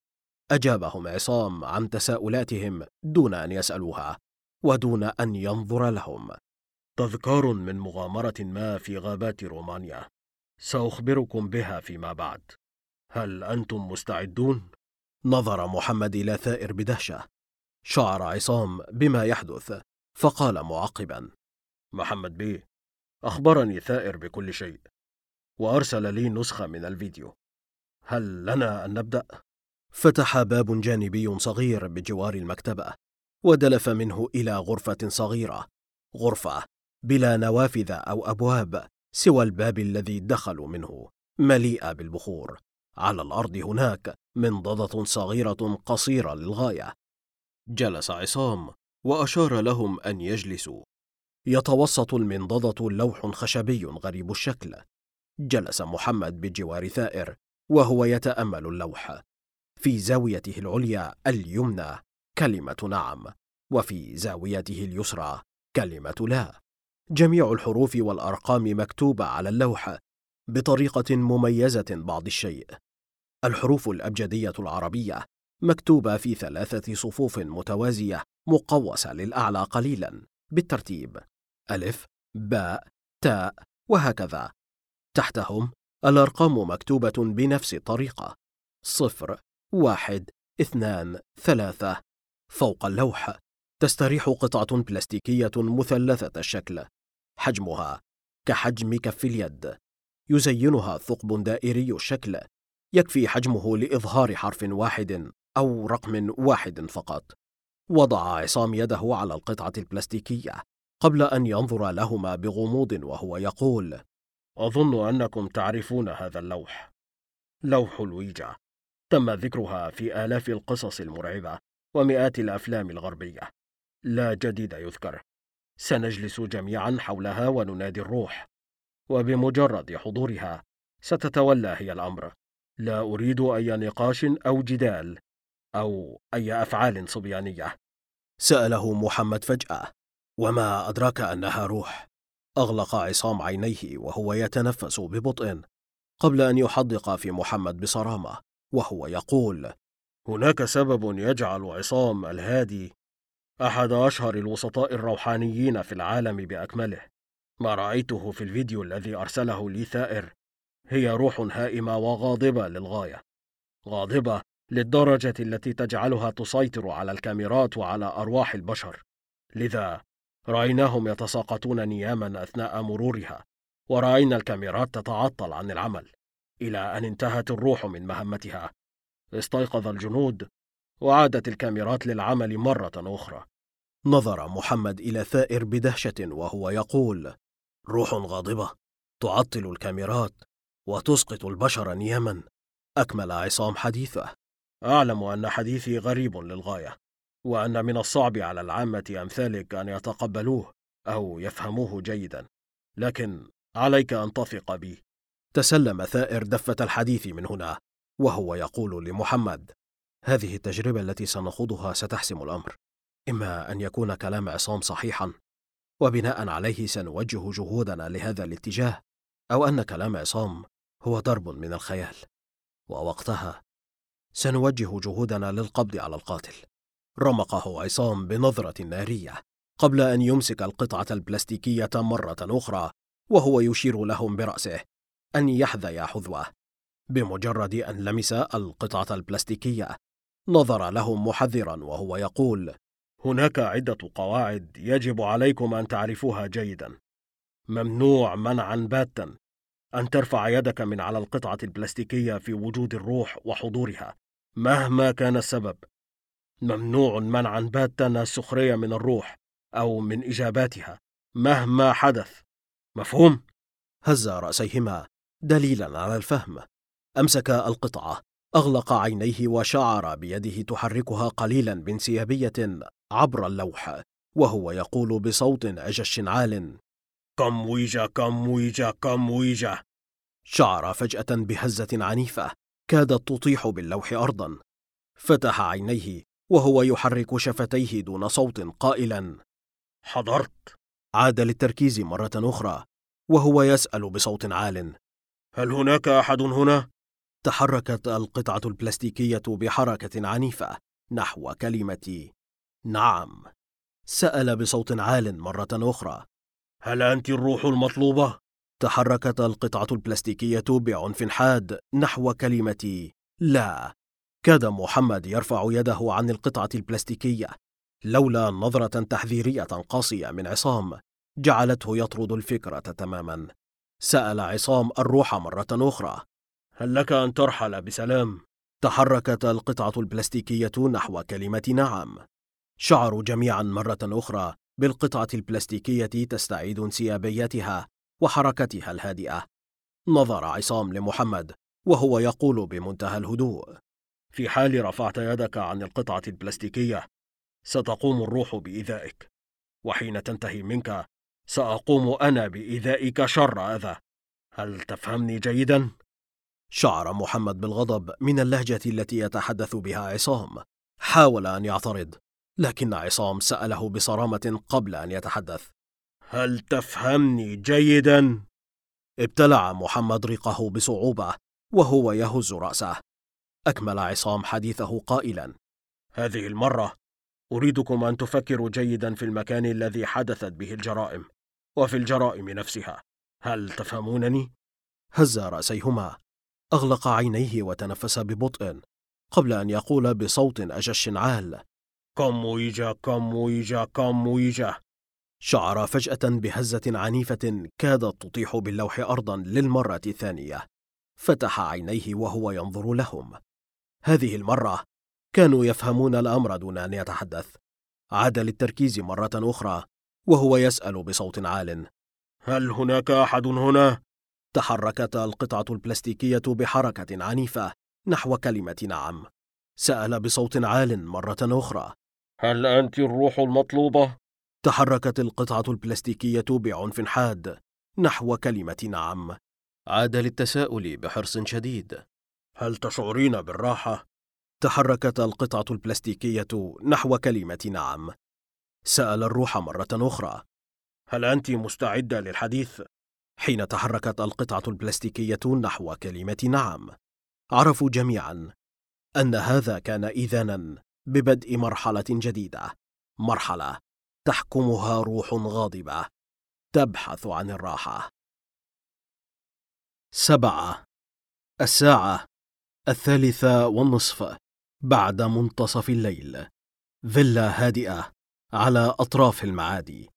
أجابهم عصام عن تساؤلاتهم دون أن يسألوها ودون أن ينظر لهم. تذكار من مغامرة ما في غابات رومانيا، سأخبركم بها فيما بعد. هل أنتم مستعدون؟ نظر محمد إلى ثائر بدهشة. شعر عصام بما يحدث فقال معقبا: محمد بيه، أخبرني ثائر بكل شيء وأرسل لي نسخة من الفيديو. هل لنا أن نبدأ؟ فتح باب جانبي صغير بجوار المكتبة ودلف منه إلى غرفة صغيرة، غرفة بلا نوافذ أو أبواب سوى الباب الذي دخلوا منه، مليئة بالبخور. على الأرض هناك منضدة صغيرة قصيرة للغاية. جلس عصام وأشار لهم أن يجلسوا. يتوسط المنضدة لوح خشبي غريب الشكل. جلس محمد بجوار ثائر وهو يتأمل اللوح. في زاويته العليا اليمنى كلمة نعم، وفي زاويته اليسرى كلمة لا. جميع الحروف والأرقام مكتوبة على اللوح بطريقة مميزة بعض الشيء. الحروف الأبجدية العربية مكتوبة في 3 صفوف متوازية مقوسة للأعلى قليلا بالترتيب: ألف، باء، تاء، وهكذا. تحتهم الأرقام مكتوبة بنفس الطريقة: 0 1 2 3. فوق اللوح تستريح قطعة بلاستيكية مثلثة الشكل، حجمها كحجم كف اليد، يزينها ثقب دائري الشكل، يكفي حجمه لإظهار حرف واحد أو رقم واحد فقط. وضع عصام يده على القطعة البلاستيكية قبل أن ينظر لهما بغموض وهو يقول: أظن أنكم تعرفون هذا اللوح، لوح الويجا. تم ذكرها في آلاف القصص المرعبة ومئات الأفلام الغربية. لا جديد يذكر. سنجلس جميعا حولها وننادي الروح، وبمجرد حضورها ستتولى هي الأمر. لا أريد أي نقاش أو جدال أو أي أفعال صبيانية. سأله محمد فجأة: وما أدراك أنها روح؟ أغلق عصام عينيه وهو يتنفس ببطء قبل أن يحدق في محمد بصرامة وهو يقول: هناك سبب يجعل عصام الهادي أحد أشهر الوسطاء الروحانيين في العالم بأكمله. ما رأيته في الفيديو الذي أرسله لي ثائر هي روح هائمة وغاضبة للغاية، غاضبة للدرجة التي تجعلها تسيطر على الكاميرات وعلى أرواح البشر. لذا رأيناهم يتساقطون نياما أثناء مرورها، ورأينا الكاميرات تتعطل عن العمل إلى أن انتهت الروح من مهمتها. استيقظ الجنود وعادت الكاميرات للعمل مرة أخرى. نظر محمد إلى ثائر بدهشة وهو يقول: روح غاضبة تعطل الكاميرات وتسقط البشر نياما. أكمل عصام حديثه: أعلم أن حديثي غريب للغاية، وأن من الصعب على العامة أمثالك أن يتقبلوه أو يفهموه جيدا، لكن عليك أن تثق بي. تسلم ثائر دفة الحديث من هنا وهو يقول لمحمد: هذه التجربة التي سنخوضها ستحسم الأمر. إما أن يكون كلام عصام صحيحا وبناء عليه سنوجه جهودنا لهذا الاتجاه، أو أن كلام عصام هو ضرب من الخيال، ووقتها سنوجه جهودنا للقبض على القاتل. رمقه عصام بنظرة نارية قبل أن يمسك القطعة البلاستيكية مرة أخرى وهو يشير لهم برأسه أن يحذيا حذوه. بمجرد أن لمس القطعة البلاستيكية نظر لهم محذرا وهو يقول: هناك عدة قواعد يجب عليكم أن تعرفوها جيدا. ممنوع منعا باتا أن ترفع يدك من على القطعة البلاستيكية في وجود الروح وحضورها مهما كان السبب. ممنوع منعا باتا السخرية من الروح أو من إجاباتها مهما حدث. مفهوم؟ هز رأسيهما دليلا على الفهم. أمسك القطعة، أغلق عينيه وشعر بيده تحركها قليلا بانسيابية عبر اللوح وهو يقول بصوت أجش عال: كم ويجا كم ويجا كم ويجا. شعر فجأة بهزة عنيفة كادت تطيح باللوح أرضا. فتح عينيه وهو يحرك شفتيه دون صوت قائلا: حضرت. عاد للتركيز مرة أخرى وهو يسأل بصوت عال: هل هناك أحد هنا؟ تحركت القطعة البلاستيكية بحركة عنيفة نحو كلمة نعم. سأل بصوت عال مرة أخرى: هل أنت الروح المطلوبة؟ تحركت القطعة البلاستيكية بعنف حاد نحو كلمة لا. كاد محمد يرفع يده عن القطعة البلاستيكية لولا نظرة تحذيرية قاسية من عصام جعلته يطرد الفكرة تماما. سأل عصام الروح مرة أخرى: هل لك أن ترحل بسلام؟ تحركت القطعة البلاستيكية نحو كلمة نعم. شعروا جميعا مرة أخرى بالقطعة البلاستيكية تستعيد انسيابيتها وحركتها الهادئة. نظر عصام لمحمد وهو يقول بمنتهى الهدوء: في حال رفعت يدك عن القطعة البلاستيكية ستقوم الروح بإيذائك، وحين تنتهي منك سأقوم أنا بإيذائك شر أذى. هل تفهمني جيدا؟ شعر محمد بالغضب من اللهجة التي يتحدث بها عصام. حاول أن يعترض لكن عصام سأله بصرامة قبل أن يتحدث: هل تفهمني جيدا؟ ابتلع محمد ريقه بصعوبة وهو يهز رأسه. أكمل عصام حديثه قائلا: هذه المرة أريدكم أن تفكروا جيدا في المكان الذي حدثت به الجرائم وفي الجرائم نفسها. هل تفهمونني؟ هز رأسيهما، أغلق عينيه وتنفس ببطء قبل أن يقول بصوت أجش عال: كامويجا كامويجا كامويجا. شعر فجأة بهزة عنيفة كادت تطيح باللوح أرضا للمرة الثانية. فتح عينيه وهو ينظر لهم. هذه المرة كانوا يفهمون الأمر دون أن يتحدث. عاد للتركيز مرة أخرى وهو يسأل بصوت عال: هل هناك أحد هنا؟ تحركت القطعة البلاستيكية بحركة عنيفة نحو كلمة نعم. سأل بصوت عال مرة أخرى: هل أنت الروح المطلوبة؟ تحركت القطعة البلاستيكية بعنف حاد نحو كلمة نعم. عاد للتساؤل بحرص شديد: هل تشعرين بالراحة؟ تحركت القطعة البلاستيكية نحو كلمة نعم. سأل الروح مرة أخرى: هل أنت مستعدة للحديث؟ حين تحركت القطعة البلاستيكية نحو كلمة نعم، عرفوا جميعا أن هذا كان إذانا ببدء مرحلة جديدة، مرحلة تحكمها روح غاضبة تبحث عن الراحة. 7. الساعة 3:30 بعد منتصف الليل. فيلا هادئة على أطراف المعادي.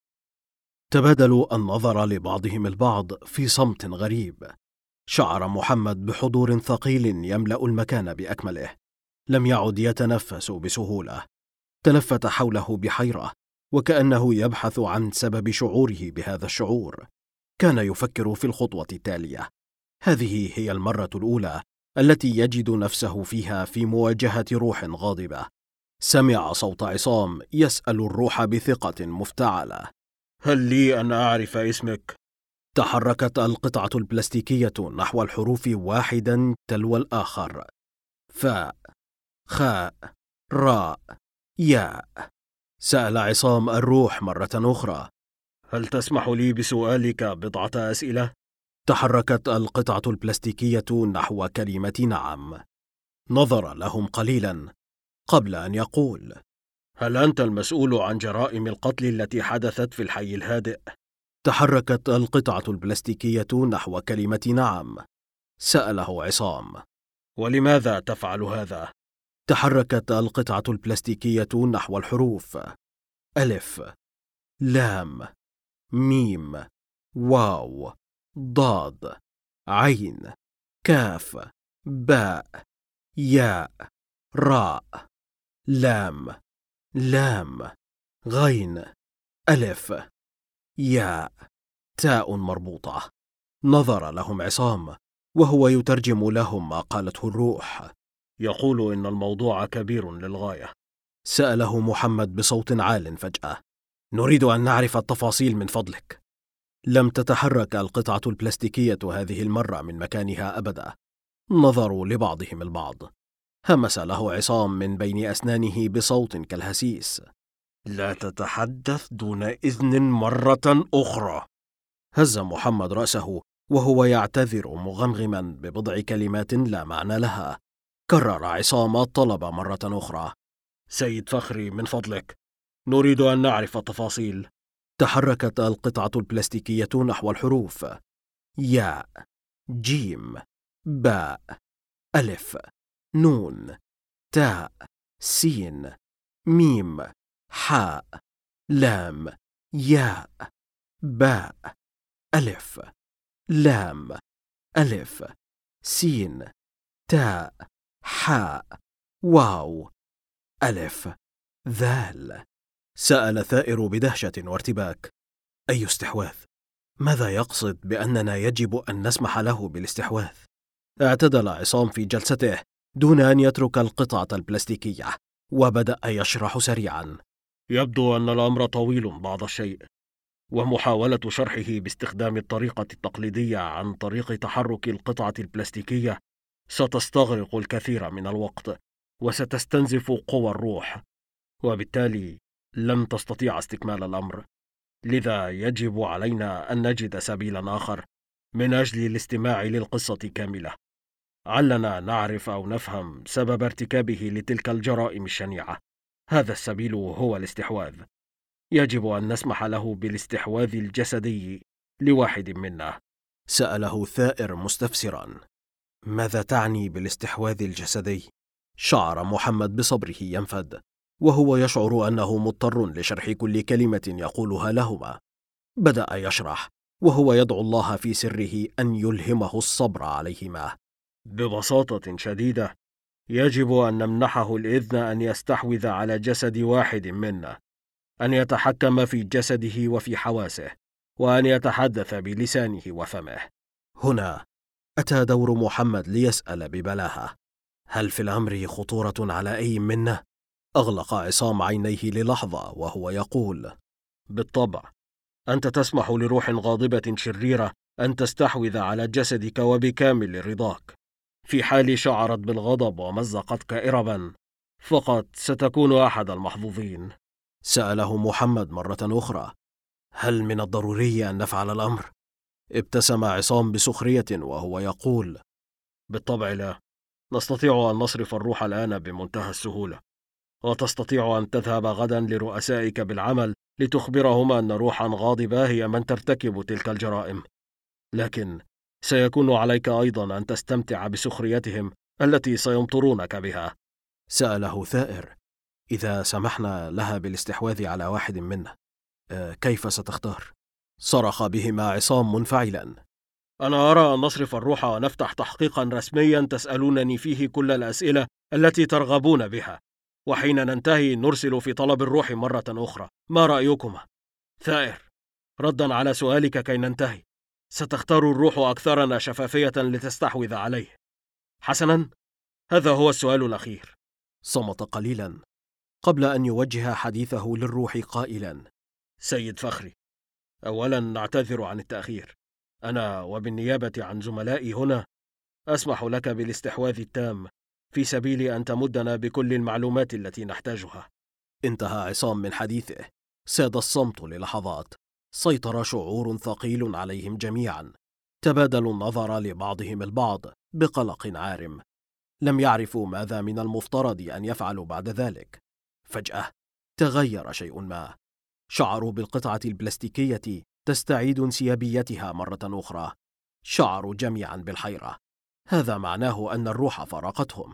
تبادلوا النظر لبعضهم البعض في صمت غريب. شعر محمد بحضور ثقيل يملأ المكان بأكمله. لم يعد يتنفس بسهولة. تلفت حوله بحيرة وكأنه يبحث عن سبب شعوره بهذا الشعور. كان يفكر في الخطوة التالية. هذه هي المرة الأولى التي يجد نفسه فيها في مواجهة روح غاضبة. سمع صوت عصام يسأل الروح بثقة مفتعلة: هل لي أن أعرف اسمك؟ تحركت القطعة البلاستيكية نحو الحروف واحدا تلو الآخر: فاء، خاء، راء، ياء. سأل عصام الروح مرة أخرى: هل تسمح لي بسؤالك بضعة أسئلة؟ تحركت القطعة البلاستيكية نحو كلمة نعم. نظر لهم قليلا قبل أن يقول: هل أنت المسؤول عن جرائم القتل التي حدثت في الحي الهادئ؟ تحركت القطعة البلاستيكية نحو كلمة نعم. سأله عصام: ولماذا تفعل هذا؟ تحركت القطعة البلاستيكية نحو الحروف: ألف، لام، ميم، واو، ضاد، عين، كاف، باء، ياء، راء، لام، لام، غين، ألف، ياء، تاء مربوطة. نظر لهم عصام وهو يترجم لهم ما قالته الروح. يقول إن الموضوع كبير للغاية. سأله محمد بصوت عال فجأة: نريد أن نعرف التفاصيل من فضلك. لم تتحرك القطعة البلاستيكية هذه المرة من مكانها أبدا. نظروا لبعضهم البعض. همس له عصام من بين أسنانه بصوت كالهسيس: لا تتحدث دون إذن مرة أخرى. هز محمد رأسه وهو يعتذر مغمغما ببضع كلمات لا معنى لها. كرر عصام الطلب مرة أخرى: سيد فخري، من فضلك، نريد أن نعرف التفاصيل. تحركت القطعة البلاستيكية نحو الحروف: ياء، جيم، باء، ألف، نون، تاء، سين، ميم، حاء، لام، ياء، باء، ألف، لام، ألف، سين، تاء، حاء، واو، ألف، ذال. سأل ثائر بدهشة وارتباك: أي استحواذ؟ ماذا يقصد بأننا يجب أن نسمح له بالاستحواذ؟ اعتدل عصام في جلسته دون أن يترك القطعة البلاستيكية وبدأ يشرح سريعا: يبدو أن الأمر طويل بعض الشيء، ومحاولة شرحه باستخدام الطريقة التقليدية عن طريق تحرك القطعة البلاستيكية ستستغرق الكثير من الوقت وستستنزف قوى الروح، وبالتالي لن تستطيع استكمال الأمر. لذا يجب علينا أن نجد سبيلا آخر من أجل الاستماع للقصة كاملة. علنا نعرف أو نفهم سبب ارتكابه لتلك الجرائم الشنيعة. هذا السبيل هو الاستحواذ. يجب أن نسمح له بالاستحواذ الجسدي لواحد منا. سأله ثائر مستفسرا: ماذا تعني بالاستحواذ الجسدي؟ شعر محمد بصبره ينفد، وهو يشعر أنه مضطر لشرح كل كلمة يقولها لهما. بدأ يشرح وهو يدعو الله في سره أن يلهمه الصبر عليهما. ببساطة شديدة، يجب أن نمنحه الإذن أن يستحوذ على جسد واحد منا، أن يتحكم في جسده وفي حواسه، وأن يتحدث بلسانه وفمه. هنا أتى دور محمد ليسأل ببلاهة: هل في الأمر خطورة على أي منا؟ أغلق عصام عينيه للحظة وهو يقول: بالطبع، أنت تسمح لروح غاضبة شريرة أن تستحوذ على جسدك وبكامل رضاك. في حال شعرت بالغضب ومزقتك إربا، فقط ستكون أحد المحظوظين. سأله محمد مرة أخرى: هل من الضروري أن نفعل الأمر؟ ابتسم عصام بسخرية وهو يقول: بالطبع لا، نستطيع أن نصرف الروح الآن بمنتهى السهولة، وتستطيع أن تذهب غدا لرؤسائك بالعمل لتخبرهم أن روحا غاضبة هي من ترتكب تلك الجرائم، لكن سيكون عليك أيضا أن تستمتع بسخريتهم التي سيمطرونك بها. سأله ثائر: إذا سمحنا لها بالاستحواذ على واحد منا، كيف ستختار؟ صرخ بهما عصام منفعلا: أنا أرى أن نصرف الروح ونفتح تحقيقا رسميا تسألونني فيه كل الأسئلة التي ترغبون بها، وحين ننتهي نرسل في طلب الروح مرة أخرى. ما رأيكما؟ ثائر، ردا على سؤالك كي ننتهي، ستختار الروح أكثرنا شفافية لتستحوذ عليه. حسنا، هذا هو السؤال الأخير. صمت قليلا قبل أن يوجه حديثه للروح قائلا: سيد فخري، أولا نعتذر عن التأخير. أنا وبالنيابة عن زملائي هنا أسمح لك بالاستحواذ التام في سبيل أن تمدنا بكل المعلومات التي نحتاجها. انتهى عصام من حديثه. ساد الصمت للحظات. سيطر شعور ثقيل عليهم جميعا. تبادلوا النظر لبعضهم البعض بقلق عارم. لم يعرفوا ماذا من المفترض أن يفعلوا بعد ذلك. فجأة تغير شيء ما. شعروا بالقطعة البلاستيكية تستعيد انسيابيتها مرة أخرى. شعروا جميعا بالحيرة. هذا معناه أن الروح فارقتهم،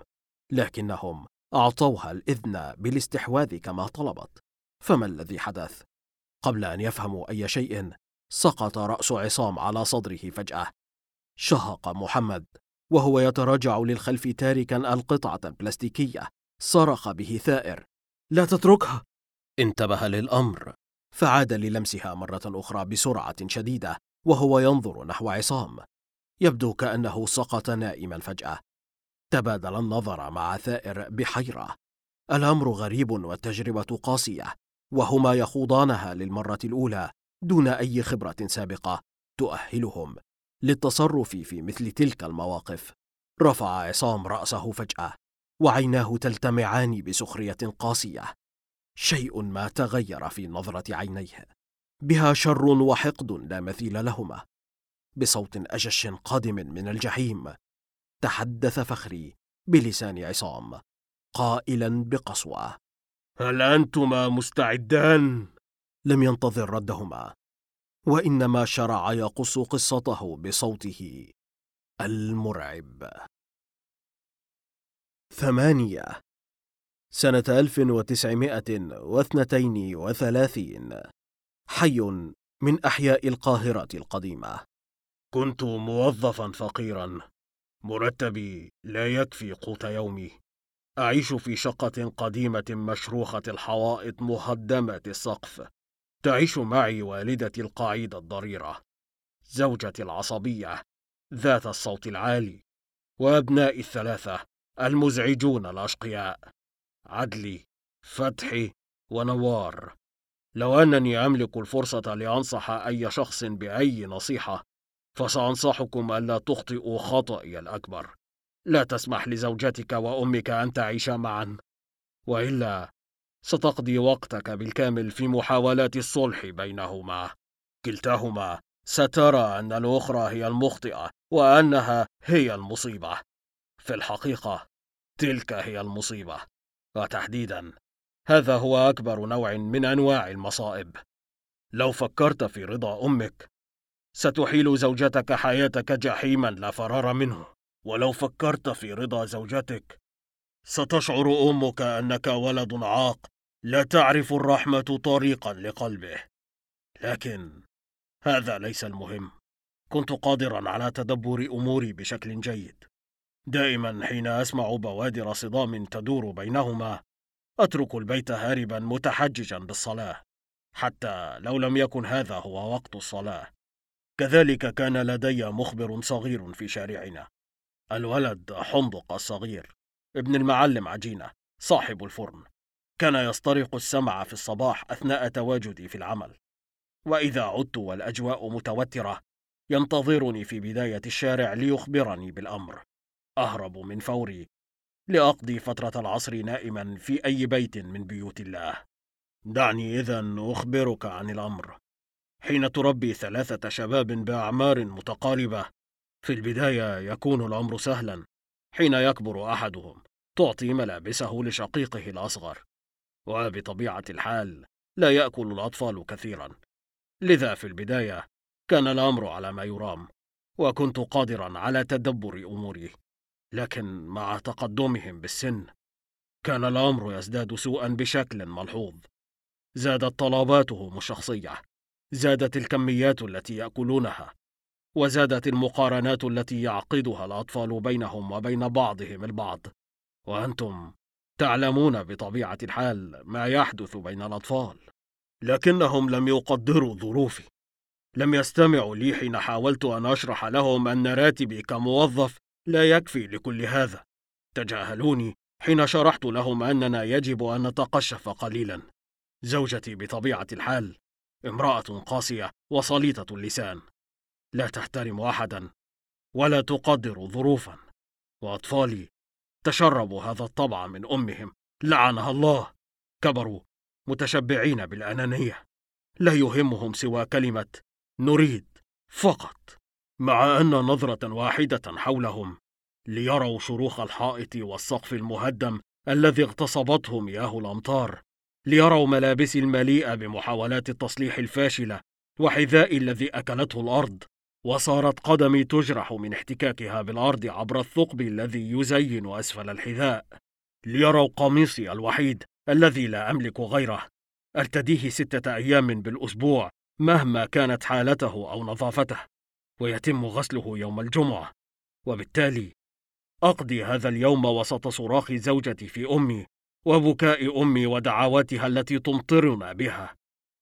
لكنهم أعطوها الإذن بالاستحواذ كما طلبت. فما الذي حدث؟ قبل أن يفهموا أي شيء، سقط رأس عصام على صدره فجأة. شهق محمد وهو يتراجع للخلف تاركا القطعة البلاستيكية. صرخ به ثائر: لا تتركها! انتبه للأمر، فعاد للمسها مرة أخرى بسرعة شديدة وهو ينظر نحو عصام. يبدو كأنه سقط نائما فجأة. تبادل النظر مع ثائر بحيرة. الأمر غريب والتجربة قاسية، وهما يخوضانها للمرة الأولى دون أي خبرة سابقة تؤهلهم للتصرف في مثل تلك المواقف. رفع عصام رأسه فجأة وعيناه تلتمعان بسخرية قاسية. شيء ما تغير في نظرة عينيه، بها شر وحقد لا مثيل لهما. بصوت أجش قادم من الجحيم تحدث فخري بلسان عصام قائلا بقسوة: هل أنتما مستعدان؟ لم ينتظر ردهما، وإنما شرع يقص قصته بصوته المرعب. 8 سنة 1932. حي من أحياء القاهرة القديمة. كنت موظفا فقيرا، مرتبي لا يكفي قوت يومي. أعيش في شقة قديمة مشروخة الحوائط مهدمة السقف. تعيش معي والدتي القعيدة الضريرة، زوجتي العصبية ذات الصوت العالي، وأبنائي الثلاثة المزعجون الأشقياء: عدلي، فتحي، ونوار. لو أنني أملك الفرصة لأنصح أي شخص بأي نصيحة، فسأنصحكم ألا تخطئوا خطئي الأكبر. لا تسمح لزوجتك وأمك أن تعيشا معا، وإلا ستقضي وقتك بالكامل في محاولات الصلح بينهما. كلتاهما سترى أن الأخرى هي المخطئة وأنها هي المصيبة. في الحقيقة تلك هي المصيبة، وتحديدا هذا هو أكبر نوع من أنواع المصائب. لو فكرت في رضا أمك، ستحيل زوجتك حياتك جحيما لا فرار منه، ولو فكرت في رضا زوجتك ستشعر أمك أنك ولد عاق لا تعرف الرحمة طريقا لقلبه. لكن هذا ليس المهم. كنت قادرا على تدبر أموري بشكل جيد. دائما حين أسمع بوادر صدام تدور بينهما أترك البيت هاربا متحججا بالصلاة، حتى لو لم يكن هذا هو وقت الصلاة. كذلك كان لدي مخبر صغير في شارعنا، الولد حندق الصغير ابن المعلم عجينة صاحب الفرن. كان يسترق السمع في الصباح أثناء تواجدي في العمل، وإذا عدت والأجواء متوترة ينتظرني في بداية الشارع ليخبرني بالأمر. أهرب من فوري لأقضي فترة العصر نائما في أي بيت من بيوت الله. دعني إذن أخبرك عن الأمر. حين تربي 3 شباب بأعمار متقاربة، في البداية يكون الأمر سهلا. حين يكبر أحدهم تعطي ملابسه لشقيقه الأصغر، وبطبيعة الحال لا يأكل الأطفال كثيرا، لذا في البداية كان الأمر على ما يرام، وكنت قادرا على تدبر أموري. لكن مع تقدمهم بالسن كان الأمر يزداد سوءا بشكل ملحوظ. زادت طلباتهم الشخصية، زادت الكميات التي يأكلونها، وزادت المقارنات التي يعقدها الأطفال بينهم وبين بعضهم البعض. وأنتم تعلمون بطبيعة الحال ما يحدث بين الأطفال. لكنهم لم يقدروا ظروفي، لم يستمعوا لي حين حاولت أن أشرح لهم أن راتبي كموظف لا يكفي لكل هذا. تجاهلوني حين شرحت لهم أننا يجب أن نتقشف قليلا. زوجتي بطبيعة الحال امرأة قاسية وسليطة اللسان، لا تحترم أحدا ولا تقدر ظروفا. وأطفالي تشربوا هذا الطبع من أمهم لعنها الله. كبروا متشبعين بالأنانية، لا يهمهم سوى كلمة نريد فقط، مع أن نظرة واحدة حولهم ليروا شروخ الحائط والسقف المهدم الذي اغتصبته مياه الأمطار، ليروا ملابسي المليئة بمحاولات التصليح الفاشلة، وحذائي الذي أكلته الأرض، وصارت قدمي تجرح من احتكاكها بالأرض عبر الثقب الذي يزين أسفل الحذاء، ليروا قميصي الوحيد الذي لا أملك غيره أرتديه 6 أيام بالأسبوع مهما كانت حالته أو نظافته، ويتم غسله يوم الجمعة. وبالتالي أقضي هذا اليوم وسط صراخ زوجتي في أمي وبكاء أمي ودعواتها التي تمطرنا بها.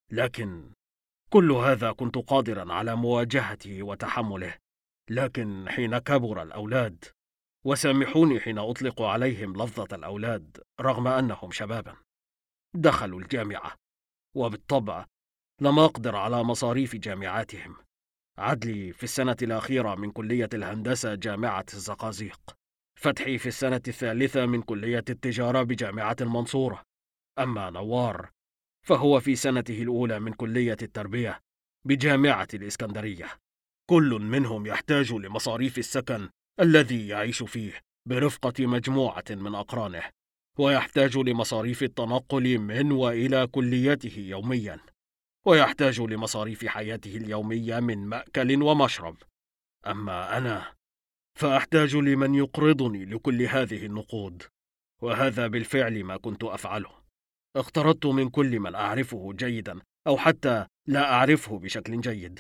لكن كل هذا كنت قادرا على مواجهته وتحمله. لكن حين كبر الأولاد، وسامحوني حين أطلق عليهم لفظة الأولاد رغم أنهم شبابا، دخلوا الجامعة، وبالطبع لم أقدر على مصاريف جامعاتهم. عدلي في السنة الأخيرة من كلية الهندسة جامعة الزقازيق، فتحي في السنة الثالثة من كلية التجارة بجامعة المنصورة، أما نوار فهو في سنته الأولى من كلية التربية بجامعة الإسكندرية. كل منهم يحتاج لمصاريف السكن الذي يعيش فيه برفقة مجموعة من أقرانه، ويحتاج لمصاريف التنقل من وإلى كليته يوميا، ويحتاج لمصاريف حياته اليومية من مأكل ومشرب. أما أنا فأحتاج لمن يقرضني لكل هذه النقود، وهذا بالفعل ما كنت أفعله. اقترضت من كل من أعرفه جيدا أو حتى لا أعرفه بشكل جيد.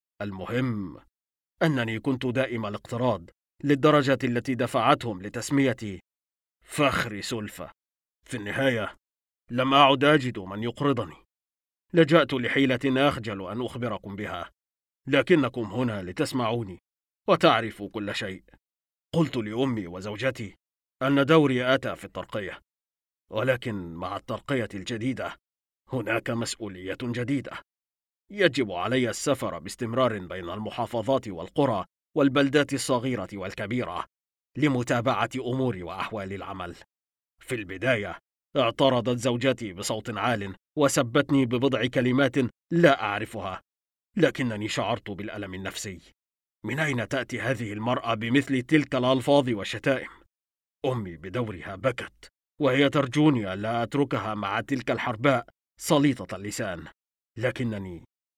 المهم أنني كنت دائم الاقتراض للدرجة التي دفعتهم لتسميتي فخر سلفة. في النهاية لم أعد أجد من يقرضني. لجأت لحيلة أخجل أن أخبركم بها، لكنكم هنا لتسمعوني وتعرفوا كل شيء. قلت لأمي وزوجتي أن دوري أتى في الترقية، ولكن مع الترقية الجديدة هناك مسؤولية جديدة. يجب علي السفر باستمرار بين المحافظات والقرى والبلدات الصغيرة والكبيرة لمتابعة أمور وأحوال العمل. في البداية اعترضت زوجتي بصوت عال وسبتني ببضع كلمات لا أعرفها، لكنني شعرت بالألم النفسي. من أين تأتي هذه المرأة بمثل تلك الألفاظ والشتائم؟ أمي بدورها بكت، وهي ترجوني ألا أتركها مع تلك الحرباء سليطة اللسان، لكنني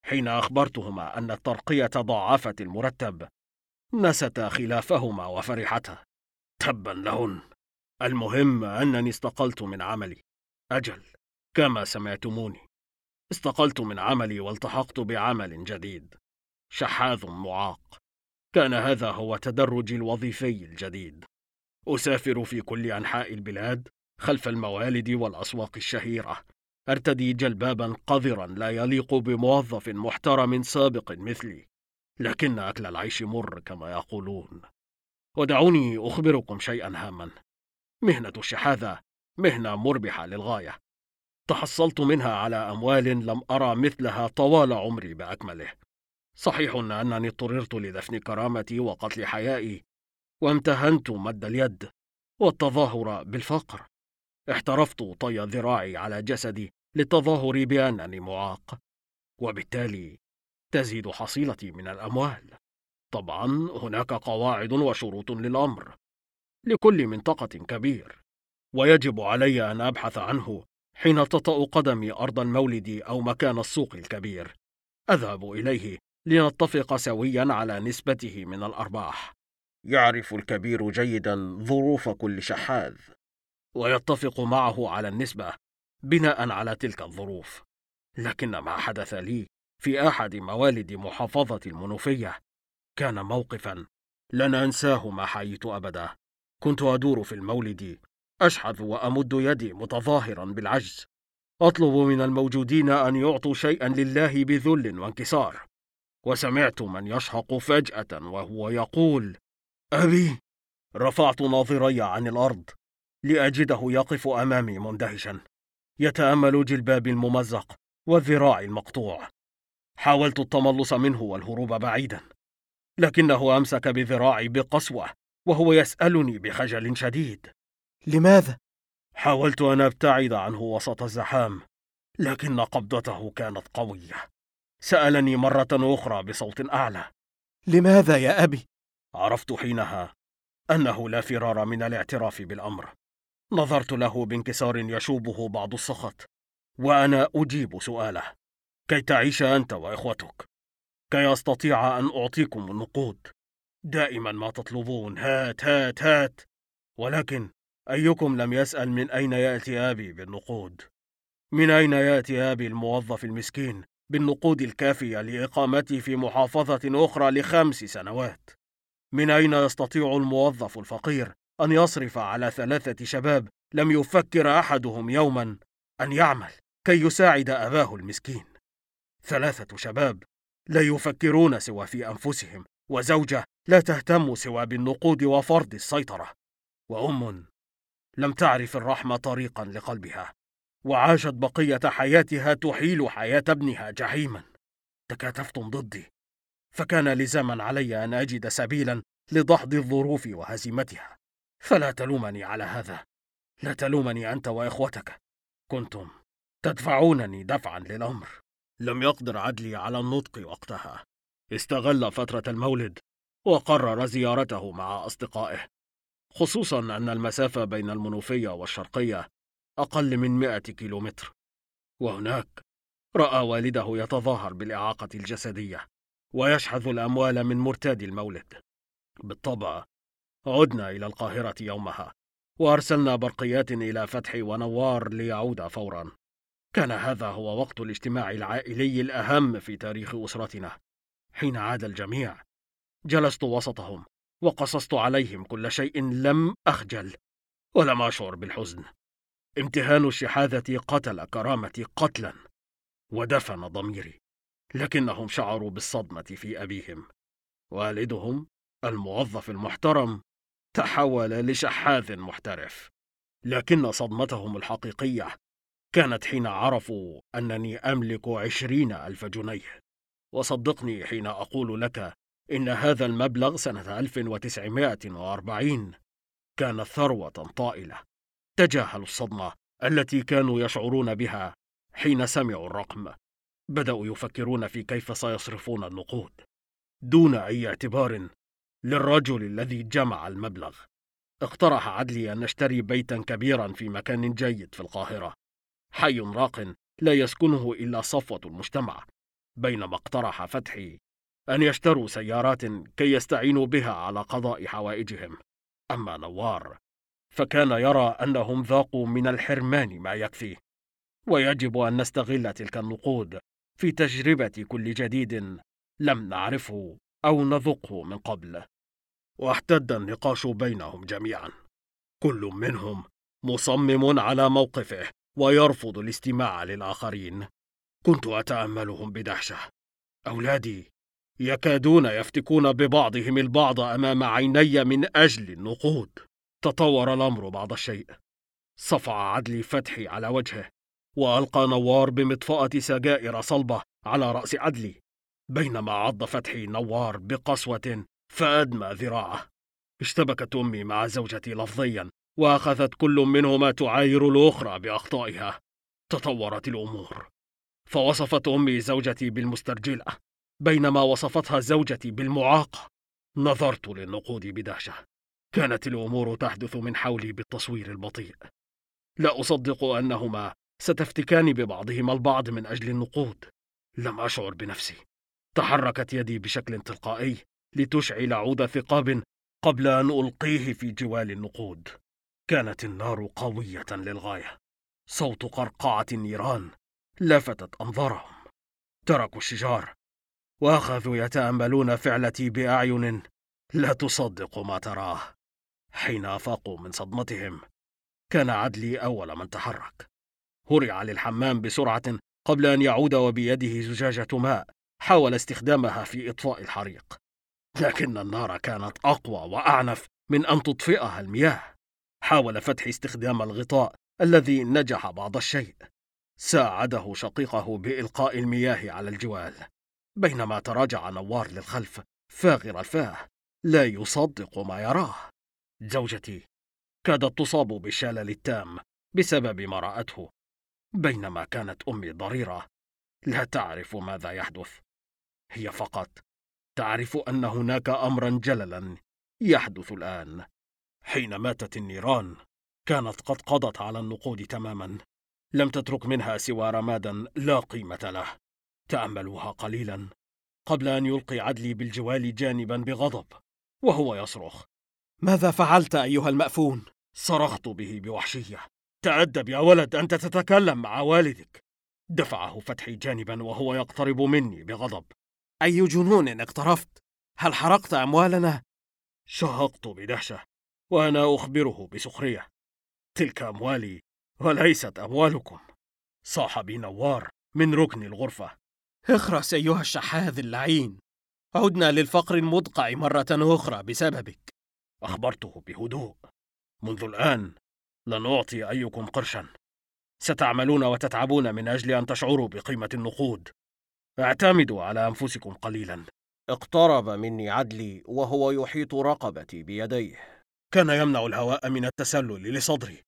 حين أخبرتهما أن الترقية ضاعفت المرتب نستا خلافهما وفرحتا. تبا لهن. المهم أنني استقلت من عملي. أجل، كما سمعتموني، استقلت من عملي والتحقت بعمل جديد، شحاذ معاق. كان هذا هو تدرجي الوظيفي الجديد. أسافر في كل أنحاء البلاد خلف الموالد والأسواق الشهيرة، أرتدي جلبابا قذرا لا يليق بموظف محترم سابق مثلي، لكن أكل العيش مر كما يقولون. ودعوني أخبركم شيئا هاما، مهنة الشحاذة مهنة مربحة للغاية. تحصلت منها على أموال لم أرى مثلها طوال عمري بأكمله. صحيح أنني اضطررت لدفن كرامتي وقتل حيائي، وامتهنت مد اليد والتظاهر بالفقر. احترفت طي ذراعي على جسدي للتظاهر بأنني معاق، وبالتالي تزيد حصيلتي من الأموال. طبعا هناك قواعد وشروط للأمر، لكل منطقة كبير، ويجب علي أن أبحث عنه حين تطأ قدمي أرض المولد أو مكان السوق الكبير. أذهب إليه لنتفق سويا على نسبته من الأرباح. يعرف الكبير جيدا ظروف كل شحاذ، ويتفق معه على النسبة بناء على تلك الظروف. لكن ما حدث لي في أحد موالد محافظة المنوفية كان موقفا لن أنساه ما حييت أبدا. كنت أدور في المولد أشحذ وأمد يدي متظاهرا بالعجز، أطلب من الموجودين أن يعطوا شيئا لله بذل وانكسار، وسمعت من يشهق فجأة وهو يقول: أبي! رفعت ناظري عن الأرض لأجده يقف أمامي مندهشا، يتأمل جلبابي الممزق والذراع المقطوع. حاولت التملص منه والهروب بعيدا، لكنه أمسك بذراعي بقسوة وهو يسألني بخجل شديد: لماذا؟ حاولت أن أبتعد عنه وسط الزحام، لكن قبضته كانت قوية. سألني مرة أخرى بصوت أعلى: لماذا يا أبي؟ عرفت حينها أنه لا فرار من الاعتراف بالأمر. نظرت له بانكسار يشوبه بعض السخط، وأنا أجيب سؤاله: كي تعيش أنت وإخوتك، كي أستطيع أن أعطيكم النقود. دائما ما تطلبون هات هات هات، ولكن أيكم لم يسأل من أين يأتي أبي بالنقود؟ من أين يأتي أبي الموظف المسكين بالنقود الكافية لإقامتي في محافظة أخرى ل5 سنوات؟ من أين يستطيع الموظف الفقير أن يصرف على 3 شباب لم يفكر أحدهم يوما أن يعمل كي يساعد أباه المسكين؟ 3 شباب لا يفكرون سوى في أنفسهم، وزوجة لا تهتم سوى بالنقود وفرض السيطرة، وأم لم تعرف الرحمة طريقا لقلبها، وعاشت بقية حياتها تحيل حياة ابنها جحيما. تكاتفتم ضدي، فكان لزاما علي أن أجد سبيلا لدحض الظروف وهزيمتها. فلا تلومني على هذا، لا تلومني أنت وإخوتك، كنتم تدفعونني دفعا للأمر. لم يقدر عدلي على النطق وقتها. استغل فترة المولد وقرر زيارته مع أصدقائه، خصوصا أن المسافة بين المنوفية والشرقية أقل من 100 كيلومتر، وهناك رأى والده يتظاهر بالإعاقة الجسدية ويشحذ الأموال من مرتاد المولد. بالطبع عدنا إلى القاهرة يومها، وأرسلنا برقيات إلى فتحي ونوار ليعود فورا. كان هذا هو وقت الاجتماع العائلي الأهم في تاريخ أسرتنا. حين عاد الجميع جلست وسطهم وقصصت عليهم كل شيء، لم أخجل ولم أشعر بالحزن. امتهان الشحاذة قتل كرامتي قتلا ودفن ضميري، لكنهم شعروا بالصدمة في أبيهم. والدهم الموظف المحترم تحول لشحاذ محترف، لكن صدمتهم الحقيقية كانت حين عرفوا أنني أملك 20,000 جنيه. وصدقني حين أقول لك إن هذا المبلغ سنة 1940 كانت ثروة طائلة. تجاهلوا الصدمة التي كانوا يشعرون بها حين سمعوا الرقم. بدأوا يفكرون في كيف سيصرفون النقود دون أي اعتبار للرجل الذي جمع المبلغ. اقترح عدلي أن نشتري بيتا كبيرا في مكان جيد في القاهرة، حي راق لا يسكنه إلا صفوة المجتمع، بينما اقترح فتحي أن يشتروا سيارات كي يستعينوا بها على قضاء حوائجهم. أما نوار فكان يرى أنهم ذاقوا من الحرمان ما يكفي، ويجب أن نستغل تلك النقود في تجربة كل جديد لم نعرفه أو نذقه من قبل. واحتد النقاش بينهم جميعا، كل منهم مصمم على موقفه ويرفض الاستماع للآخرين. كنت أتأملهم بدهشة. أولادي يكادون يفتكون ببعضهم البعض أمام عيني من أجل النقود. تطور الأمر بعض الشيء. صفع عدلي فتحي على وجهه، وألقى نوار بمطفأة سجائر صلبة على رأس عدلي، بينما عض فتحي نوار بقسوة فأدمى ذراعه. اشتبكت أمي مع زوجتي لفظيا، وأخذت كل منهما تعاير الأخرى بأخطائها. تطورت الأمور، فوصفت أمي زوجتي بالمسترجلة، بينما وصفتها زوجتي بالمعاقة. نظرت للنقود بدهشة. كانت الأمور تحدث من حولي بالتصوير البطيء. لا أصدق أنهما ستفتكان ببعضهما البعض من أجل النقود. لم أشعر بنفسي. تحركت يدي بشكل تلقائي لتشعل عود ثقاب قبل أن ألقيه في جوال النقود. كانت النار قوية للغاية. صوت قرقعة النيران لفتت أنظارهم. تركوا الشجار وأخذوا يتأملون فعلتي بأعين لا تصدق ما تراه. حين أفاقوا من صدمتهم كان عدلي أول من تحرك. هرع للحمام بسرعة قبل أن يعود وبيده زجاجة ماء. حاول استخدامها في إطفاء الحريق، لكن النار كانت أقوى وأعنف من أن تطفئها المياه. حاول فتحي استخدام الغطاء الذي نجح بعض الشيء. ساعده شقيقه بإلقاء المياه على الجوال، بينما تراجع نوار للخلف فاغر الفاه لا يصدق ما يراه. زوجتي كادت تصاب بالشلل التام بسبب ما رأته، بينما كانت أمي ضريرة لا تعرف ماذا يحدث. هي فقط تعرف أن هناك أمرا جللا يحدث الآن. حين ماتت النيران كانت قد قضت على النقود تماما، لم تترك منها سوى رمادا لا قيمة له. تأملوها قليلا قبل أن يلقي عدلي بالجوال جانبا بغضب وهو يصرخ: ماذا فعلت أيها المأفون؟ صرخت به بوحشية: تأدب يا ولد، أنت تتكلم مع والدك. دفعه فتحي جانبا وهو يقترب مني بغضب. أي جنون اقترفت؟ هل حرقت أموالنا؟ شهقت بدهشة وأنا أخبره بسخرية: تلك أموالي وليست أموالكم. صاح بي نوار من ركن الغرفة: اخرس أيها الشحاذ اللعين، عدنا للفقر المدقع مرة أخرى بسببك. أخبرته بهدوء: منذ الآن لن أعطي أيكم قرشا. ستعملون وتتعبون من أجل أن تشعروا بقيمة النقود. اعتمدوا على أنفسكم قليلا. اقترب مني عدلي وهو يحيط رقبتي بيديه. كان يمنع الهواء من التسلل لصدري.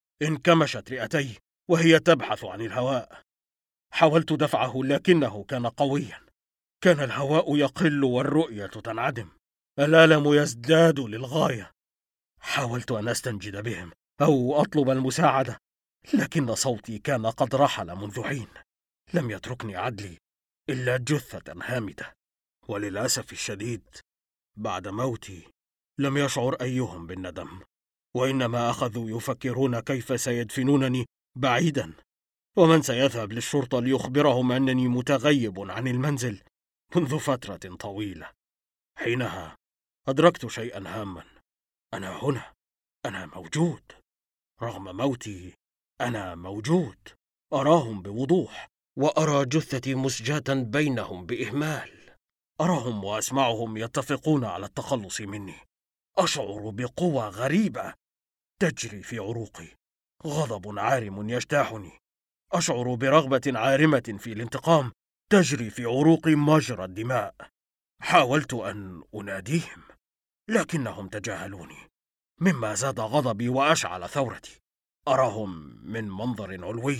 انكمشت رئتي وهي تبحث عن الهواء. حاولت دفعه لكنه كان قويا. كان الهواء يقل والرؤية تنعدم. الألم يزداد للغاية. حاولت أن أستنجد بهم أو أطلب المساعدة، لكن صوتي كان قد رحل منذ حين. لم يتركني عدلي إلا جثة هامدة. وللأسف الشديد بعد موتي لم يشعر أيهم بالندم، وإنما أخذوا يفكرون كيف سيدفنونني بعيدا، ومن سيذهب للشرطة ليخبرهم أنني متغيب عن المنزل منذ فترة طويلة. حينها أدركت شيئا هاما: أنا هنا، أنا موجود. رغم موتي أنا موجود. أراهم بوضوح، وأرى جثتي مسجاة بينهم بإهمال. أراهم وأسمعهم يتفقون على التخلص مني. أشعر بقوة غريبة تجري في عروقي، غضب عارم يجتاحني. أشعر برغبة عارمة في الانتقام تجري في عروقي مجرى الدماء. حاولت أن أناديهم لكنهم تجاهلوني، مما زاد غضبي وأشعل ثورتي. أراهم من منظر علوي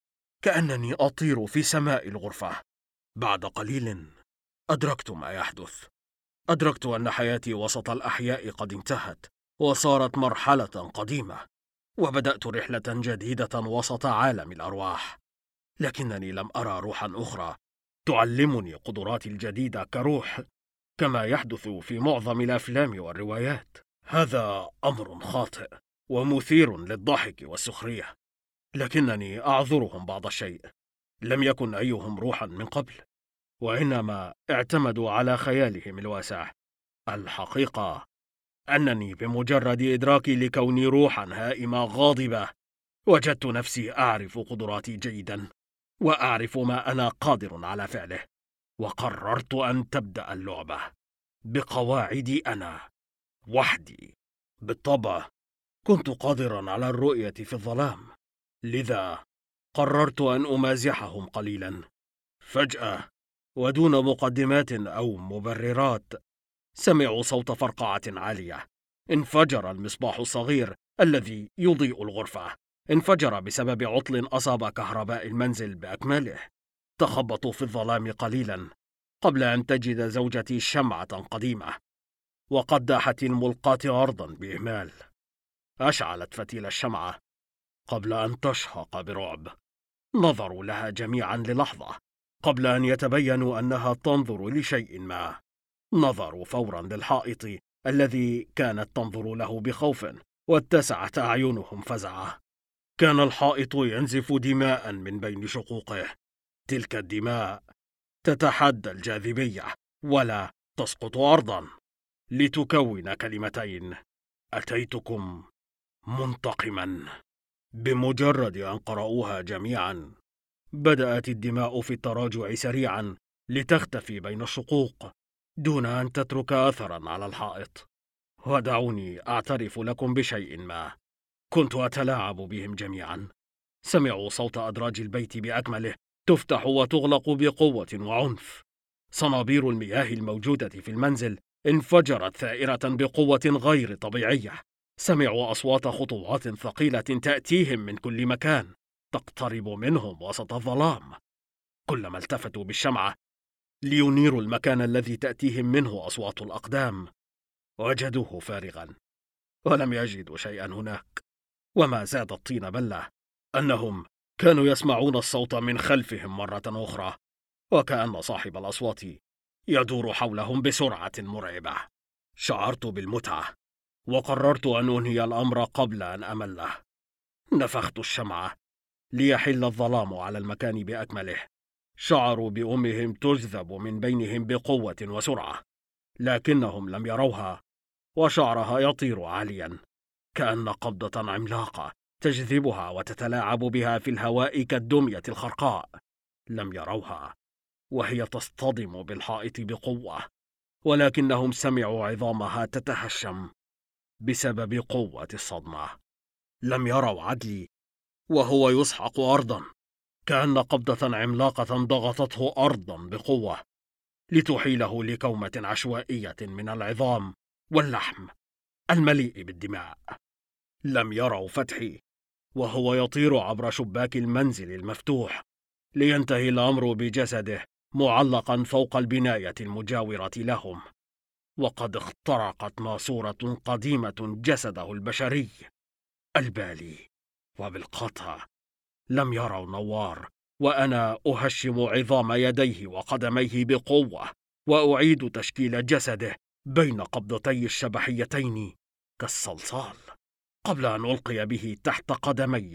كأنني أطير في سماء الغرفة. بعد قليل أدركت ما يحدث. أدركت أن حياتي وسط الأحياء قد انتهت وصارت مرحلة قديمة، وبدأت رحلة جديدة وسط عالم الأرواح. لكنني لم أرى روحا أخرى تعلمني قدراتي الجديدة كروح، كما يحدث في معظم الأفلام والروايات. هذا أمر خاطئ ومثير للضحك والسخرية، لكنني أعذرهم بعض الشيء. لم يكن أيهم روحا من قبل، وإنما اعتمدوا على خيالهم الواسع. الحقيقة أنني بمجرد إدراكي لكوني روحا هائمة غاضبة، وجدت نفسي أعرف قدراتي جيدا، وأعرف ما أنا قادر على فعله، وقررت أن تبدأ اللعبة بقواعدي أنا وحدي. بالطبع كنت قادرا على الرؤية في الظلام، لذا قررت أن أمازحهم قليلا. فجأة ودون مقدمات أو مبررات سمعوا صوت فرقعة عالية. انفجر المصباح الصغير الذي يضيء الغرفة، انفجر بسبب عطل أصاب كهرباء المنزل بأكمله. تخبطوا في الظلام قليلا قبل أن تجد زوجتي شمعة قديمة وقدحت الملقاة أرضا بإهمال. أشعلت فتيل الشمعة قبل أن تشهق برعب. نظروا لها جميعا للحظة قبل أن يتبينوا أنها تنظر لشيء ما. نظروا فورا للحائط الذي كانت تنظر له بخوف، واتسعت أعينهم فزعة. كان الحائط ينزف دماء من بين شقوقه. تلك الدماء تتحدى الجاذبية ولا تسقط أرضا، لتكون كلمتين: أتيتكم منتقما. بمجرد أن قرأوها جميعا بدأت الدماء في التراجع سريعا لتختفي بين الشقوق دون أن تترك أثرا على الحائط. ودعوني أعترف لكم بشيء ما، كنت أتلاعب بهم جميعا. سمعوا صوت أدراج البيت بأكمله تفتح وتغلق بقوة وعنف. صنابير المياه الموجودة في المنزل انفجرت ثائرة بقوة غير طبيعية. سمعوا أصوات خطوات ثقيلة تأتيهم من كل مكان، تقترب منهم وسط الظلام. كلما التفتوا بالشمعة لينيروا المكان الذي تأتيهم منه أصوات الأقدام، وجدوه فارغا، ولم يجدوا شيئا هناك. وما زاد الطين بلة أنهم كانوا يسمعون الصوت من خلفهم مرة أخرى، وكأن صاحب الأصوات يدور حولهم بسرعة مرعبة. شعرت بالمتعة وقررت أن أنهي الأمر قبل أن أمله. نفخت الشمعة ليحل الظلام على المكان بأكمله. شعروا بأمهم تجذب من بينهم بقوة وسرعة، لكنهم لم يروها، وشعرها يطير عاليا كأن قبضة عملاقة تجذبها وتتلاعب بها في الهواء كالدمية الخرقاء. لم يروها وهي تصطدم بالحائط بقوة، ولكنهم سمعوا عظامها تتهشم بسبب قوة الصدمة. لم يروا عدلي وهو يسحق أرضا كأن قبضة عملاقة ضغطته أرضا بقوة لتحيله لكومة عشوائية من العظام واللحم المليء بالدماء. لم يروا فتحي وهو يطير عبر شباك المنزل المفتوح لينتهي الأمر بجسده معلقا فوق البناية المجاورة لهم، وقد اخترقت ماسورة قديمة جسده البشري البالي. وبالقطع لم يروا نوار وأنا أهشم عظام يديه وقدميه بقوة وأعيد تشكيل جسده بين قبضتي الشبحيتين كالصلصال، قبل أن ألقي به تحت قدمي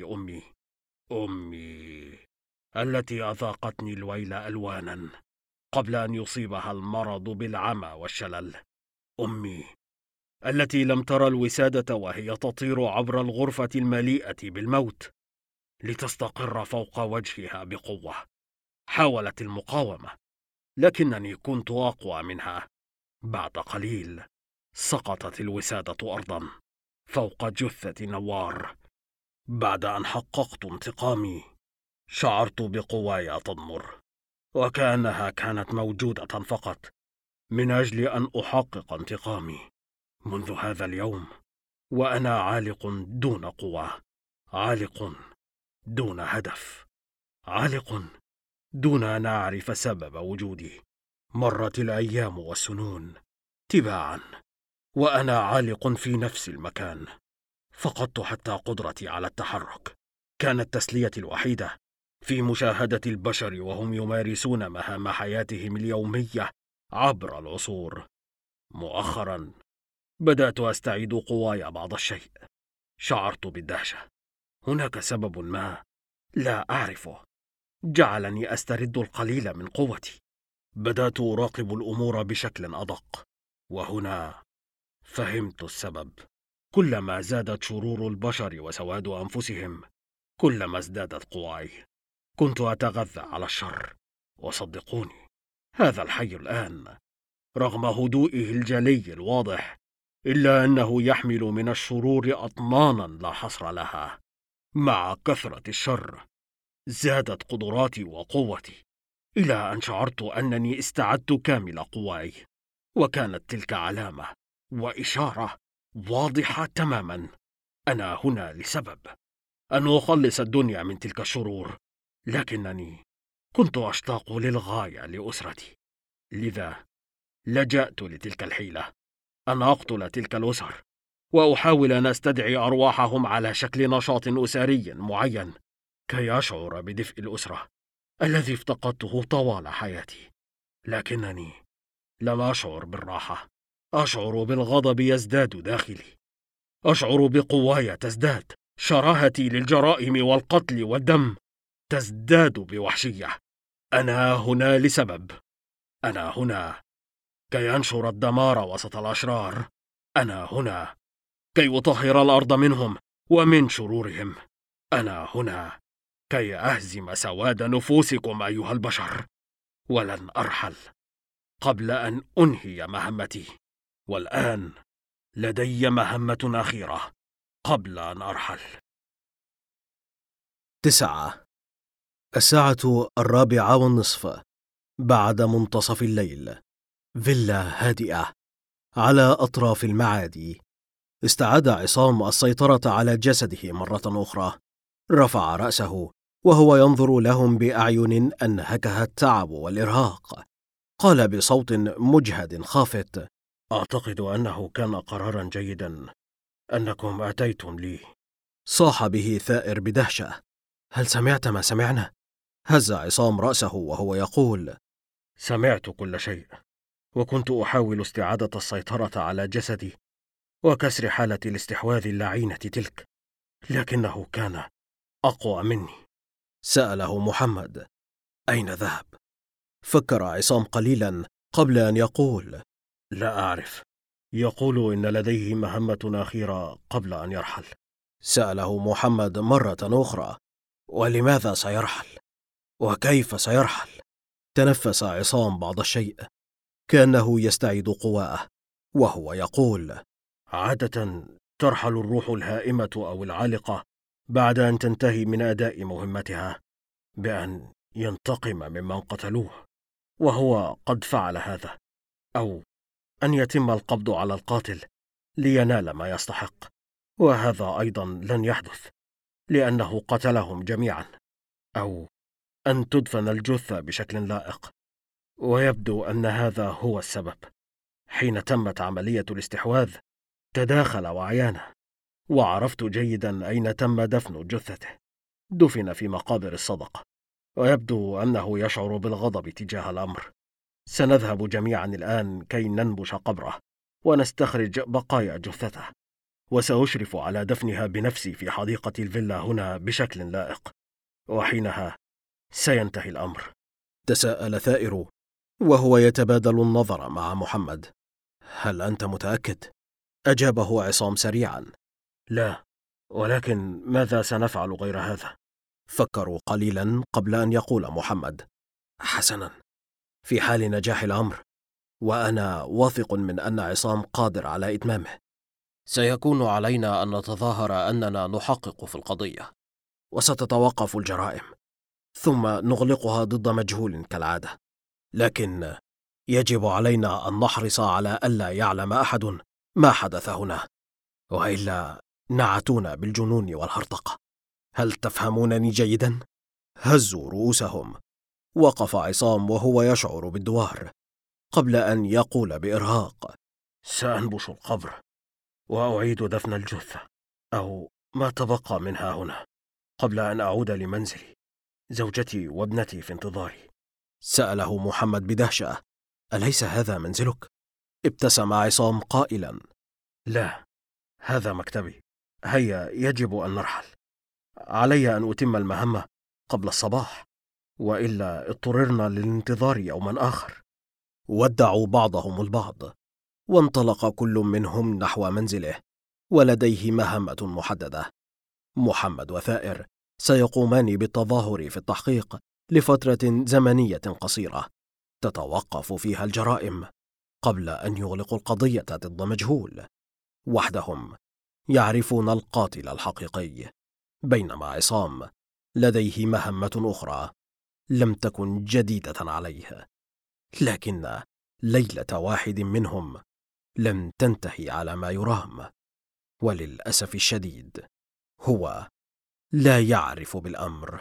أمي التي أذاقتني الويل ألوانا قبل أن يصيبها المرض بالعمى والشلل. أمي التي لم ترى الوسادة وهي تطير عبر الغرفة المليئة بالموت لتستقر فوق وجهها بقوة. حاولت المقاومة، لكنني كنت أقوى منها. بعد قليل سقطت الوسادة أرضا فوق جثة نوار. بعد أن حققت انتقامي شعرت بقواي تضمر، وكأنها كانت موجودة فقط من أجل أن أحقق انتقامي. منذ هذا اليوم وأنا عالق دون قوة، عالق دون هدف، عالق دون أن أعرف سبب وجودي. مرت الأيام والسنون تباعا وأنا عالق في نفس المكان. فقدت حتى قدرتي على التحرك. كانت تسليتي الوحيدة في مشاهدة البشر وهم يمارسون مهام حياتهم اليومية عبر العصور. مؤخرا بدأت أستعيد قواي بعض الشيء. شعرت بالدهشة. هناك سبب ما لا أعرفه جعلني أسترد القليل من قوتي. بدأت أراقب الأمور بشكل أدق، وهنا فهمت السبب. كلما زادت شرور البشر وسواد أنفسهم، كلما ازدادت قواي. كنت أتغذى على الشر، وصدقوني هذا الحي الآن رغم هدوئه الجلي الواضح، إلا أنه يحمل من الشرور أطنانا لا حصر لها. مع كثرة الشر زادت قدراتي وقوتي، إلى أن شعرت أنني استعدت كامل قواي. وكانت تلك علامة وإشارة واضحة تماما. أنا هنا لسبب، أن أخلص الدنيا من تلك الشرور، لكنني كنت أشتاق للغاية لأسرتي. لذا لجأت لتلك الحيلة، أن أقتل تلك الأسر وأحاول أن أستدعي أرواحهم على شكل نشاط أسري معين، كي أشعر بدفء الأسرة الذي افتقدته طوال حياتي. لكنني لم أشعر بالراحة، أشعر بالغضب يزداد داخلي، أشعر بقواي تزداد، شراهتي للجرائم والقتل والدم تزداد بوحشية. أنا هنا لسبب، أنا هنا كي أنشر الدمار وسط الأشرار. أنا هنا كي أطهر الأرض منهم ومن شرورهم. أنا هنا كي أهزم سواد نفوسكم أيها البشر، ولن أرحل قبل أن أنهي مهمتي. والآن لدي مهمة أخيرة قبل أن أرحل. 9. الساعة 4:15 بعد منتصف الليل. فيلا هادئة على أطراف المعادي. استعاد عصام السيطرة على جسده مرة أخرى. رفع رأسه وهو ينظر لهم بأعين أنهكها التعب والإرهاق. قال بصوت مجهد خافت: أعتقد أنه كان قرارا جيدا أنكم أتيتم لي. صاح به ثائر بدهشة: هل سمعت ما سمعنا؟ هز عصام رأسه وهو يقول: سمعت كل شيء، وكنت أحاول استعادة السيطرة على جسدي وكسر حالة الاستحواذ اللعينة تلك، لكنه كان أقوى مني. سأله محمد: أين ذهب؟ فكر عصام قليلا قبل أن يقول: لا أعرف، يقول إن لديه مهمة أخيرة قبل أن يرحل. سأله محمد مرة أخرى: ولماذا سيرحل؟ وكيف سيرحل؟ تنفس عصام بعض الشيء كأنه يستعيد قواه وهو يقول: عادة ترحل الروح الهائمة أو العالقة بعد أن تنتهي من أداء مهمتها بأن ينتقم ممن قتلوه، وهو قد فعل هذا، أو أن يتم القبض على القاتل لينال ما يستحق، وهذا أيضا لن يحدث لأنه قتلهم جميعا، أو أن تدفن الجثة بشكل لائق. ويبدو أن هذا هو السبب. حين تمت عملية الاستحواذ تداخل وعيانه، وعرفت جيدا أين تم دفن جثته. دفن في مقابر الصدقة، ويبدو أنه يشعر بالغضب تجاه الأمر. سنذهب جميعا الآن كي ننبش قبره ونستخرج بقايا جثته، وسأشرف على دفنها بنفسي في حديقة الفيلا هنا بشكل لائق، وحينها سينتهي الأمر. تساءل ثائر وهو يتبادل النظر مع محمد: هل أنت متأكد؟ أجابه عصام سريعا: لا، ولكن ماذا سنفعل غير هذا؟ فكروا قليلا قبل أن يقول محمد: حسنا، في حال نجاح الأمر، وأنا واثق من أن عصام قادر على إتمامه، سيكون علينا أن نتظاهر أننا نحقق في القضية، وستتوقف الجرائم، ثم نغلقها ضد مجهول كالعادة. لكن يجب علينا أن نحرص على ألا يعلم أحد ما حدث هنا، وإلا نعتونا بالجنون والهرطقة. هل تفهمونني جيدا؟ هزوا رؤوسهم. وقف عصام وهو يشعر بالدوار قبل أن يقول بإرهاق: سأنبش القبر وأعيد دفن الجثة أو ما تبقى منها هنا قبل أن أعود لمنزلي. زوجتي وابنتي في انتظاري. سأله محمد بدهشة: أليس هذا منزلك؟ ابتسم عصام قائلا: لا، هذا مكتبي. هيا، يجب أن نرحل. علي أن أتم المهمة قبل الصباح، وإلا اضطررنا للانتظار يوما آخر. ودعوا بعضهم البعض، وانطلق كل منهم نحو منزله، ولديه مهمة محددة. محمد وثائر سيقومان بالتظاهر في التحقيق لفترة زمنية قصيرة تتوقف فيها الجرائم قبل أن يغلقوا القضية ضد مجهول. وحدهم يعرفون القاتل الحقيقي، بينما عصام لديه مهمة أخرى لم تكن جديدة عليه، لكن ليلة واحد منهم لم تنتهي على ما يرام، وللأسف الشديد هو لا يعرف بالأمر.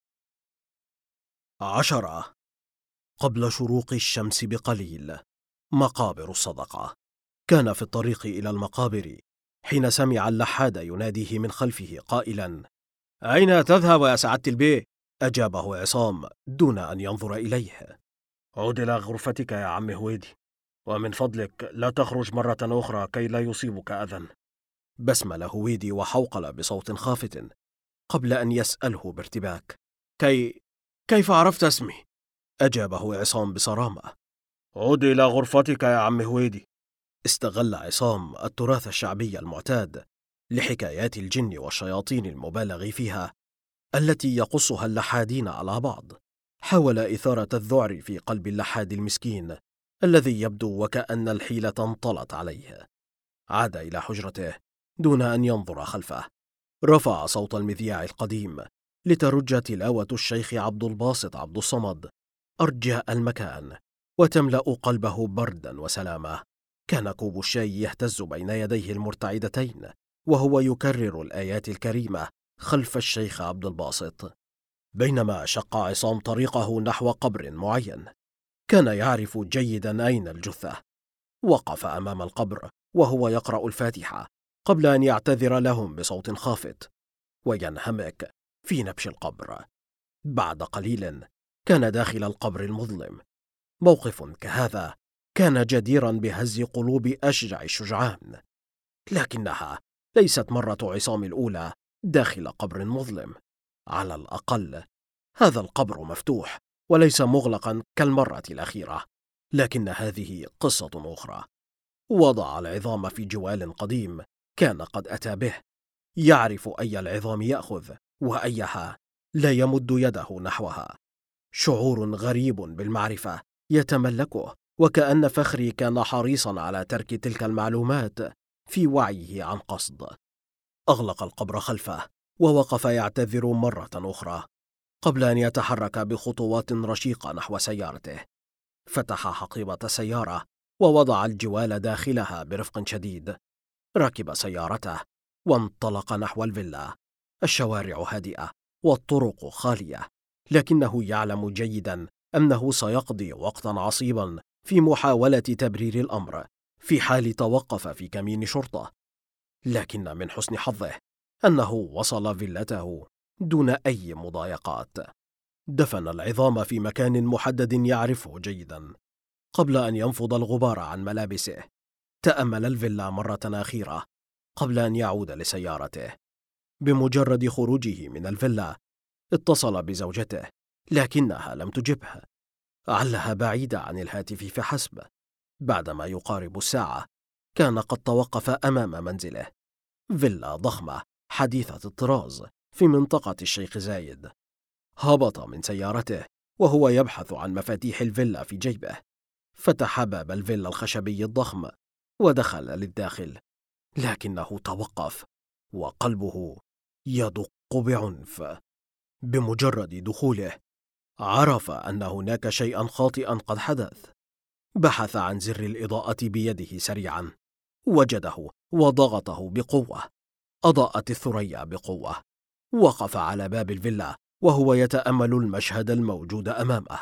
10. قبل شروق الشمس بقليل. مقابر الصدقة. كان في الطريق إلى المقابر حين سمع اللحاد يناديه من خلفه قائلا: أين تذهب يا سعادة البيه؟ أجابه عصام دون أن ينظر إليه: عد إلى غرفتك يا عم هويدي، ومن فضلك لا تخرج مرة أخرى كي لا يصيبك أذى. بسمل هويدي وحوقل بصوت خافت قبل أن يسأله بارتباك: كيف عرفت اسمي؟ أجابه عصام بصرامة: عد إلى غرفتك يا عم هويدي. استغل عصام التراث الشعبي المعتاد لحكايات الجن والشياطين المبالغ فيها التي يقصها اللحادين على بعض. حاول إثارة الذعر في قلب اللحاد المسكين الذي يبدو وكأن الحيلة انطلت عليه. عاد إلى حجرته دون أن ينظر خلفه. رفع صوت المذياع القديم لترج تلاوة الشيخ عبد الباسط عبد الصمد أرجاء المكان وتملأ قلبه بردا وسلامة. كان كوب الشاي يهتز بين يديه المرتعدتين وهو يكرر الآيات الكريمة خلف الشيخ عبد الباسط، بينما شق عصام طريقه نحو قبر معين. كان يعرف جيدا أين الجثة. وقف أمام القبر وهو يقرأ الفاتحة قبل أن يعتذر لهم بصوت خافت وينهمك في نبش القبر. بعد قليل كان داخل القبر المظلم. موقف كهذا كان جديرا بهز قلوب أشجع الشجعان، لكنها ليست مرة عصام الأولى داخل قبر مظلم. على الأقل هذا القبر مفتوح وليس مغلقا كالمرة الأخيرة، لكن هذه قصة أخرى. وضع العظام في جوال قديم كان قد أتى به، يعرف أي العظام يأخذ وأيها لا يمد يده نحوها. شعور غريب بالمعرفة يتملكه، وكأن فخري كان حريصا على ترك تلك المعلومات في وعيه عن قصد. أغلق القبر خلفه ووقف يعتذر مرة أخرى قبل أن يتحرك بخطوات رشيقة نحو سيارته. فتح حقيبة السيارة ووضع الجوال داخلها برفق شديد. ركب سيارته وانطلق نحو الفيلا. الشوارع هادئة والطرق خالية، لكنه يعلم جيدا أنه سيقضي وقتا عصيبا في محاولة تبرير الأمر في حال توقف في كمين شرطة. لكن من حسن حظه أنه وصل فيلته دون أي مضايقات. دفن العظام في مكان محدد يعرفه جيدا قبل أن ينفض الغبار عن ملابسه. تأمل الفيلا مرة أخيرة قبل أن يعود لسيارته. بمجرد خروجه من الفيلا اتصل بزوجته، لكنها لم تجبه. علها بعيدة عن الهاتف فحسب. بعدما يقارب الساعة كان قد توقف أمام منزله، فيلا ضخمة حديثة الطراز في منطقة الشيخ زايد. هبط من سيارته وهو يبحث عن مفاتيح الفيلا في جيبه. فتح باب الفيلا الخشبي الضخم ودخل للداخل، لكنه توقف وقلبه يدق بعنف. بمجرد دخوله عرف أن هناك شيئا خاطئا قد حدث. بحث عن زر الإضاءة بيده سريعا، وجده وضغطه بقوة. أضاءت الثريا بقوة. وقف على باب الفيلا وهو يتأمل المشهد الموجود أمامه،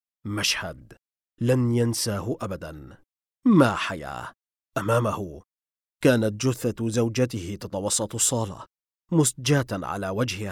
مشهد لن ينساه أبدا. ما حياة! أمامه كانت جثة زوجته تتوسط الصالة، مسجاة على وجهها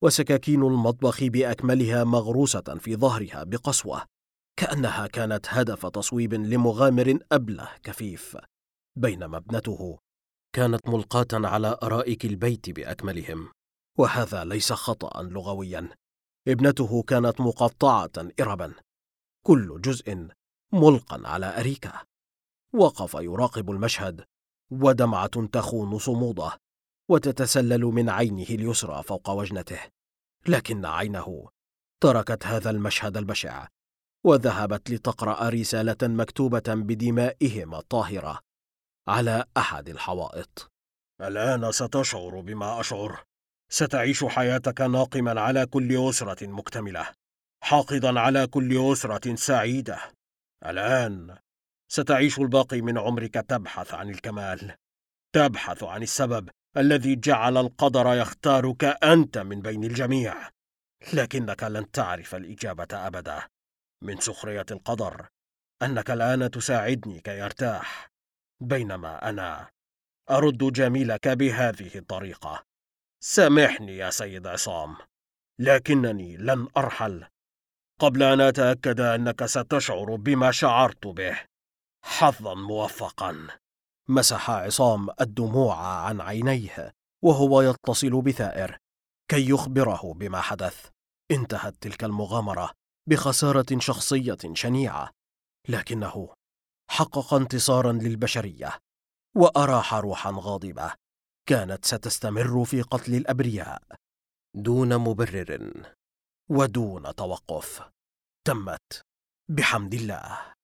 وسكاكين المطبخ بأكملها مغروسة في ظهرها بقسوة، كأنها كانت هدف تصويب لمغامر أبله كفيف، بينما ابنته كانت ملقاة على أرائك البيت بأكملهم. وهذا ليس خطأ لغويا، ابنته كانت مقطعة إربا، كل جزء ملقا على أريكة. وقف يراقب المشهد، ودمعة تخون صموده وتتسلل من عينه اليسرى فوق وجنته، لكن عينه تركت هذا المشهد البشع وذهبت لتقرأ رسالة مكتوبة بدمائهم الطاهرة على أحد الحوائط. الآن ستشعر بما أشعر. ستعيش حياتك ناقما على كل أسرة مكتملة، حاقدا على كل أسرة سعيدة. الآن ستعيش الباقي من عمرك تبحث عن الكمال، تبحث عن السبب الذي جعل القدر يختارك أنت من بين الجميع، لكنك لن تعرف الإجابة أبدا. من سخرية القدر أنك الآن تساعدني كي أرتاح، بينما أنا أرد جميلك بهذه الطريقة. سامحني يا سيد عصام، لكنني لن أرحل قبل أن أتأكد أنك ستشعر بما شعرت به. حظا موفقا. مسح عصام الدموع عن عينيه وهو يتصل بثائر كي يخبره بما حدث. انتهت تلك المغامرة بخسارة شخصية شنيعة، لكنه حقق انتصارا للبشرية وأراح روحا غاضبة كانت ستستمر في قتل الأبرياء دون مبرر ودون توقف. تمت بحمد الله.